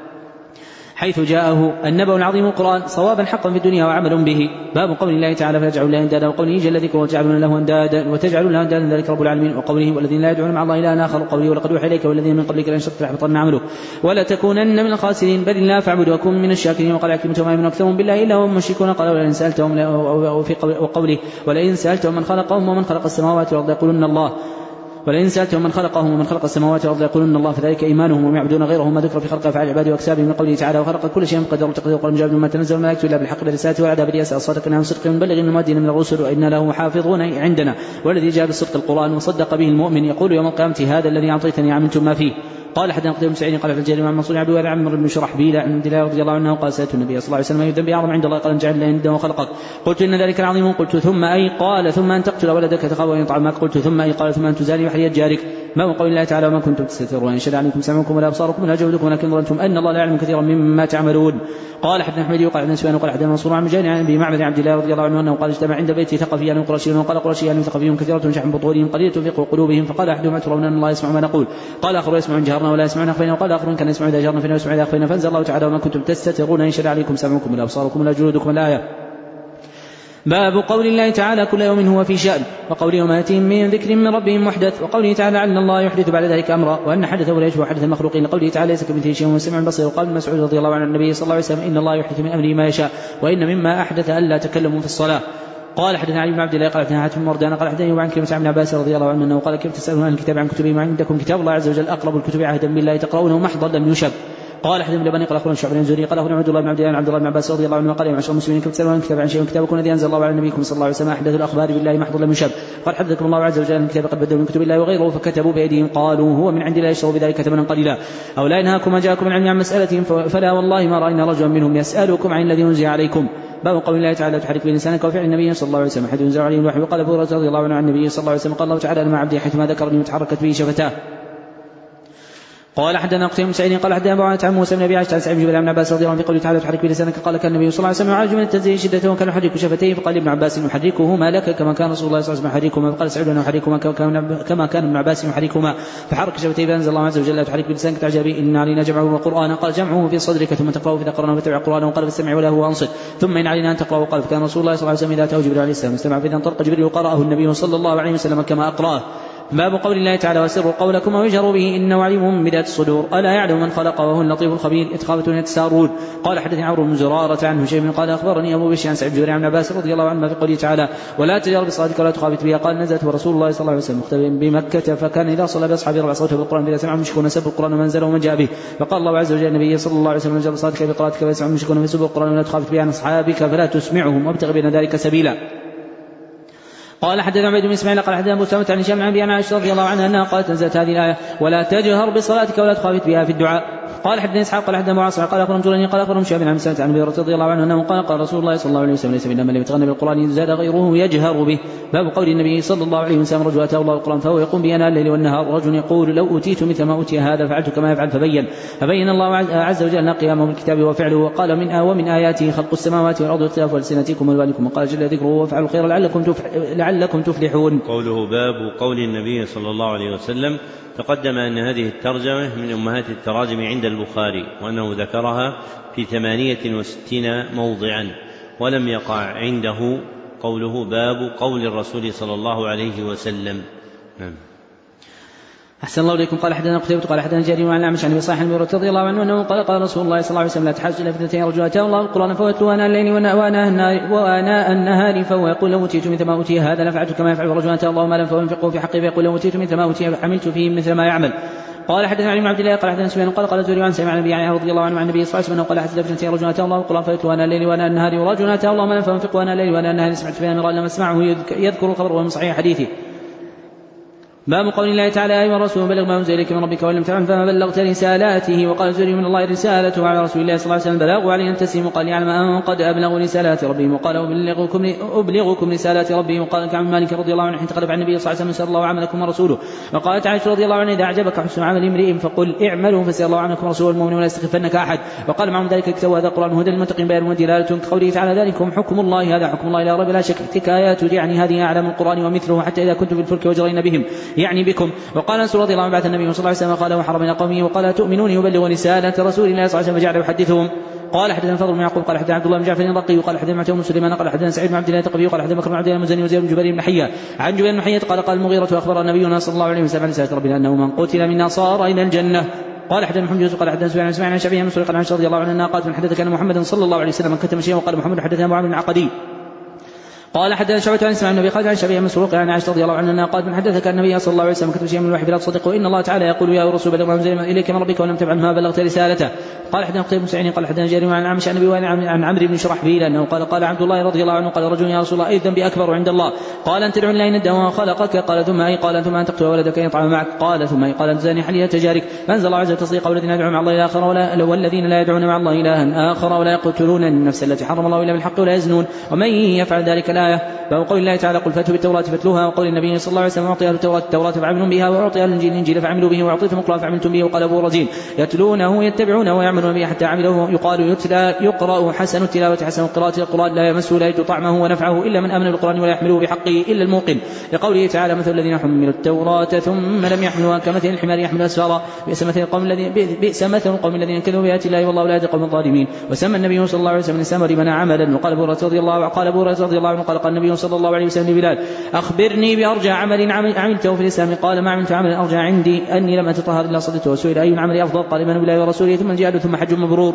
حيث جاءه النبأ العظيم القرآن صوابا حقا في الدنيا وعمل به. باب قول الله تعالى فيجعلوا له اندادا وقوله جل ذكره وتجعلون له اندادا وتجعلون له اندادا ذلك رب العالمين وقوله والذين لا يدعون مع الله الها اخر وقوله ولقد اوحي اليك والذين من قبلك لئن اشركت ليحبطن عملك ولا تكونن من الخاسرين بل الله فاعبد وكن من الشاكرين. وقال حكمت وما يؤمن اكثرهم بالله الا هم مشركون. قال ولئن سالتهم وفي وقوله ولئن سالتهم من خلقهم ومن خلق السماوات والارض يقولون الله ولئن سألتهم من خلقهم ومن خلق السماوات والأرض يقولون الله فذلك إيمانهم وهم يعبدون غيره ما ذكر في خلق أفعال العباد وأكسابهم من قوله تعالى وخلق كل شيء بقدر تقدير. قال مجاهد ما تنزل الملائكة إلا بالحق والرسالة والعذاب الياس الصادق عن صدق مبلغ المؤدين من الرسل وإنا له حافظون عندنا والذي جاء بالصدق القرآن وصدق به المؤمن يقول يوم القيامة هذا الذي أعطيتني عملتم ما فيه. قال حدثنا قتيبة بن سعيد قال في الجرير عن منصور عبد الله عمرو بن شرحبيل عن عبد الله رضي الله عنه قال سألت النبي صلى الله عليه وسلم أي الذنب أعظم عند الله قال ان جعل له ندا وخلقك قلت إن ذلك العظيم قلت ثم أي قال ثم أن تقتل ولدك تخاف أن يطعمك قلت ثم أي قال ثم أن تزالي وحياة جارك. ما قول الله تعالى وما كنتم تستترون ان شهد عليكم سمعكم ولا ابصاركم ولا جهدكم ولكن ظننتم ان الله لا يعلم كثيرا مما تعملون. قال حدثنا احمد وقال حدثنا سفيان وقال حدثنا منصور عن مجاهد عن ابي معبد عبد الله رضي الله عنه انه قال اجتمع عند بيت ثقفيان قرشيون وقال قرشيان ثقفيون كثيره شحم بطونهم قليله فقه قلوبهم فقال احدهم اترون ان الله يسمع ما نقول قال اخر يسمع جهرنا ولا يسمعنا اخفينا وقال اخر كان يسمع اذا جهرنا فينا ويسمع اذا اخفينا فانزل الله تعالى وما كنتم تستترون ان شهد عليكم سمعكم ولا ابصاركم ولا جلودكم الايه. باب قول الله تعالى كل يوم هو في شأن وقوله وما يأتيهم من ذكر من ربهم محدث وقوله تعالى أن الله يحدث بعد ذلك أمرا وأن حدثه لا يشبه حدث المخلوقين لقوله تعالى ليس كمثله شيء وهو السميع البصير. وقال ابن مسعود رضي الله عنه النبي صلى الله عليه وسلم إن الله يحدث من أمره ما يشاء وإن مما أحدث ألا تكلموا في الصلاة. قال حدثنا علي بن عبد الله قال حدثنا حاتم بن مردان قال حدثني عن كلمة عن عباس رضي الله عنه أنه قال كيف تسألون عن الكتاب عن كتبه وعندكم كتاب الله عز وجل أقرب الكتب عهدا بالله تقرؤونه محضا لم يشب. قال حدثنا ابن لبني قال اخبرنا شعبان الزهري قال اخبرنا عبد الله بن عبد الله عبد الله بن عباس رضي الله عنه قال يا معشر المسلمين كم تسالون عن الكتاب عن شيء كتابكم الذي انزل الله على نبيكم صلى الله عليه وسلم احدث الاخبار بالله محض لم يشب. قال حدثكم الله عز وجل ان الكتاب قد بدلوا من كتب الله وغيره فكتبوا بايديهم قالوا هو من عند الله يشتروا بذلك ثمنا قليلا او لا ينهاكم ما جاءكم من علم عن مسالتهم فلا والله ما راينا رجلا منهم يسالكم عن الذي انزل عليكم. باب قول الله تعالى تحرك بلسانك وفعل النبي صلى الله عليه وسلم حد ينزل عليه الوحي. وقال ابو هريره رضي الله عنه عن النبي صلى الله عليه وسلم قال الله تعالى لما عبدي حيثما ذكرني وتحركت به شفتاه. قال حدثنا قتيبة بن سعيد قال حدثنا ابو عن موسى بن ابي عائشة عن سعيد بن ابن عباس رضي الله عنه في قوله تعالى تحرك بلسانك قال كان النبي صلى الله عليه وسلم يعالج من التنزيه شدته وكان يحرك شفتيه فقال ابن عباس يحركهما لك كما كان رسول الله صلى الله عليه وسلم يحركهما فقال سعيد انه يحركهما كما كان ابن عباس يحركهما فحرك شفتيه فانزل الله عز وجل تحرك بلسانك تعجبي ان علينا جمعه وقرانا قال جمعه في صدرك ثم تقرأه فاذا قرأناه فتبع قرآنه وقال فاستمع وله وانصت ثم ان علينا ان تقرأه قال فكان رسول الله صلى الله عليه وسلم اذا اتاه جبريل عليه السلام استمع فاذا انطلق جبريل قرأه النبي صلى الله عليه وسلم كما اقرأه. باب قول الله تعالى وسروا قولكم ويجهروا به إنه عليم بذات الصدور ألا يعلم من خلق وهو اللطيف الخبير إتخافة يتسارون. قال حدثني عمرو بن زرارة عنه شيء قال أخبرني أبو بشر عن سعيد بن عن عباس رضي الله عنه في قوله تعالى ولا تجهر بصلاتك ولا تخافت بها. قال نزلت ورسول الله صلى الله عليه وسلم مختبئا بمكة فكان إذا صلى بأصحابه رفع صوته بالقرآن فإذا سمع المشركون سبوا القرآن ومنزله ومن جاء به. فقال الله عز وجل النبي صلى الله عليه وسلم اجهر بصلاتك بقراءتك فيسمع المشركون فسبوا القرآن ولا تخافت بها عن أصحابك فلا تسمعهم وابتغ بين ذلك سبيلا. قال حدثنا عبيد بن اسماعيل قال حدثنا ابو سلمة عن هشام عن ابي عائشة رضي الله عنها انها قالت نزلت هذه الايه ولا تجهر بصلاتك ولا تخافت بها في الدعاء. قال حدثنا اسحاق قال حدثنا معاصر قال اخبرهم جرني قال اخبرهم شعب عن سلمة عن ابي رضي الله عنه انه قال قال رسول الله صلى الله عليه وسلم ليس منا من لم يتغنى بالقران زاد غيره يجهر به. باب قول النبي صلى الله عليه وسلم رجل اتاه الله القران فهو يقوم به اناء الليل والنهار رجل يقول لو اوتيت مثل ما اوتي هذا فعلت كما يفعل فبين فبين الله عز وجل قيامه بالكتاب وفعله. وقال من ومن اياته خلق السماوات والارض واختلاف السنتكم والوانكم وقال جل ذكره وافعلوا الخير لعلكم لعلكم تفلحون. قوله باب قول النبي صلى الله عليه وسلم تقدم أن هذه الترجمة من أمهات التراجم عند البخاري وأنه ذكرها في ثمانية وستين موضعا ولم يقع عنده قوله باب قول الرسول صلى الله عليه وسلم. نعم. أحسن الله إليكم. قال حدثنا قتيبة قال حدثنا جرير عن الأعمش عن أبي صالح الخدري رضي الله عنه أنه قال قال رسول الله صلى الله عليه وسلم لا تحاجوا إلى فتنتين رجل آتاه الله القرآن فواتلوه آناء الليل وآناء النهار فهو يقول لو أوتيت مثل ما أوتي هذا لفعلت كما يفعل رجل آتاه الله مالا فهو ينفقه في حقه فيقول لو أوتيت مثل ما أوتي عملت فيه مثل ما يعمل. قال حدثنا علي بن عبد الله قال حدثنا سفيان قال قال زهري عن سمع النبي رضي الله عنه عن النبي صلى الله عليه وسلم قال حدث فتنتين رجل آتاه الله القرآن فواتلوه آناء الليل وآناء النهار ورجل آتاه الله مالا فهو ينفقه آناء الليل وآناء النهار. سمعت سفيان مرة لما اسمعه يذكر الخبر وهو من صحيح حديثه. باب قول الله تعالى يا أيها الرسول بلغ ما أنزل إليك من ربك وإن لم تفعل فما بلغت رسالاته. وقال زهري من الله رسالته على رسول الله صلى الله عليه وسلم بلاغ عليه أن تسلم. وقال يعلم أن قد أبلغوا رسالات ربهم. وقال أبلغكم, أبلغكم رسالات ربهم. وقال كعب بن مالك رضي الله عنه حين تخلف عن النبي صلى الله عليه وسلم سأل الله عملكم ورسوله. وقالت عائشة رضي الله عنها إذا أعجبك حسن عمل امرئ فقل اعملوا فسأل الله عملكم ورسوله المؤمن ولا يستخفنك أحد. وقال معهم ذلك الكتاب هذا القرآن هدى للمتقين بيان ودلالة كقوله تعالى ذلكم حكم الله هذا حكم الله لا ريب لا شك. تلك آيات يعني هذه أعلام القرآن ومثله حتى إذا كنتم في الفلك وجرين بهم يعني بكم. وقال أنس رضي الله عنه بعث النبي صلى الله عليه وسلم قال وحرم إلى قومه وقال تؤمنون يبلغ رسالة رسول الله صلى الله عليه وسلم فجعل يحدثهم. قال حدثنا فضل بن يعقوب قال حدثنا عبد الله بن جعفر الرقي قال حدثنا معتمر بن سليمان قال حدثنا سعيد بن عبد الله الثقفي قال حدثنا بكر بن عبد الله المزني وزيد بن جبير بن حية عن جبير بن حية قال قال المغيرة أخبر نبينا صلى الله عليه وسلم عن رسالة ربنا أنه من قتل منا صار إلى الجنة. قال حدثنا محمد يوسف قال حدثنا سفيان عن سفيان عن شعبي عن مسروق عن عائشة رضي الله عنها قالت من حدثك أن محمدا صلى الله عليه وسلم كتم شيئا. وقال محمد حدثنا أبو عمرو العقدي قال حدثنا شعبة عن اسماعيل النبي خالد عن شعبي عن مسروق عن عائشة رضي الله عنها قالت من حدثك النبي صلى الله عليه وسلم كتب شيئا من الوحي فلا تصدقه إن الله تعالى يقول يا رسول بلغ ما أنزل إليك من ربك ولم تفعل ما بلغت رسالته. قال حدثنا قتيبة بن سعيد قال حدثنا جرير عن الأعمش عن أبي وائل عن عمرو بن شرحبيل أنه قال قال عبد الله رضي الله عنه قال رجل يا رسول الله أي الذنب أكبر عند الله؟ قال أن تدعو الله ندا وخلقك. قال ثم أي؟ قال ثم أن تقتل ولدك يطعم معك. قال ثم أي؟ قال أن تزاني حليلة جارك. فأنزل الله عز وجل تصديق والذين يدعون مع الله إلها آخر ولا والذين لا يدعون مع الله إلها آخر ولا يقتلون النفس التي حرم الله إلا بالحق ولا يزنون ومن يفعل ذلك الآية. باب قول الله تعالى قل فاتوا بالتوراة فاتلوها. وقول النبي صلى الله عليه وسلم أعطي أهل التوراة التوراة فعملوا بها وأعطي أهل الإنجيل الإنجيل فعملوا به وأعطيتم القرآن فعملتم به. وقال أبو رزين يتلونه يتبعونه ويعملون به حتى عملوه. يقال يتلى يقرأ حسن التلاوة حسن قراءة القرآن لا يمسه لا يجد طعمه ونفعه إلا من آمن بالقرآن ولا يحمله بحقه إلا الموقن. لقوله تعالى مثل الذين حملوا التوراة ثم لم يحملوها كمثل الحمار يحمل أسفارا بئس مثل القوم الذين بئس مثل القوم الذين كذبوا بآيات الله والله لا يهدي القوم الظالمين. وسمى النبي صلى الله عليه وسلم الإنسان لمن عملا. وقال أبو هريرة رضي الله عنه قال أبو هريرة رضي الله عنه قال قال النبي صلى الله عليه وسلم لبلال أخبرني بأرجى عمل عملته في الإسلام. قال ما عملت عملا أرجى عندي أني لم أتطهر إلا صليت. وسئل أي العمل أفضل؟ قال إيمان بالله ورسوله ثم الجهاد ثم حج مبرور.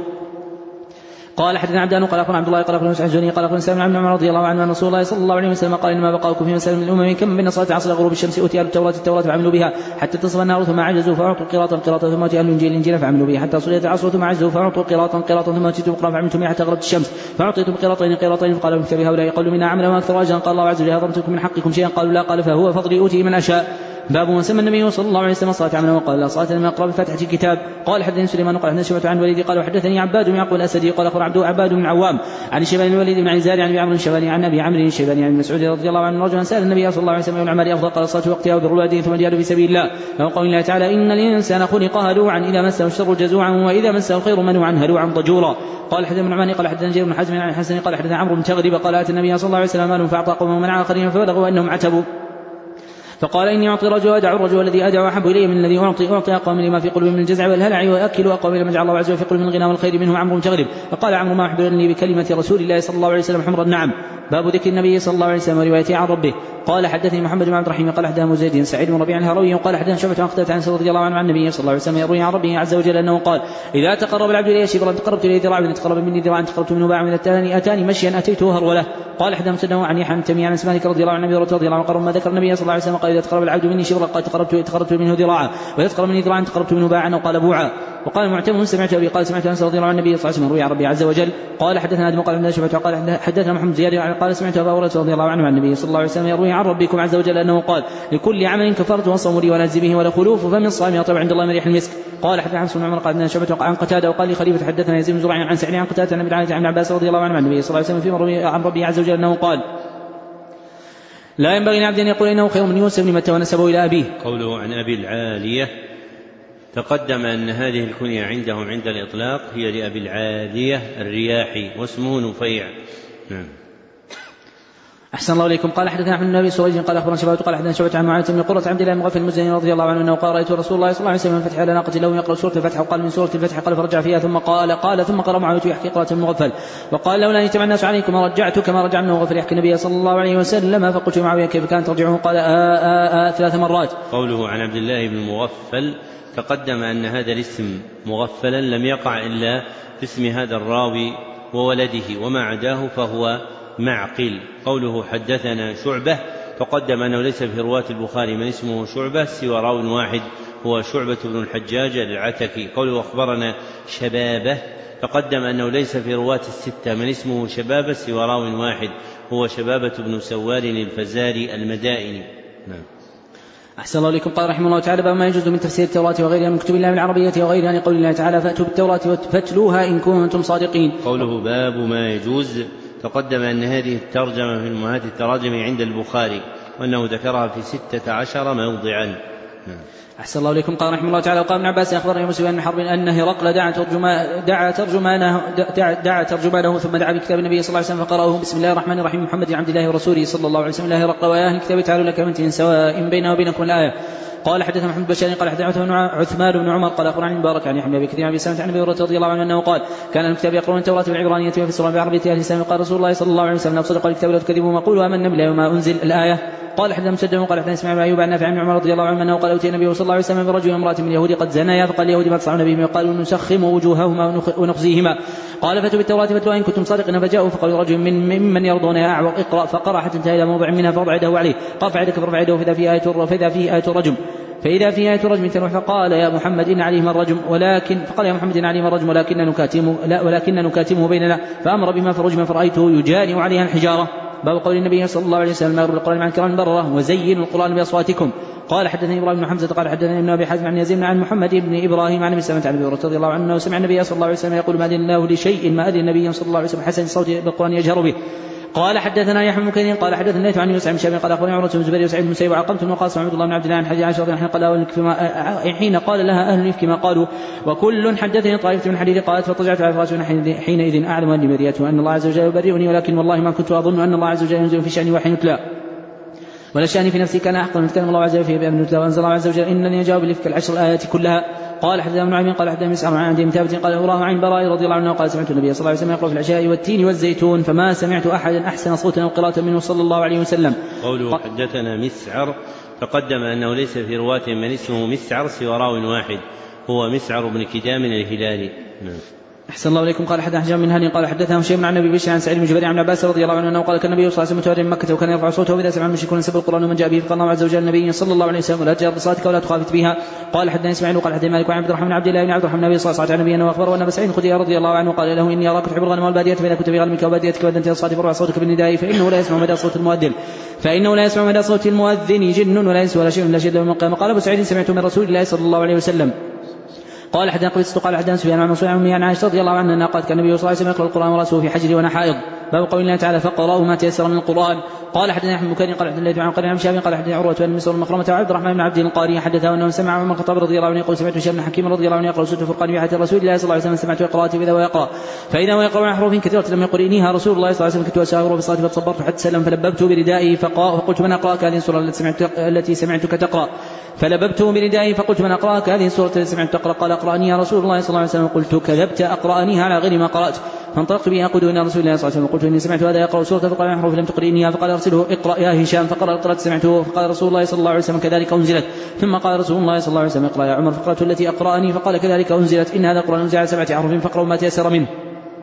قال حدثنا عبدان قال أخبرنا عبد الله قال أخبرنا مسعود الجني قال أخبرنا سالم بن عمر رضي الله عنه أن رسول الله صلى الله عليه وسلم قال إنما بقاؤكم في مسألة من الأمم كم بين صلاة عصر غروب الشمس أوتي أهل التوراة التوراة فعملوا بها حتى تصف النار ثم عجزوا فأعطوا قراطا قراطا ثم أوتي أهل الإنجيل الإنجيل فعملوا بها حتى صليت العصر ثم عجزوا فأعطوا قراطا قراطا ثم أوتيتم القرآن فعملتم بها حتى غربت الشمس فأعطيتم قراطين قراطين. فقال لهم كتاب هؤلاء قالوا منا عملا وأكثر أجرا. قال الله عز وجل هضمتكم من حقكم شيئا؟ قالوا لا. قال فهو فضلي أوتي من أشاء. باب من سمى النبي صلى الله عليه وسلم صلاة عملا وقال لا صلاة لما يقرأ بفاتحة الكتاب. قال حدثني سليمان قال حدثني شعبة عن الوليد قال وحدثني عباد بن يعقوب الأسدي قال أخبر عبد عباد بن عوام عن شيبان الوليد بن عزار عن أبي عمرو الشيباني عن أبي عمرو الشيباني عن مسعود رضي الله عنه رجلا سأل النبي صلى الله عليه وسلم الأعمال أفضل؟ قال الصلاة وقتها وبر الوالدين ثم الجهاد في سبيل الله. وقول الله تعالى إن الإنسان خلق هلوعا إذا مسه الشر جزوعا وإذا مسه الخير منوعا هلوعا ضجورا. قال حدثنا بن عماني قال حدثنا جرير بن حازم عن الحسن قال حدثنا عمرو بن تغلب قال آتى النبي صلى الله عليه وسلم مال فأعطى قومه ومنع آخرين فبلغوا أنهم عتبوا فقال إني أعطي رجل وأدع الرجل الذي أدع أحب إلي من الذي أعطي أعطي أقوم لما في قلوبهم من الجزع والهلع وأكل أقوم لما جعل الله عز وجل في قلوبهم من الغنى والخير منه عمرو بن تغلب. فقال عمرو ما أحبرني بكلمة رسول الله صلى الله عليه وسلم حمر النعم. باب ذكر النبي صلى الله عليه وسلم وروايته عن ربه. قال حدثني محمد بن عبد الرحيم قال حدثنا زيد سعيد بن ربيع الهروي قال حدثنا شعبة عن قتادة عن رضي الله عنه عن النبي صلى الله عليه وسلم يروي عن ربه عز وجل أنه قال إذا تقرب العبد إلي شبرا تقربت إليه ذراعا وإذا تقرب مني ذراعا تقربت منه باعا وإذا أتاني أتاني مشيا أتيته هروله. قال حدثنا مسدد عن يحيى بن تميم عن سمالك رضي الله عنه النبي رضي الله عنه قال ما ذكر النبي صلى الله عليه وسلم قال إذا تقرب العبد مني شبرا قال تقربت تقربت منه ذراعا وإذا تقرب مني ذراعا تقربت منه باعا وقال بوعا. وقال معتمر سمعت أبي قال سمعت أنس رضي الله عن النبي صلى الله عليه وسلم يروي عن ربه عز وجل. قال حدثنا آدم قال حدثنا شعبة قال حدثنا محمد زياد قال سمعت أبا هريرة رضي الله عنه عن النبي صلى الله عليه وسلم يروي عن ربكم عز وجل أنه قال لكل عمل كفرت وصوم لي ونجزي به ولخلوف فمن الصائم أطيب عند الله من ريح المسك. قال حدثنا حفص بن عمر قال حدثنا شعبة عن قتادة وقال لي خليفة حدثنا يزيد بن زرع عن سعيد عن قتادة عن ابن عن ابن عباس رضي الله عنه عن النبي صلى الله عليه وسلم فيما عن ربه عز وجل أنه قال لا ينبغي لعبد أن يقول إنه خير من يوسف بن متى ونسبه إلى أبيه. قوله عن أبي العالية تقدم أن هذه الكنية عندهم عند الإطلاق هي لأبي العالية الرياحي واسمه نفيع. نعم. أحسن الله إليكم. قال حدثنا أحمد بن أبي سريج قال أخبرنا شباب قال حدثنا شعبة عن معاذ بن قرة عبد الله بن مغفل المزني رضي الله عنه أنه قال رأيت رسول الله صلى الله عليه وسلم من فتح على ناقة له يقرأ سورة الفتح وقال من سورة الفتح قال فرجع فيها ثم قال قال ثم قرأ معاذ يحكي قراءة المغفل وقال لولا أن يجتمع الناس عليكم رجعت كما رجع ابن مغفل يحكي النبي صلى الله عليه وسلم فقلت معاوية كيف كانت ترجعه قال آآ آآ ثلاث مرات. قوله عن عبد الله بن مغفل تقدم أن هذا الاسم مغفلا لم يقع إلا في اسم هذا الراوي وولده وما عداه فهو معقل. قوله حدثنا شعبة تقدم أنه ليس في رواة البخاري من اسمه شعبة سوى راو واحد هو شعبة بن الحجاج العتكي. قوله أخبرنا شبابة تقدم أنه ليس في رواة الستة من اسمه شبابة سوى راو واحد هو شبابة بن سوار الفزاري المدائني. نعم. أحسن الله إليكم. قال رحمه الله تعالى باب ما يجوز من تفسير التوراة وغيرها من كتب الله بالعربية وغيرها لقول الله تعالى فأتوا بالتوراة فاتلوها إن كنتم صادقين. قوله باب ما يجوز تقدم أن هذه الترجمة من أمهات التراجم عند البخاري وأنه ذكرها في ستة عشر موضعا. أحسن الله إليكم. قال رحمه الله تعالى وقال ابن عباس أخبرني مسلم بن حرب أن هرقل دعا ترجمان دعا ترجمانه دعا, دعا ترجمانه ثم دعا بكتاب النبي صلى الله عليه وسلم فقرأه بسم الله الرحمن الرحيم محمد عبد الله ورسوله صلى الله عليه وسلم لا هرقل ويا أهل الكتاب تعالوا لك من سواء بيننا وبينكم الآية. قال حدثنا محمد بشار قال حدثنا عثمان بن عمر قال أخبرني المبارك عن يحيى بن كثير عن سلمة عن أبي هريرة رضي الله عنه أنه قال كان الكتاب يقرؤون التوراة بالعبرانية وفي السورة بعربية أهل الإسلام قال رسول الله صلى الله عليه وسلم لا تصدقوا الكتاب ولا تكذبوا ما قولوا آمنا بالله وما أنزل الآية. قال حدثنا مسدد قال حدثنا اسماعيل بن ايوب عن نافع عن عمر رضي الله عنه انه قال اوتي النبي صلى الله عليه وسلم برجل وامراه من اليهود قد زنايا فقال اليهود ما تصنعون بهم وقالوا نسخم وجوههما ونخزيهما. قال فاتوا بالتوراة فاتلوها ان كنتم صادقين فجاءوا فقالوا رجل من ممن يرضون يا اعور اقرا فقرا حتى انتهى الى موضع منها فوضع يده عليه قال فعدك فرفع يده فاذا فيه آية فاذا فيه آية الرجم فإذا فيه آية الرجم تروح فقال يا محمد إن عليهم الرجم ولكن فقال يا محمد إن عليهم الرجم ولكن نكاتمه لا ولكن نكاتمه بيننا فأمر بما فرجم فرأيته يجاني عليها الحجارة. باب قول النبي صلى الله عليه وسلم اغرب القرآن مع الكرام بررة وزينوا القرآن بأصواتكم. قال حدثني إبراهيم بن حمزة قال حدثني ابن أبي حازم عن يزيد عن محمد بن إبراهيم عن أبي سلمة عن أبي هريرة رضي الله عنه سمع النبي صلى الله عليه وسلم يقول ما أذن الله لشيء ما أذن النبي صلى الله عليه وسلم حسن الصوت بالقرآن يجهر به. قال حدثنا يحيى بن كثير قال حدثنا الليث عن يوسف بن شهاب قال اخبرني عروة بن الزبير وسعيد بن مسيب وعقمت بن وقاص وعبد الله بن عبد الله عن حديث عائشة رضي الله عنها قال حين قال لها اهل الافك ما قالوا وكل حدثني طائفة من حديث قالت فاضطجعت على فراشي حينئذ اعلم اني بريئة وان الله عز وجل يبرئني ولكن والله ما كنت اظن ان الله عز وجل ينزل في شأني وحي يتلى ولا شأني في نفسي كان احقا من كلام الله عز وجل فيه بأمن يتلى وانزل الله عز وجل انني اجاوب بالافك العشر الايات كلها. قال حدثنا ابن عمين قال حدثنا مسعر عن عندي ثابت قال أوراه عن براء رضي الله عنه قال سمعت النبي صلى الله عليه وسلم يقرأ في العشاء والتين والزيتون فما سمعت أحدا أحسن صوتا وقراءة منه صلى الله عليه وسلم. قوله حدثنا مسعر تقدم أنه ليس في رواة من اسمه مسعر سوى راو واحد هو مسعر بن كدام الهلالي. أحسن الله إليكم. قال حدثنا حجام من هاني قال حدثنا شيء عن النبي بشر عن سعيد بن جبير عن عباس رضي الله عنه أنه قال كان النبي صلى الله عليه وسلم متوارد من مكة وكان يرفع صوته وإذا سمع المشركون سب القرآن ومن جاء به فقال الله عز وجل النبي صلى الله عليه وسلم ولا تجهر بصلاتك ولا تخافت بها. قال حدثنا اسماعيل قال حدثنا مالك وعن عبد الرحمن بن عبد الله بن عبد الرحمن النبي صلى الله عليه وسلم النبي انه اخبره ان ابا سعيد الخدري رضي الله عنه قال له اني اراك تحب الغنم والباديه فاذا كنت في غنمك وباديتك واذنت الصلاه فرفع صوتك بالنداء فانه لا يسمع مدى صوت المؤذن فانه لا يسمع مدى صوت المؤذن جن ولا ينس ولا شيء لا شيء من القيامه. قال ابو سعيد سمعت من رسول الله صلى الله عليه وسلم. قال حدثنا قبيصة قال حدثنا سفيان عن منصور عن عائشة رضي الله عنها قالت كان النبي صلى الله عليه وسلم يقرأ القرآن ورأسه في حجري وانا حائض. باب قول الله تعالى فقرأوا ما تيسر من القرآن. قال حدثنا احمد بن قال حدثنا الليث عن قال عن شهاب قال حدثنا عروة بن مسعود المخرمة وعبد الرحمن بن عبد القاري حدثه انه سمع عمر الخطاب رضي الله عنه يقول سمعت هشام بن حكيم رضي الله عنه يقرأ سورة الفرقان في حياة رسول الله صلى الله عليه وسلم سمعت قراءته فإذا هو يقرأ فإذا هو يقرأ حروف كثيرة لم يقل إنيها رسول الله صلى الله عليه وسلم كنت أسافر بصلاة فتصبرت حتى سلم فلببت بردائي فقلت من أقرأك هذه السورة التي سمعت التي سمعتك تقرأ فلببته بردائي فقلت من أقرأك هذه السورة التي سمعت تقرأ قال أقرأني رسول الله صلى الله عليه وسلم قلت كذبت أقرأنيها على غير ما قرأت فانطلقت به أقول إلى رسول الله صلى الله عليه وسلم قلت إني سمعت هذا يقرأ سورة فقال حروف لم تقرئنيها فقال أرسله اقرأ يا هشام فقرأ قرأت سمعته فقال رسول الله صلى الله عليه وسلم كذلك أنزلت ثم قال رسول الله صلى الله عليه وسلم اقرأ يا عمر فقرأت التي أقرأني فقال كذلك أنزلت إن هذا القرآن أنزل على سبعة أحرف فاقرأوا ما تيسر منه.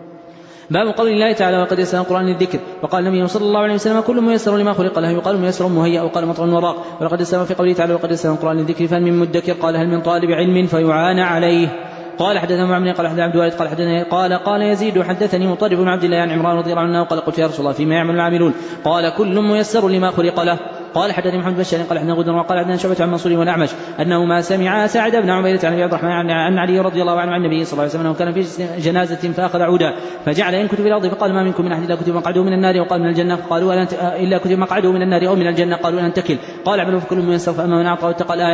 باب قول الله تعالى وقد يسر القرآن للذكر. وقال النبي صلى الله عليه وسلم كل ميسر لما خلق له يقال ميسر مهيأ وقال مطر وراق. ولقد يسر في قوله تعالى وقد يسر القرآن للذكر فهل من مدكر قال هل من طالب علم فيعان عليه. قال حدثنا معمر قال حدثنا عبد الوارث قال حدثنا قال قال يزيد حدثني مطرب بن عبد الله عن عمران رضي الله عنه قال قلت يا رسول الله فيما يعمل العاملون قال كل ميسر لما خلق له. قال حدثني محمد بن بشار قال حدثنا غدر وقال حدثنا شعبة عن منصور والأعمش أنه ما سمع سعد بن عبيدة عن أبي عبد الرحمن عن علي رضي الله عنه عن النبي صلى الله عليه وسلم أنه كان في جنازة فأخذ عودا فجعل ينكت في الأرض فقال ما منكم من أحد إلا كتب مقعده من النار وقال من الجنة فقالوا إلا كتب مقعده من النار أو من الجنة قالوا أن تكل. قال اعملوا فكل ميسر فأما من أعطى واتقى الآية.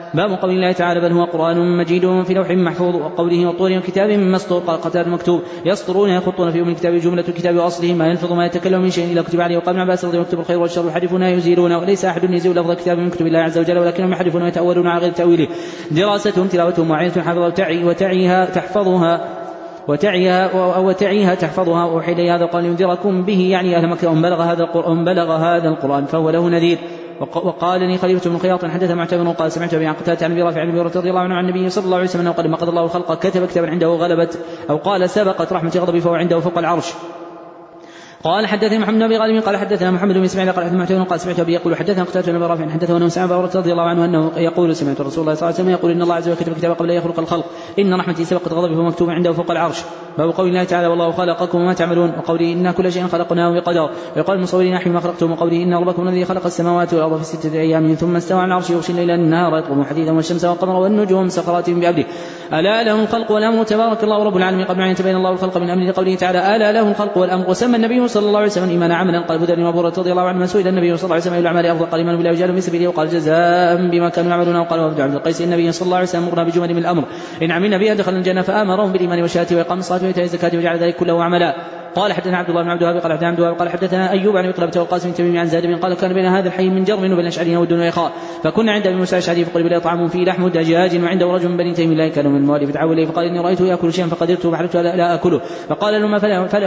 باب قول الله تعالى بل هو قرآن مجيد في لوح محفوظ وقوله وطور وكتاب مسطور قال قتادة مكتوب يسطرون يخطون في أم الكتاب جملة الكتاب وأصله ما يلفظ ما يتكلم من شيء إلا كتب عليه. وقال ابن عباس رضي الله عنه الخير والشر يحرفون يزيلون وليس أحد يزيل لفظ الكتاب من كتب الله عز وجل ولكنهم يحرفون ويتأولون على غير تأويله. دراستهم تلاوتهم وعينة حفظها وتعيها تحفظها وتعيها وتعيها تحفظها. وأوحي إلي هذا قال ينذركم به يعني أهل مكة أن بلغ هذا القرآن بلغ هذا القرآن فهو له نذير. وقال لي خليفة بن خياط حدث معتمر وقال سمعت أبي عن قتادة عن أبي رافع عن أبي هريرة رضي الله عنه عن النبي صلى الله عليه وسلم قال ما قضى الله الخلق كتب كتابا عنده غلبت أو قال سبقت رحمة غضبه فهو عنده فوق العرش. قال حدثنا محمد بن ابي غالب قال حدثنا محمد بن اسماعيل قال حدثنا معتمر قال سمعت ابي يقول حدثنا قتادة بن رافع حدثه انه سمع ابا هريرة رضي الله عنه انه يقول سمعت رسول الله صلى الله عليه وسلم يقول ان الله عز وجل كتب كتابا قبل ان يخلق الخلق ان رحمتي سبقت غضبي فمكتوب عنده فوق العرش. باب قول الله تعالى والله خلقكم وما تعملون وقوله إنا كل شيء خلقناه بقدر. ويقال المصورين نحن ما خلقتم وقوله إن ربكم الذي خلق السماوات والأرض في ستة أيام ثم استوى على العرش يغشي الليل النهار يطلب حديدا والشمس والقمر والنجوم مسخرات بأمره ألا له الخلق والأمر تبارك الله رب العالمين قبل أن يتبين الله الخلق من أمره قوله تعالى ألا له الخلق والأمر. وسمى النبي صلى الله عليه وسلم إيمان عملا قال بدر وابو هريرة رضي الله عنه سئل النبي صلى الله عليه وسلم أي الأعمال أفضل قال إيمان بالله وجهاد في سبيله وقال جزاء بما كانوا يعملون. وقال وابن عبد القيس النبي صلى الله عليه وسلم أمرنا بجمل من الأمر إن عملنا بها دخلنا الجنة فآمرهم بالإيمان والشهادة وإقام الصلاة وإيتاء الزكاة وجعل ذلك كله عملا. قال حدثنا عبد الله بن عبد الوهاب قال حدثنا عبد الوهاب قال حدثنا ايوب عن مقلبة والقاسم التميمي عن زاد بن قال كان بين هذا الحي من جرم وبين اشعرين ودون وإخاء فكنا عند ابي موسى الاشعري فقال بلا طعام فيه لحم دجاج وعنده رجل من بني تيم الله كان من الموالي فدعوا اليه فقال اني رايته ياكل شيئا فقدرته فحلفت لا, لا اكله فقال لما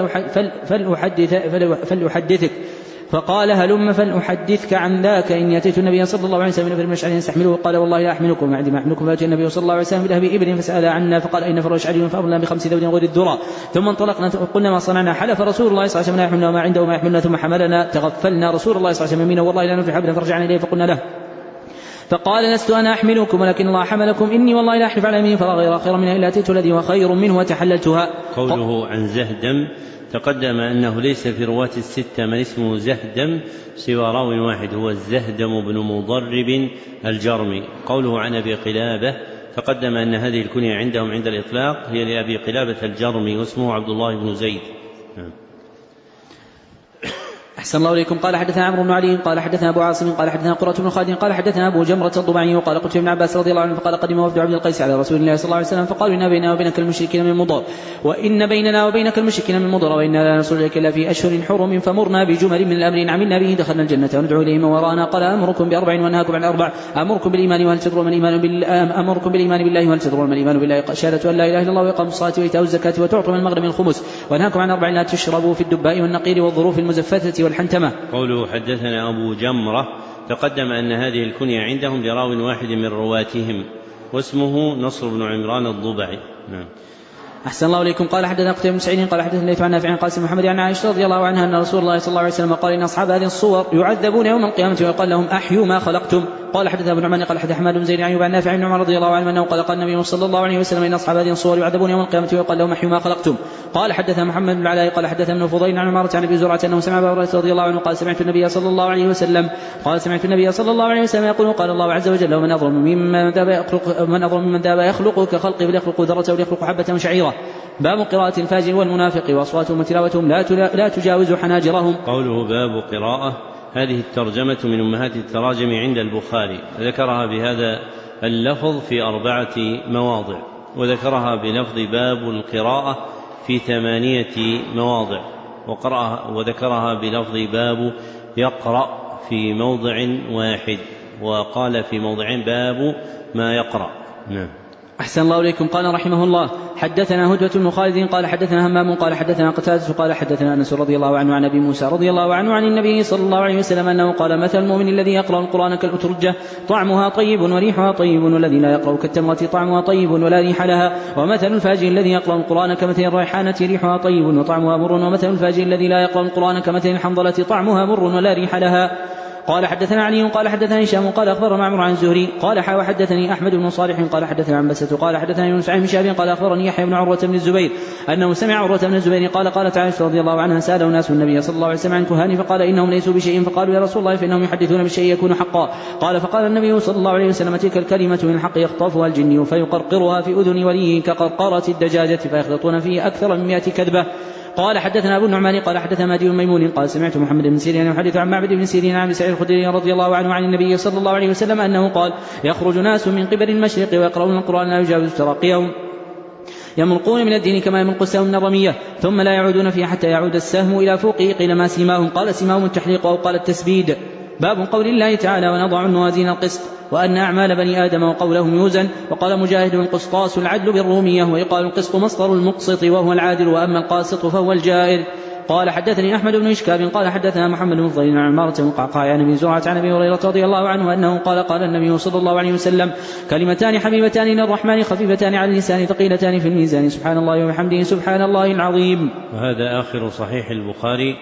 فلاحدث فلاحدثك فقال هلم فلأحدثك عن ذاك إني أتيت النبي صلى الله عليه وسلم في المشعرين يستحمله قال والله لا أحملكم وعندي ما أحملكم فأتي النبي صلى الله عليه وسلم بلهب إبل فسأل عنا فقال أين فرش علي فأمرنا بخمس ذود غير الذرة ثم انطلقنا قلنا ما صنعنا حلف رسول الله صلى الله عليه وسلم لا يحملنا وما عنده ما يحملنا ثم حملنا تغفلنا رسول الله صلى الله عليه وسلم يمينا والله لا نفلح أبدا فرجعنا إليه فقلنا له فقال لست أنا أحملكم ولكن الله حملكم إني والله لا أحلف على يمين فلا غير خير منها إلا أتيت الذي هو خير منه وتحللتها. قوله عن زهدم تقدم أنه ليس في رواة الستة من اسمه زهدم سوى راو واحد هو الزهدم بن مضرب الجرمي. قوله عن أبي قلابة تقدم أن هذه الكنية عندهم عند الإطلاق هي لأبي قلابة الجرمي واسمه عبد الله بن زيد. أحسن الله إليكم. قال حدثنا عمرو بن علي قال حدثنا أبو عاصم قال حدثنا قرة بن خالد قال حدثنا أبو جمرة الضبعي وقال قلت ابن عباس رضي الله عنه فقال قدم وفد عبد القيس على رسول الله صلى الله عليه وسلم فقالوا إن بيننا وبينك المشركين من مضر وإن بيننا وبينك المشركين من مضر وإنا لا نصل إليك إلا في أشهر حرم فمرنا بجمل من الأمر إن عملنا به دخلنا الجنة وندعو إليه من وراءنا. قال أمركم بأربع وأنهاكم عن أربع أمركم بالإيمان وهل تدرون من الإيمان بالله أمركم بالإيمان بالله وهل تدرون من الإيمان بالله شهادة أن لا إله إلا الله وإقام الصلاة وإيتاء الزكاة وتعطوا من المغرب الخمس وأنهاكم عن أربع لا تشربوا في الدباء والنقير والظروف المزفتة والحنتمة. قوله حدثنا أبو جمرة تقدم أن هذه الكنية عندهم لراو واحد من رواتهم واسمه نصر بن عمران الضبعي. نعم. أحسن الله إليكم. قال حدثنا قتيبة بن سعيد قال حدثنا ليث عن نافع عن قاسم محمد عن عائشة رضي الله عنها أن رسول الله صلى الله عليه وسلم قال إن أصحاب هذه الصور يعذبون يوم القيامة ويقال لهم أحيوا ما خلقتم. قال حدثنا ابن عمان قال حدث حماد بن زيد عن أيوب عن نافع بن عمر رضي الله عنه أنه قال قال النبي صلى الله عليه وسلم إن أصحاب هذه الصور يعذبون يوم القيامة ويقال لهم أحيوا ما خلقتم. قال حدثنا محمد بن العلاء قال حدثنا ابن فضيل عن عمارة عن أبي زرعة أنه سمع أبا هريرة رضي الله عنه قال سمعت النبي صلى الله عليه وسلم قال سمعت النبي صلى الله عليه وسلم يقول قال الله عز وجل ومن أظلم ممن ذاب يخلق من أظلم ممن ذاب يخلق كخلقه بل يخلق ذرة وليخلق حبة شعيرة. باب قراءة الفاجر والمنافق وأصواتهم وتلاوتهم لا لا تجاوز حناجرهم. قوله باب قراءة هذه الترجمة من أمهات التراجم عند البخاري ذكرها بهذا اللفظ في أربعة مواضع وذكرها بلفظ باب القراءة في ثمانية مواضع وقرأها وذكرها بلفظ باب يقرأ في موضع واحد وقال في موضع باب ما يقرأ. نعم. أحسن الله إليكم. قال رحمه الله حدثنا هدبة بن خالد قال حدثنا همام قال حدثنا قتادة قال حدثنا أنس رضي الله عنه عن أبي موسى رضي الله عنه عن النبي صلى الله عليه وسلم أنه قال مثل المؤمن الذي يقرأ القرآن كالأترجة طعمها طيب وريحها طيب والذي لا يقرأ كالتمرة طعمها طيب ولا ريح لها ومثل الفاجر الذي يقرأ القرآن كمثل الريحانة ريحها طيب وطعمها مر ومثل الفاجر الذي لا يقرأ القرآن كمثل الحنظلة طعمها مر ولا ريح لها. قال حدثنا علي قال حدثنا هشام قال أخبرنا معمر عن الزهري قال حدثني أحمد بن صالح قال حدثنا عنبسة قال حدثنا يونس عن شهاب قال أخبرني يحيى بن عروة بن الزبير أنه سمع عروة بن الزبير قال قالت عائشة رضي الله عنها سأله ناس النبي صلى الله عليه وسلم عن كهان فقال إنهم ليسوا بشيء فقالوا يا رسول الله فإنهم يحدثون بالشيء يكون حقا. قال فقال النبي صلى الله عليه وسلم تلك الكلمة من الحق يخطفها الجن فيقرقرها في أذن وليه كقرقرة الدجاجة فيخلطون فيه أكثر من مئة كذبة. قال حدثنا أبو النعمان قال حدثنا مهدي بن ميمون قال سمعت محمد بن سيرين يحدث عن معبد بن سيرين عن سعيد الخدري رضي الله عنه عن النبي صلى الله عليه وسلم أنه قال يخرج ناس من قبل المشرق ويقرؤون القرآن لا يجاوز تراقيهم يمرقون من الدين كما يمرق السهم من الرمية ثم لا يعودون فيه حتى يعود السهم إلى فوقه قيل ما سيماهم قال سيماهم التحليق أو قال التسبيد. باب قول الله تعالى ونضع الموازين القسط وأن أعمال بني آدم وقولهم يوزن. وقال مجاهد القسطاس العدل بالرومية ويقال القسط مصدر المقسط وهو العادل وأما القاسط فهو الجائر. قال حدثني أحمد بن إشكاب قال حدثنا محمد بن فضيل عن عمارة وقعقاع عن أبي زرعة عن أبي هريرة رضي الله عنه أنه قال قال النبي صلى الله عليه وسلم كلمتان حبيبتان إلى الرحمن خفيفتان على اللسان ثقيلتان في الميزان سبحان الله وبحمده سبحان الله العظيم. وهذا آخر صحيح البخاري